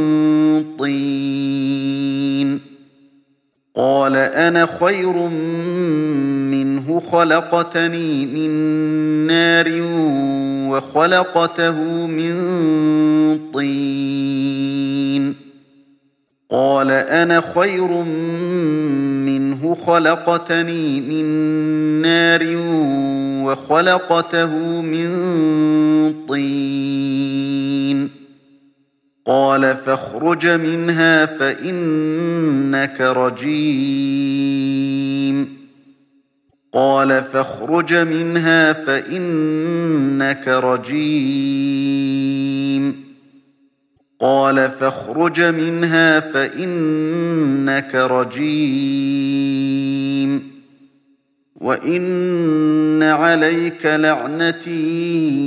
S1: طين قال أنا خير منه خلقتني من نار وخلقته من طين قال أنا خير منه خلقتني من نار وخلقته من طين قال فاخرج منها فإنك رجيم قال فاخرج منها فإنك رجيم قال فاخرج منها فإنك رجيم وإن عليك لعنتي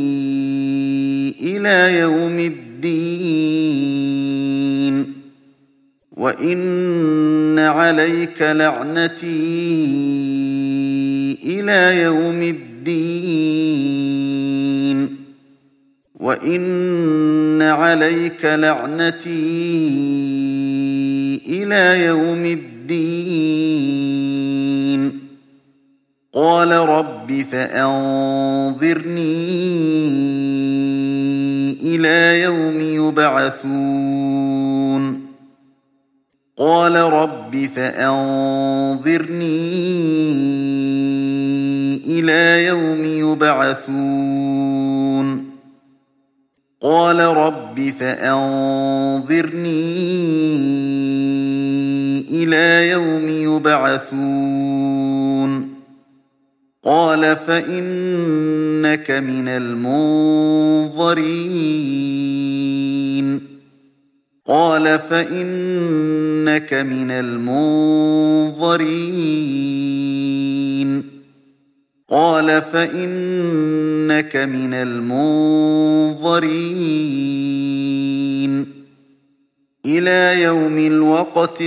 S1: إلى يوم الدين وإن عليك لعنتي إلى يوم الدين وإن عليك لعنتي إلى يوم الدين قال رب فأنظرني إلى يوم يبعثون قال رب فأنظرني إلى يوم يبعثون قال رب فأنظرني إلى يوم يبعثون قال فإنك من المنظرين قال فإنك من المنظرين قال فإنك من المنظرين إلى يوم الوقت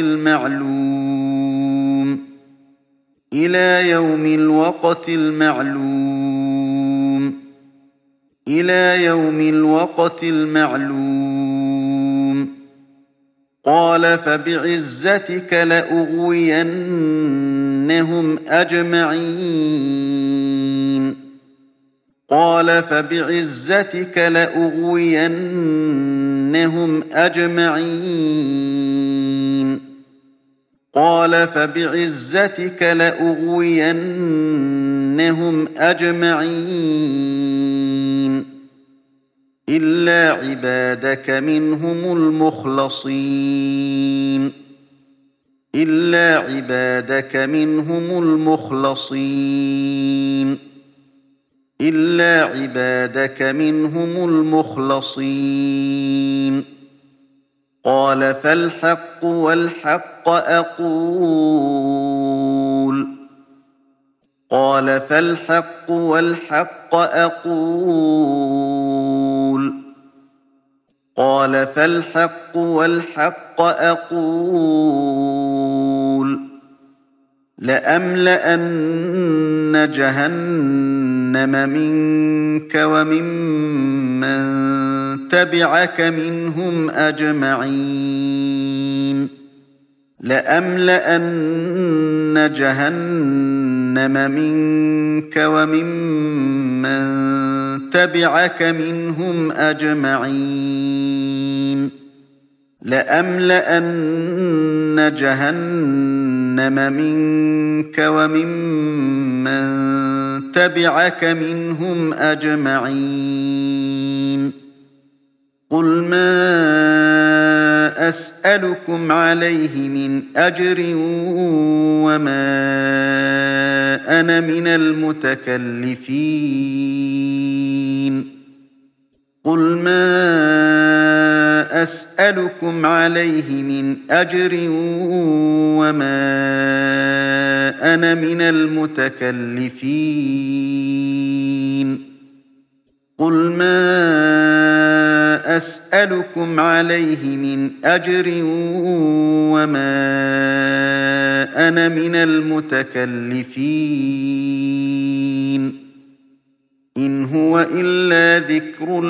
S1: المعلوم إلى يوم الوقت المعلوم إلى يوم الوقت المعلوم قال فبعزتك لأغوينهم أجمعين قال فبعزتك لأغوينهم أجمعين قال فبعزتك لأغوينهم أجمعين إلا عبادك منهم المخلصين إلا عبادك منهم المخلصين إلا عبادك منهم المخلصين قال فالحق والحق أقول قال فالحق والحق أقول قال فالحق والحق أقول لأملأن جهنم منك وممن تبعك منهم أجمعين لأملأن جهنم منك وممن تبعك منهم أجمعين لأملأن جهنم منك وممن تبعك منهم أجمعين قل ما أسألكم عليه من أجر وما أنا من المتكلفين قل ما أسألكم عليه من أجر وما أنا من المتكلفين قل ما أسألكم عليه من أجر وما أنا من المتكلفين إن هو إلا ذكر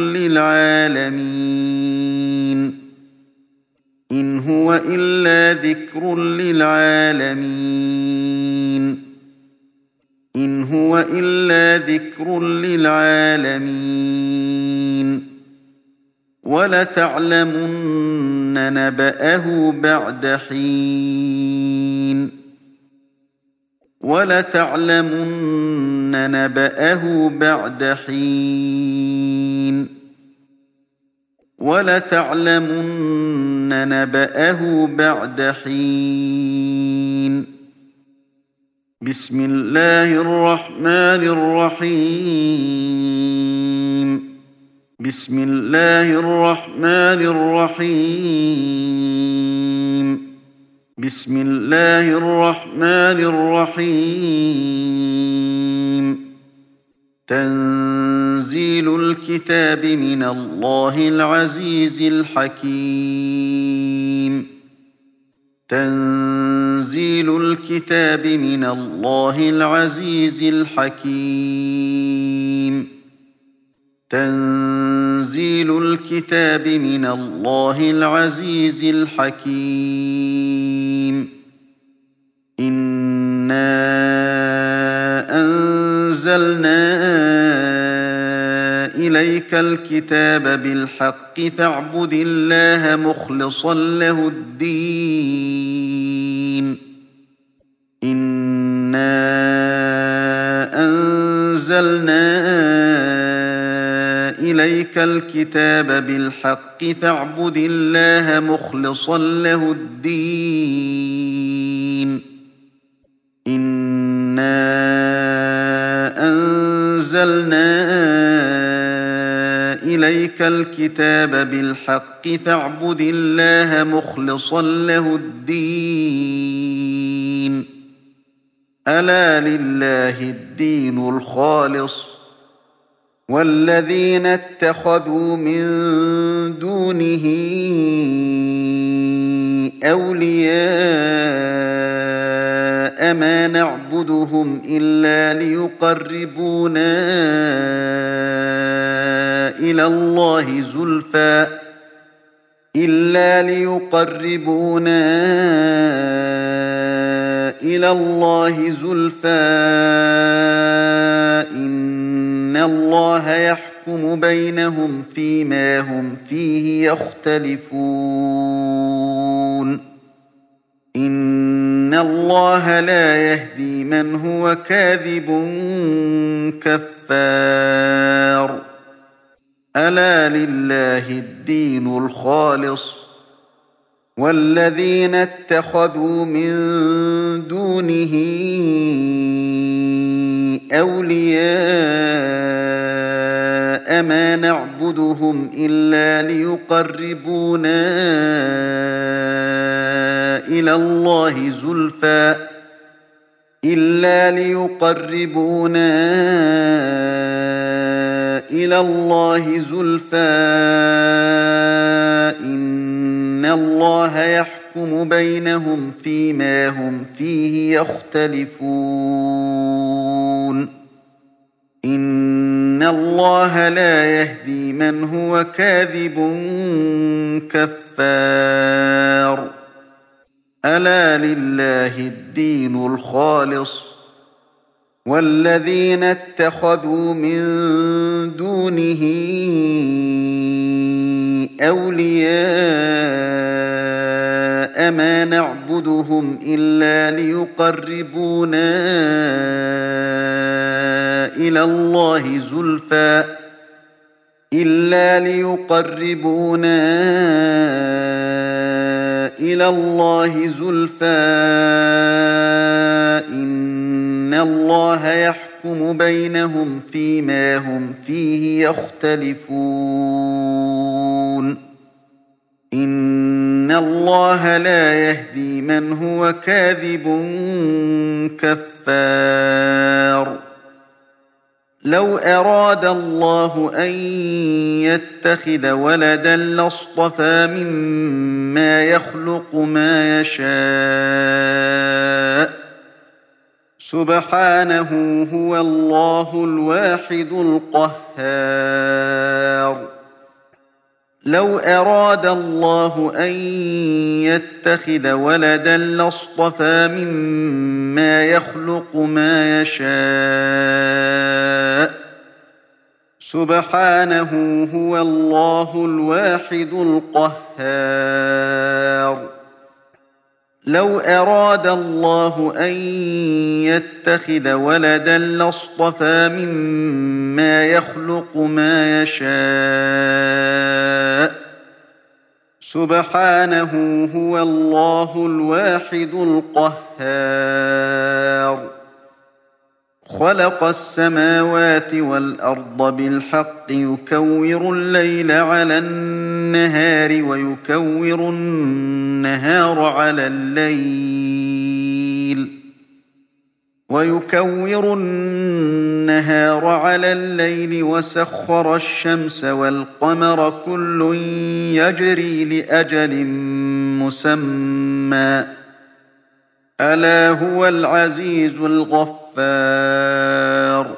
S1: للعالمين إن هو إلا ذكر للعالمين إن هو إلا ذكر للعالمين ولتعلمن نبأه بعد حين ولتعلمن نبأه بعد حين ولتعلمن نبأه بعد حين بسم الله الرحمن الرحيم بسم الله الرحمن الرحيم بسم الله الرحمن الرحيم تنزيل الكتاب من الله العزيز الحكيم تنزيل الكتاب من الله العزيز الحكيم تنزيل الكتاب من الله العزيز الحكيم إنا أنزلنا إليك الكتاب بالحق فاعبد الله مخلصا له الدين إنا أنزلنا إليك الكتاب بالحق فاعبد الله مخلصا له الدين إنا أنزلنا إليك الكتاب بالحق فاعبد الله مخلصا له الدين ألا لله الدين الخالص والذين اتخذوا من دونه أولياء ما نعبدهم إلا ليقربونا إلى الله زلفى إلا ليقربونا إلى الله زلفى إن الله يحكم بينهم فيما هم فيه يختلفون إن الله لا يهدي من هو كاذب كفار ألا لله الدين الخالص والذين اتخذوا من دونه أولياء ما نعبدهم إلا ليقربونا إلى الله زلفى إلا ليقربونا إلى الله زلفى إن الله يحكم بينهم فيما هم فيه يختلفون إن الله لا يهدي من هو كاذب كفار ألا لله الدين الخالص والذين اتخذوا من دونه أولياء ما نعبدهم إلا ليقربونا إلى الله زلفى إلا ليقربونا إلى الله زلفى إن الله يحكم بينهم فيما هم فيه يختلفون إن الله لا يهدي من هو كاذب كفار لو أراد الله أن يتخذ ولدا لاصطفى مما يخلق ما يشاء سبحانه هو الله الواحد القهار لو أراد الله أن يتخذ ولدا لاصطفى مما يخلق ما يشاء سبحانه هو الله الواحد القهار لو أراد الله أن يتخذ ولدا لاصطفى مما يخلق ما يشاء سبحانه هو الله الواحد القهار خلق السماوات والأرض بالحق يكور الليل على النهار ويكور النهار على الليل ويكور النهار على الليل وسخر الشمس والقمر كل يجري لأجل مسمى ألا هو العزيز الغفار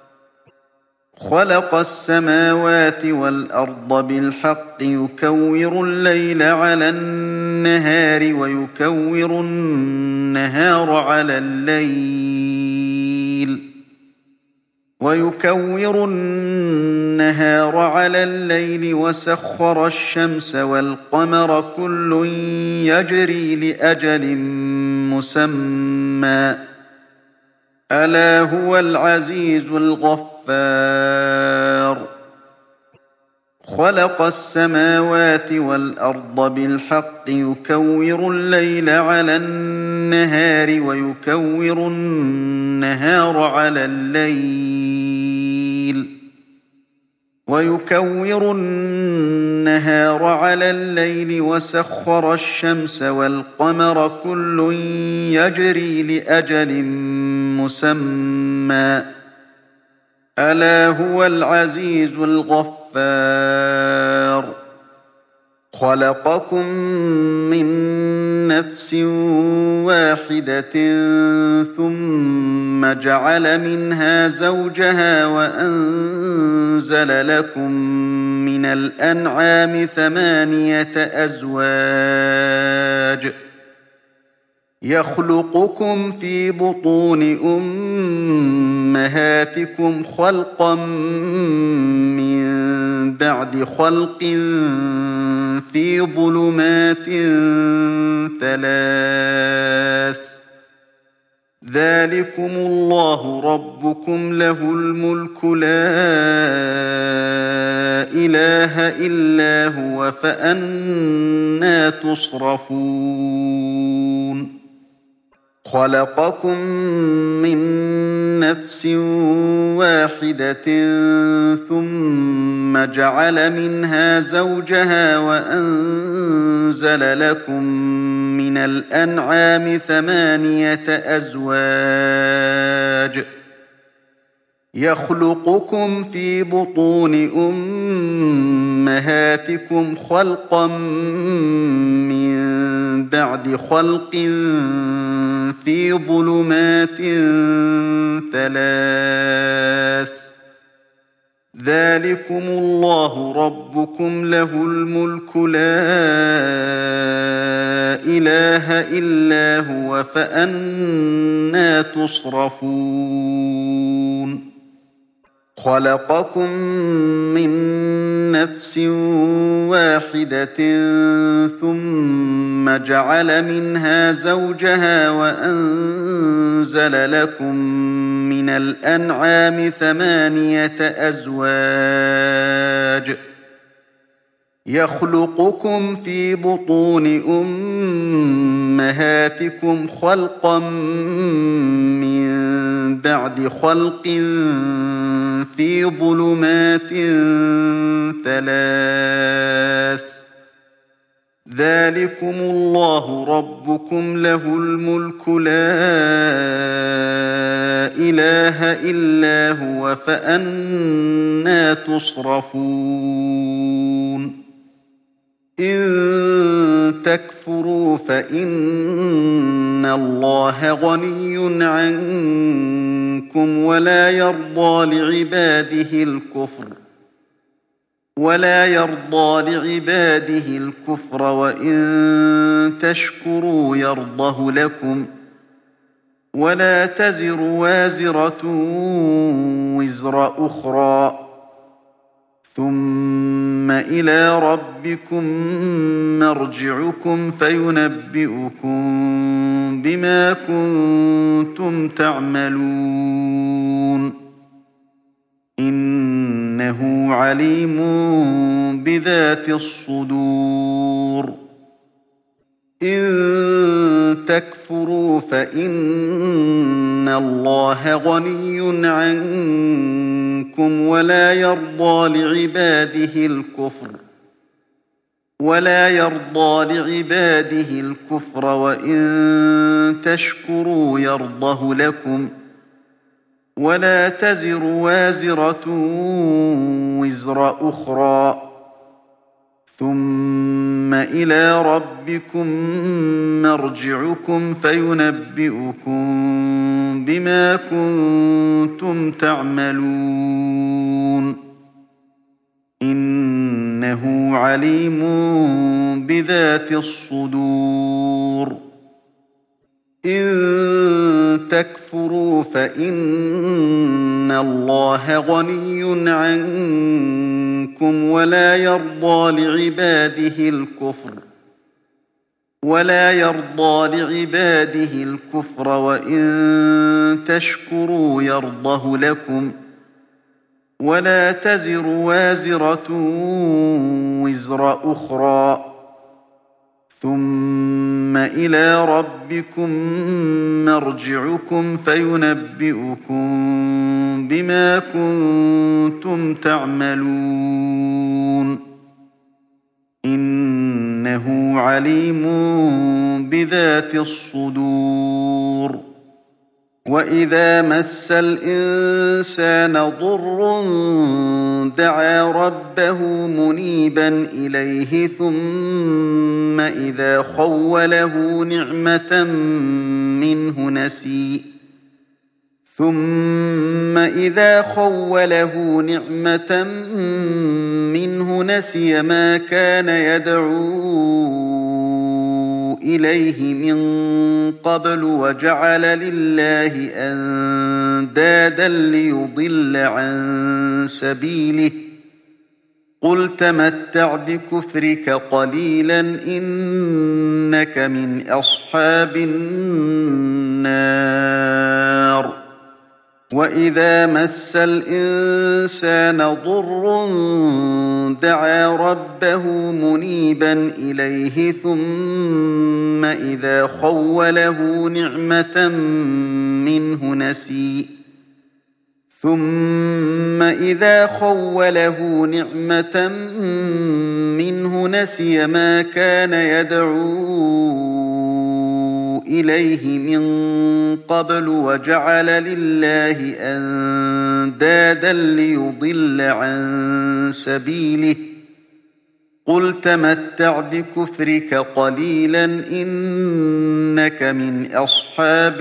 S1: خلق السماوات والأرض بالحق يكور الليل على النهار ويكور النهار على الليل ويكور النهار على الليل وسخر الشمس والقمر كل يجري لأجل مسمى ألا هو العزيز الغفار خلق السماوات والأرض بالحق يكور الليل على النهار ويكور النهار على الليل ويكور النهار على الليل وسخر الشمس والقمر كل يجري لأجل مسمى ألا هو العزيز الغفار خلقكم من نفس واحدة ثم جعل منها زوجها وأنزل لكم من الأنعام ثمانية أزواج يخلقكم في بطون أمهاتكم خلقا من بعد خلق في ظلمات ثلاث ذلكم الله ربكم له الملك لا إله إلا هو فأنى تصرفون خلقكم من نفس واحدة ثم جعل منها زوجها وأنزل لكم من الأنعام ثمانية أزواج يخلقكم في بطون أمهاتكم خلقا من بعد خلق في ظلمات ثلاث ذلكم الله ربكم له الملك لا إله إلا هو فأنى تصرفون خلقكم من نفس واحدة ثم جعل منها زوجها وأنزل لكم من الأنعام ثمانية أزواج يخلقكم في بطون أمهاتكم خلقا من بعد خلق في ظلمات ثلاث ذلكم الله ربكم له الملك لا إله إلا هو فأنى تصرفون إن تكفروا فإن الله غني عنكم ولا يرضى لعباده الكفر ولا يرضى لعباده الكفر وإن تشكروا يرضه لكم ولا تزر وازرة وزر أخرى ثم إلى ربكم مرجعكم فينبئكم بما كنتم تعملون إنه عليم بذات الصدور إن تكفروا فإن الله غني عنكم ولا يرضى لعباده الكفر ولا يرضى لعباده الكفر وإن تشكروا يرضه لكم ولا تزر وازرة وزر أخرى ثم إلى ربكم مرجعكم فينبئكم بما كنتم تعملون إنه عليم بذات الصدور إن تكفروا فإن الله غني عنكم ولا يرضى لعباده الكفر ولا يرضى لعباده الكفر وإن تشكروا يرضه لكم ولا تزر وازرة وزر أخرى ثم إلى ربكم مرجعكم فينبئكم بما كنتم تعملون إنه عليم بذات الصدور وإذا مس الإنسان ضر دعا ربه منيبا إليه ثم إذا خوله نعمة منه نسي ثم إذا خوله نعمة منه نسي ما كان يدعو إليه من قبل وجعل لله أندادا ليضل عن سبيله قل تمتع بكفرك قليلا إنك من أصحاب النار وإذا مس الإنسان ضر دعا ربه منيبا إليه ثم إذا خوله نعمة منه نسي ثم إذا خوله نعمة منه نسي ما كان يدعو إليه من قبل وجعل لله أندادا ليضل عن سبيله قل تمتع بكفرك قليلا إنك من أصحاب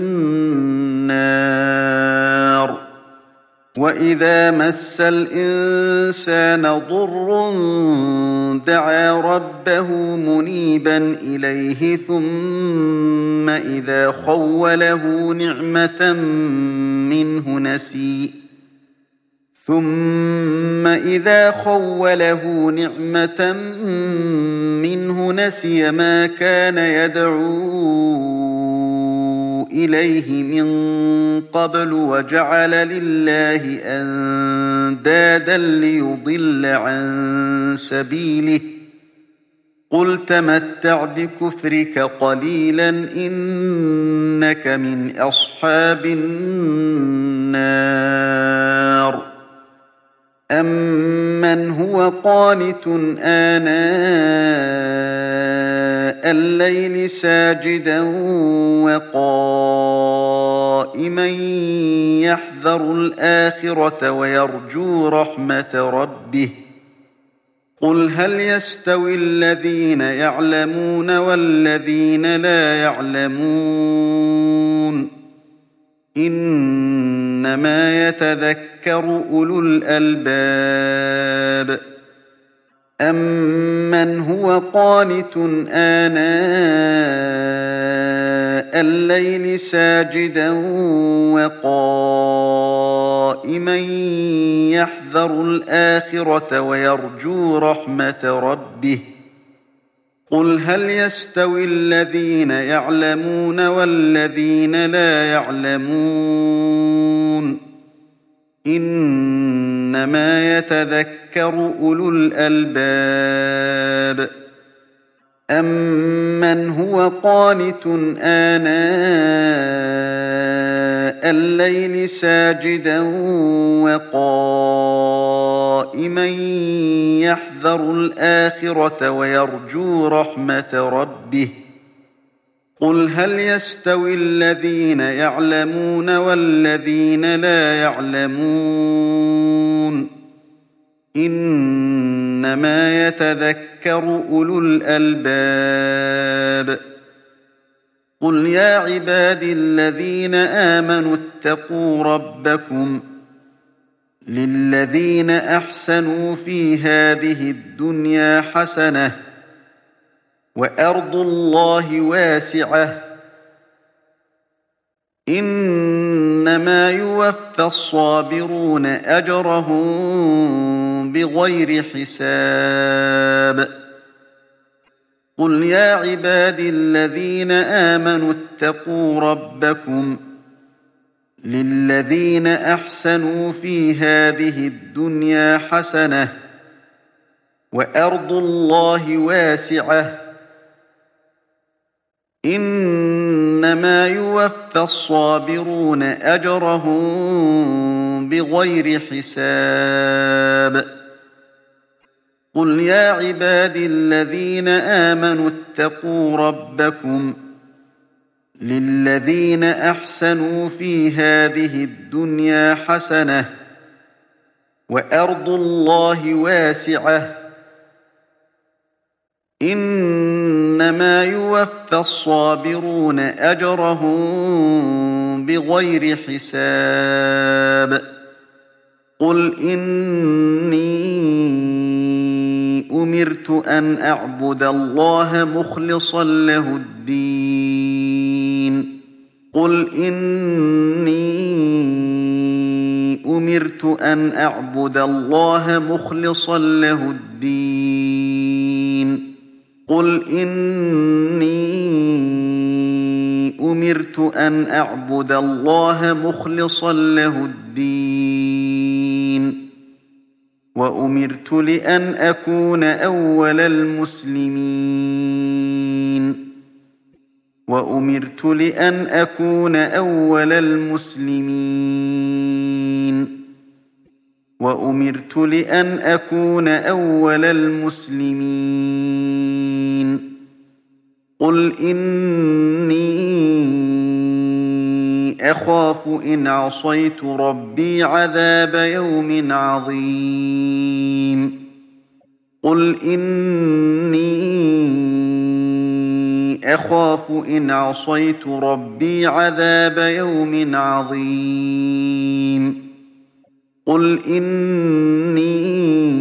S1: النار وإذا مس الإنسان ضر دعا ربه منيبا إليه ثم إذا خوله نعمة منه نسي ثم إذا خوله نعمة منه نسي ما كان يدعو إليه من قبل وجعل لله أندادا ليضل عن سبيله قل تمتع بكفرك قليلا إنك من أصحاب النار أَمَّنْ هُوَ قَانِتٌ آنَاءَ اللَّيْلِ سَاجِدًا وَقَائِمًا يَحْذَرُ الْآخِرَةَ وَيَرْجُو رَحْمَةَ رَبِّهِ قُلْ هَلْ يَسْتَوِي الَّذِينَ يَعْلَمُونَ وَالَّذِينَ لَا يَعْلَمُونَ إِنَّمَا يَتَذَكَّرُ أُولُو الْأَلْبَابِ أَمَّنْ هُوَ قَانِتٌ آنَاءَ اللَّيْلِ سَاجِدًا وَقَائِمًا يَحْذَرُ الْآخِرَةَ وَيَرْجُو رَحْمَةَ رَبِّهِ قُلْ هَلْ يَسْتَوِي الَّذِينَ يَعْلَمُونَ وَالَّذِينَ لَا يَعْلَمُونَ إِنَّمَا يَتَذَكَّرُ أُولُو الْأَلْبَابِ أَمَّنْ هُوَ قَانِتٌ آنَاءَ اللَّيْلِ سَاجِدًا وَقَائِمًا يَحْذَرُ الْآخِرَةَ وَيَرْجُو رَحْمَةَ رَبِّهِ قُلْ هَلْ يَسْتَوِي الَّذِينَ يَعْلَمُونَ وَالَّذِينَ لَا يَعْلَمُونَ إِنَّمَا يَتَذَكَّرُ أُولُو الْأَلْبَابِ قُلْ يَا عِبَادِي الَّذِينَ آمَنُوا اتَّقُوا رَبَّكُمْ لِلَّذِينَ أَحْسَنُوا فِي هَٰذِهِ الدُّنْيَا حَسَنَةٌ وَأَرْضُ اللَّهِ وَاسِعَةٌ إِنَّمَا يُوَفَّى الصَّابِرُونَ أَجْرَهُم بِغَيْرِ حِسَابٍ قُلْ يَا عِبَادِي الَّذِينَ آمَنُوا اتَّقُوا رَبَّكُمْ لِلَّذِينَ أَحْسَنُوا فِي هَٰذِهِ الدُّنْيَا حَسَنَةٌ وَأَرْضُ اللَّهِ وَاسِعَةٌ إِنَّمَا يُوَفَّى الصَّابِرُونَ أَجْرَهُم بِغَيْرِ حِسَابٍ قُلْ يَا عِبَادِي الَّذِينَ آمَنُوا اتَّقُوا رَبَّكُمْ لِلَّذِينَ أَحْسَنُوا فِي هَٰذِهِ الدُّنْيَا حَسَنَةٌ وَأَرْضُ اللَّهِ وَاسِعَةٌ إِنَّمَا يُوَفَّى الصَّابِرُونَ أَجْرَهُم بِغَيْرِ حِسَابٍ قُلْ إِنِّي أُمِرْتُ أَنْ أَعْبُدَ اللَّهَ مُخْلِصًا لَّهُ الدِّينَ قُلْ إِنِّي أُمِرْتُ أَنْ أَعْبُدَ اللَّهَ مُخْلِصًا لَّهُ الدِّينَ قُلْ إِنِّي أُمِرْتُ أَنْ أَعْبُدَ اللَّهَ مُخْلِصًا لَّهُ الدِّينَ وَأُمِرْتُ لِأَنْ أَكُونَ أَوَّلَ الْمُسْلِمِينَ وَأُمِرْتُ لِأَنْ أَكُونَ أَوَّلَ الْمُسْلِمِينَ وَأُمِرْتُ لِأَنْ أَكُونَ أَوَّلَ الْمُسْلِمِينَ قُلْ إِنِّي أَخَافُ إِنْ عَصَيْتُ رَبِّي عَذَابَ يَوْمٍ عَظِيمٍ قُلْ إِنِّي أَخَافُ إِنْ عَصَيْتُ رَبِّي عَذَابَ يَوْمٍ عَظِيمٍ قُلْ إِنِّي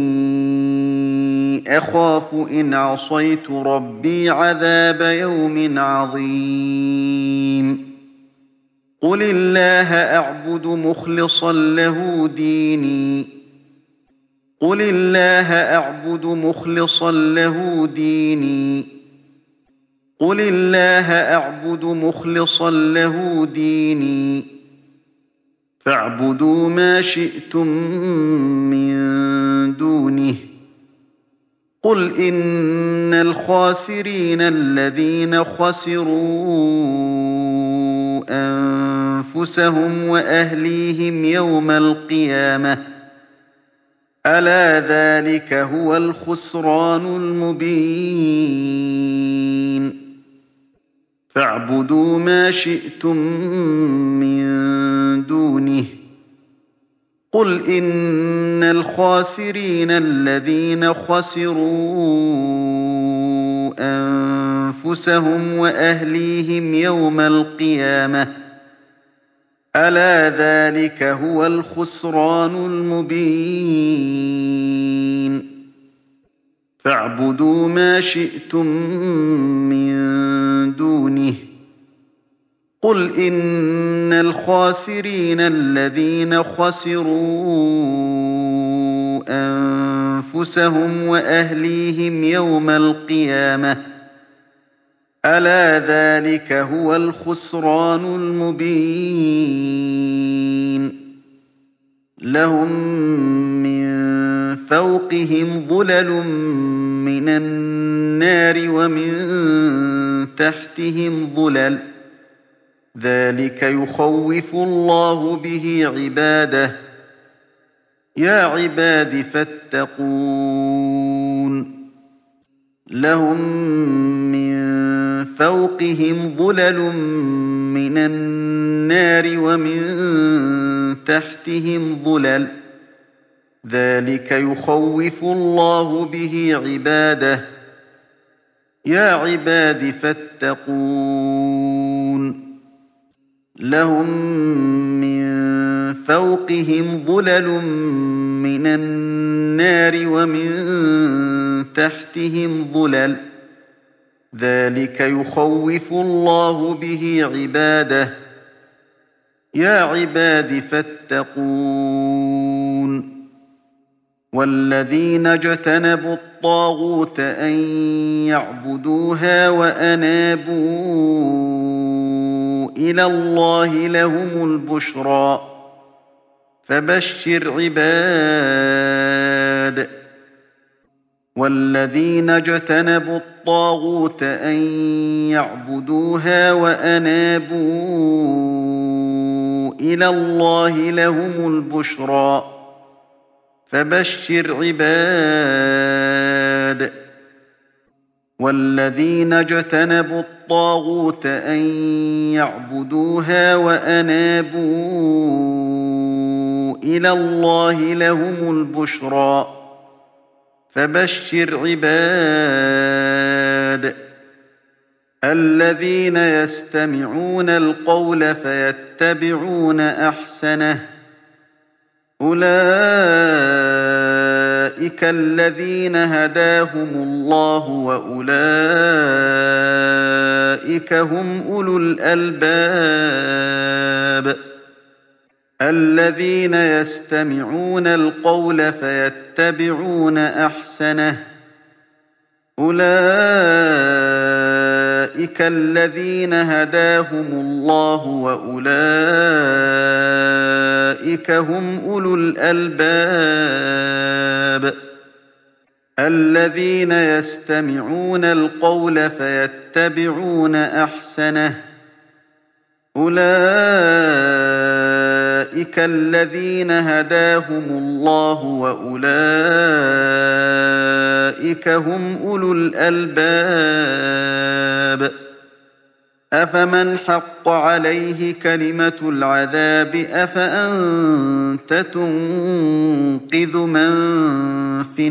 S1: أَخَافُ إِنْ عَصَيْتُ رَبِّي عَذَابَ يَوْمٍ عَظِيمٍ قُلِ اللَّهَ أَعْبُدُ مُخْلِصًا لَّهُ دِينِي قُلِ اللَّهَ أَعْبُدُ مُخْلِصًا لَّهُ دِينِي قُلِ اللَّهَ أَعْبُدُ مُخْلِصًا لَّهُ دِينِي فَاعْبُدُوا مَا شِئْتُم مِّن دُونِهِ قُلْ إِنَّ الْخَاسِرِينَ الَّذِينَ خَسِرُوا أَنفُسَهُمْ وَأَهْلِيهِمْ يَوْمَ الْقِيَامَةِ ألا ذلك هو الخسران المبين فاعبدوا ما شئتم من دونه قل إن الخاسرين الذين خسروا أنفسهم وأهليهم يوم القيامة ألا ذلك هو الخسران المبين فاعبدوا ما شئتم من دونه قل إن الخاسرين الذين خسروا أنفسهم وأهليهم يوم القيامة ألا ذلك هو الخسران المبين لهم من فوقهم ظلل من النار ومن تحتهم ظلل ذلك يخوف الله به عباده يا عباد فاتقون لهم من فوقهم ظلل من النار ومن تحتهم ظلل ذلك يخوف الله به عباده يا عباد فاتقون لهم من فوقهم ظلل من النار ومن تحتهم ظلل ذلك يخوف الله به عباده يا عباد فاتقون والذين اجتنبوا الطاغوت أن يعبدوها وأنابوا إلى الله لهم البشرى فبشر عباد والذين اجتنبوا الطاغوت أن يعبدوها وأنابوا إلى الله لهم البشرى فبشر عباد والذين اجتنبوا الطاغوت أن يعبدوها وأنابوا إلى الله لهم البشرى فبشر عباد الذين يستمعون القول فيتبعون أحسنه أولئك الذين هداهم الله وأولئك هم أولو الألباب الذين يستمعون القول فيتبعون أحسنه أولئك الذين هداهم الله وأولئك هم أولو الألباب الذين يستمعون القول فيتبعون أحسنه أولئك الذين هداهم الله وأولئك هم أولو الألباب أفمن حق عليه كلمة العذاب أفأنت تنقذ من في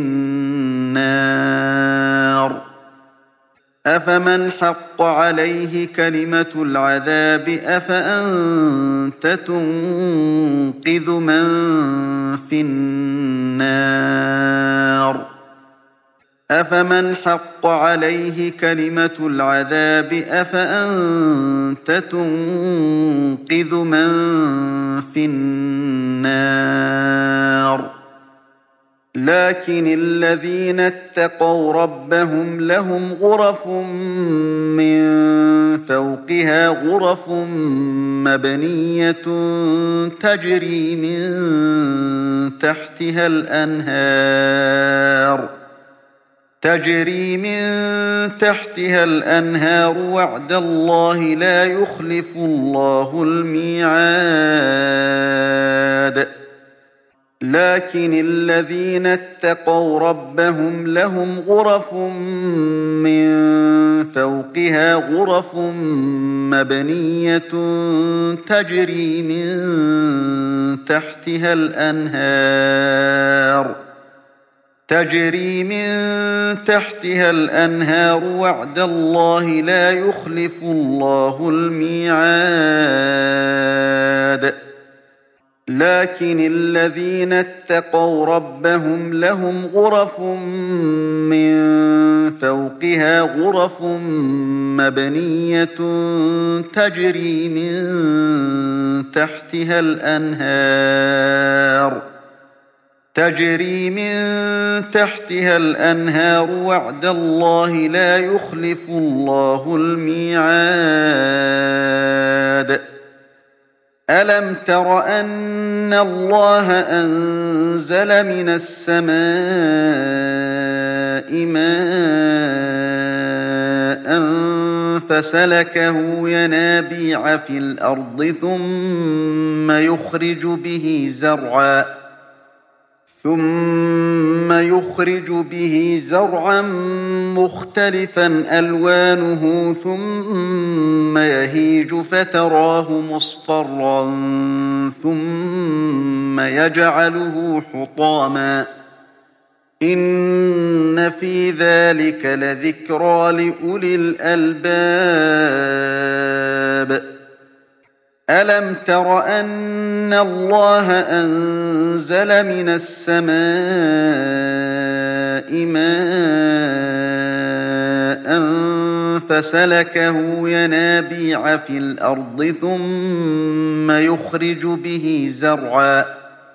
S1: النار أفمن حق عليه كلمة العذاب أفأنت تنقذ من في النار أفمن حق عليه كلمة العذاب أفأنت تنقذ من في النار لكن الذين اتقوا ربهم لهم غرف من فوقها غرف مبنية تجري من تحتها الأنهار تجري من تحتها الأنهار وعد الله لا يخلف الله الميعاد لكن الذين اتقوا ربهم لهم غرف من فوقها غرف مبنية تجري من تحتها الأنهار تجري من تحتها الأنهار وعد الله لا يخلف الله الميعاد لكن الذين اتقوا ربهم لهم غرف من فوقها غرف مبنية تجري من تحتها الأنهار تجري من تحتها الأنهار وعد الله لا يخلف الله الميعاد ألم تر أن الله أنزل من السماء ماء فسلكه ينابيع في الأرض ثم يخرج به زرعا ثم يخرج به زرعا مختلفا ألوانه ثم يهيج فتراه مصفرا ثم يجعله حطاما إن في ذلك لذكرى لأولي الألباب ألم تر أن الله أنزل من السماء ماء فسلكه ينابيع في الأرض ثم يخرج به زرعا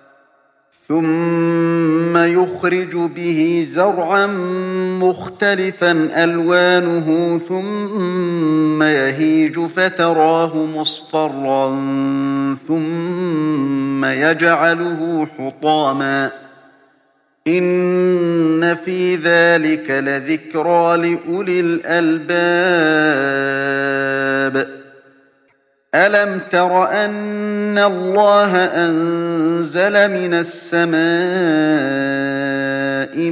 S1: ثم يخرج به زرعا مختلفا ألوانه ثم يهيج فتراه مصفرا ثم يجعله حطاما إن في ذلك لذكرى لأولي الألباب ألم تر أن الله أنزل من السماء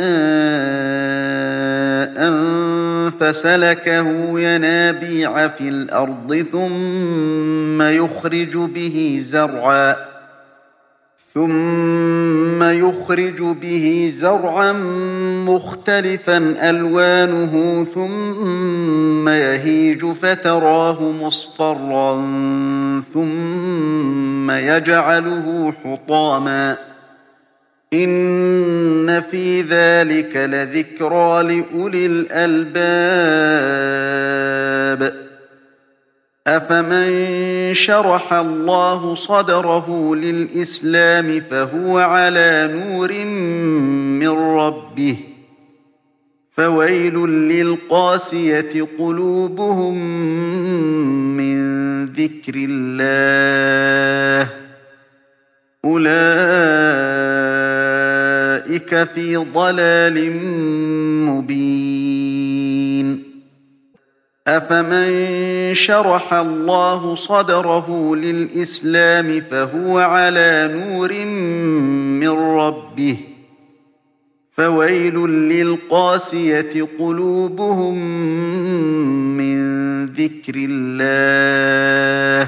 S1: ماء فسلكه ينابيع في الأرض ثم يخرج به زرعا ثم يخرج به زرعا مختلفا ألوانه ثم يهيج فتراه مصفرا ثم يجعله حطاما إن في ذلك لذكرى لأولي الألباب أفمن شرح الله صدره للإسلام فهو على نور من ربه فويل للقاسية قلوبهم من ذكر الله أولئك في ضلال مبين أفمن شرح الله صدره للإسلام فهو على نور من ربه فويل للقاسية قلوبهم من ذكر الله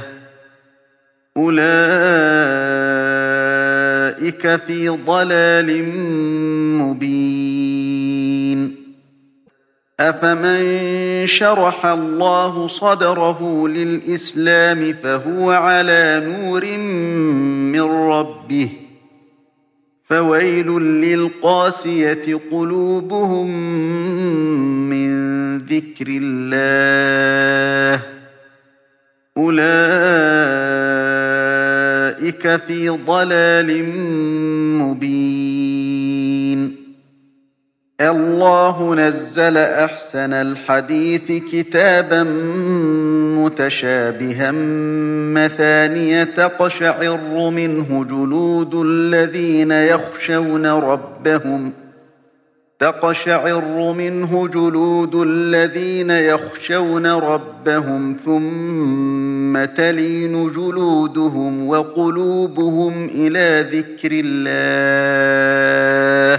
S1: أولئك في ضلال مبين أفمن شرح الله صدره للإسلام فهو على نور من ربه فويل للقاسية قلوبهم من ذكر الله أولئك في ضلال مبين الله نزل أحسن الحديث كتابا متشابها مثانية تقشعر منه جلود الذين يخشون ربهم تقشعر منه جلود الذين يخشون ربهم ثم ثم تلين جلودهم وقلوبهم إلى ذكر الله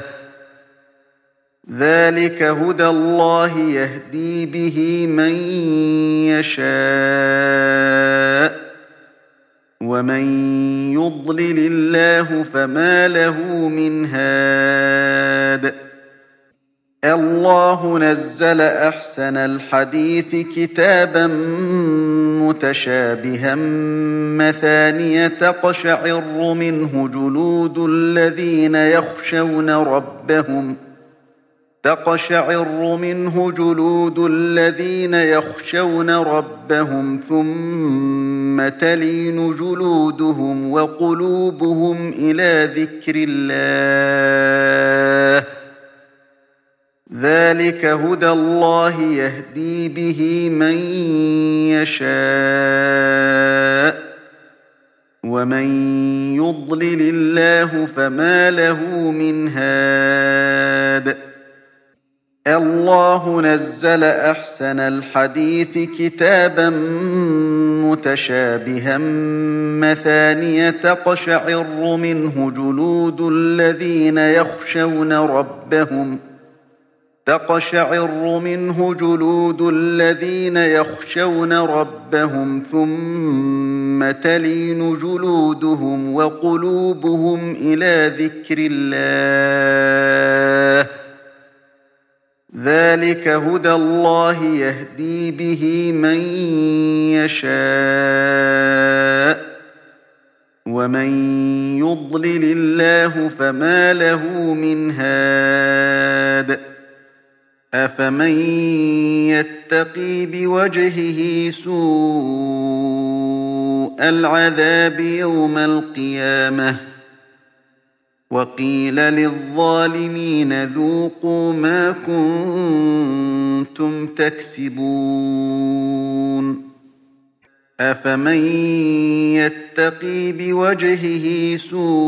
S1: ذلك هدى الله يهدي به من يشاء ومن يضلل الله فما له من هاد الله نزل أحسن الحديث كتابا متشابها مثانية تقشعر منه جلود الذين يخشون ربهم تقشعر منه جلود الذين يخشون ربهم ثم تلين جلودهم وقلوبهم إلى ذكر الله ذلك هدى الله يهدي به من يشاء ومن يضلل الله فما له من هاد الله نزل أحسن الحديث كتابا متشابها مثانية تقشعر منه جلود الذين يخشون ربهم تقشعر منه جلود الذين يخشون ربهم ثم تلين جلودهم وقلوبهم إلى ذكر الله ذلك هدى الله يهدي به من يشاء ومن يضلل الله فما له من هاد أفمن يتقي بوجهه سوء العذاب يوم القيامة وقيل للظالمين ذوقوا ما كنتم تكسبون أفمن يتقي بوجهه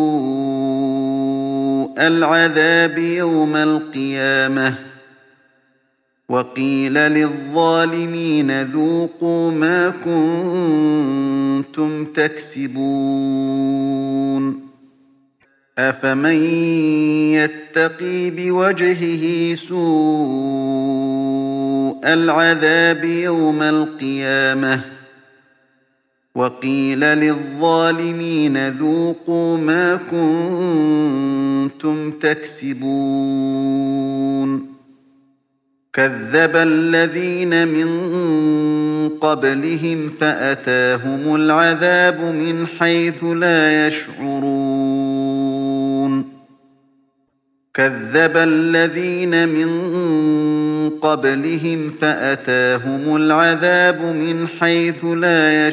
S1: سوء العذاب يوم القيامة وقيل للظالمين ذوقوا ما كنتم تكسبون أفمن يتقي بوجهه سوء العذاب يوم القيامة وقيل للظالمين ذوقوا ما كنتم تكسبون كذب الذين من قبلهم فأتاهم العذاب من حيث لا يشعرون كذب الذين من قبلهم فأتاهم العذاب من حيث لا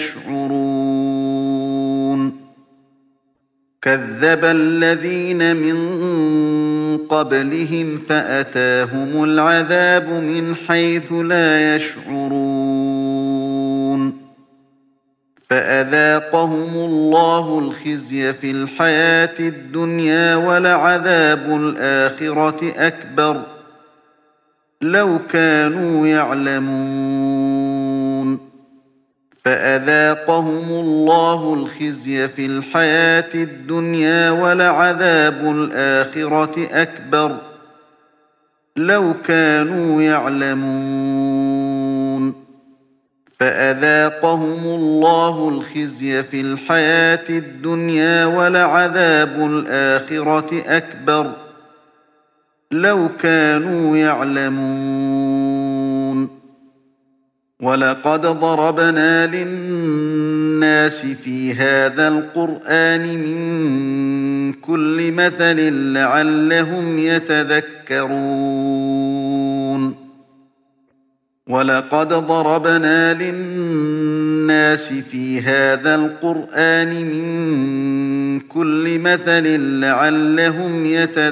S1: يشعرون كذب الذين من قبلهم فأتاهم العذاب من حيث لا يشعرون فأذاقهم الله الخزي في الحياة الدنيا ولعذاب الآخرة أكبر لو كانوا يعلمون فأذاقهم الله الخزي في الحياة الدنيا ولعذاب الآخرة أكبر لو كانوا يعلمون فأذاقهم الله الخزي في الحياة الدنيا ولعذاب الآخرة أكبر لو كانوا يعلمون ولقد ضربنا للناس في هذا القرآن من كل مثل لعلهم يتذكرون ولقد ضربنا للناس في هذا القرآن من كل مثل لعلهم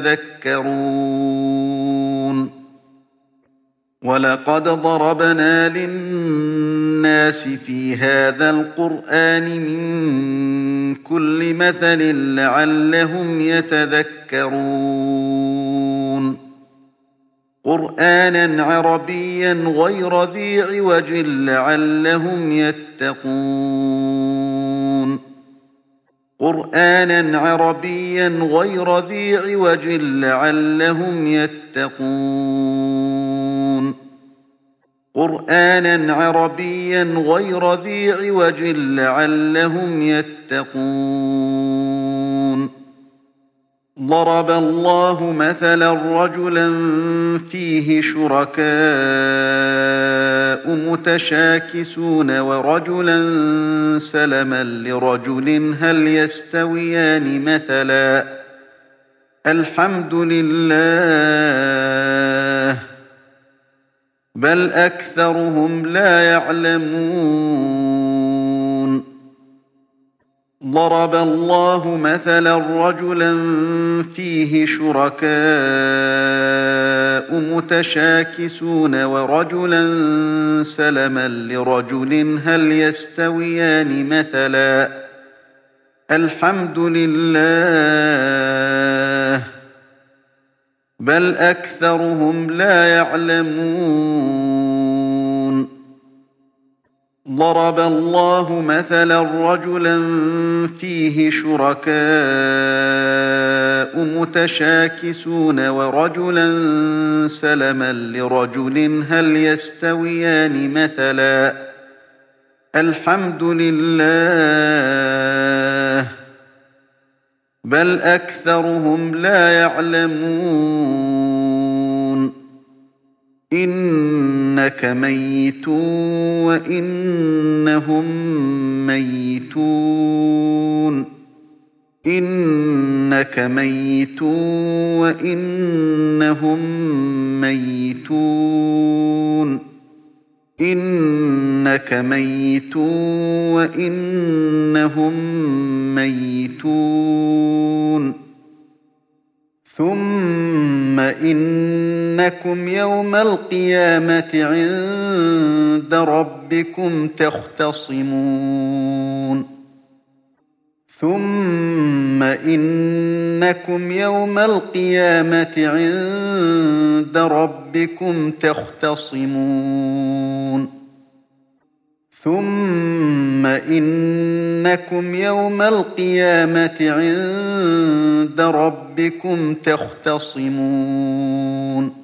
S1: يتذكرون ولقد ضربنا للناس في هذا القرآن من كل مثل لعلهم يتذكرون قرآنا عربيا غير ذي عوج لعلهم يتقون قرآنا عربيا غير ذي عوج لعلهم يتقون قرآنا عربيا غير ذي عوج لعلهم يتقون ضرب الله مثلا رجلا فيه شركاء متشاكسون ورجلا سلما لرجل هل يستويان مثلا الحمد لله بل أكثرهم لا يعلمون ضرب الله مثلا رجلا فيه شركاء متشاكسون ورجلا سلما لرجل هل يستويان مثلا الحمد لله بل أكثرهم لا يعلمون ضرب الله مثلا رجلا فيه شركاء متشاكسون ورجلا سلما لرجل هل يستويان مثلا الحمد لله بل أكثرهم لا يعلمون إنك ميت وإنهم ميتون إنك ميت وإنهم ميتون إنك ميت وإنهم ميتون ثم إنكم يوم القيامة عند ربكم تختصمون ثم إنكم يوم القيامة عند ربكم تختصمون ثم إنكم يوم القيامة عند ربكم تختصمون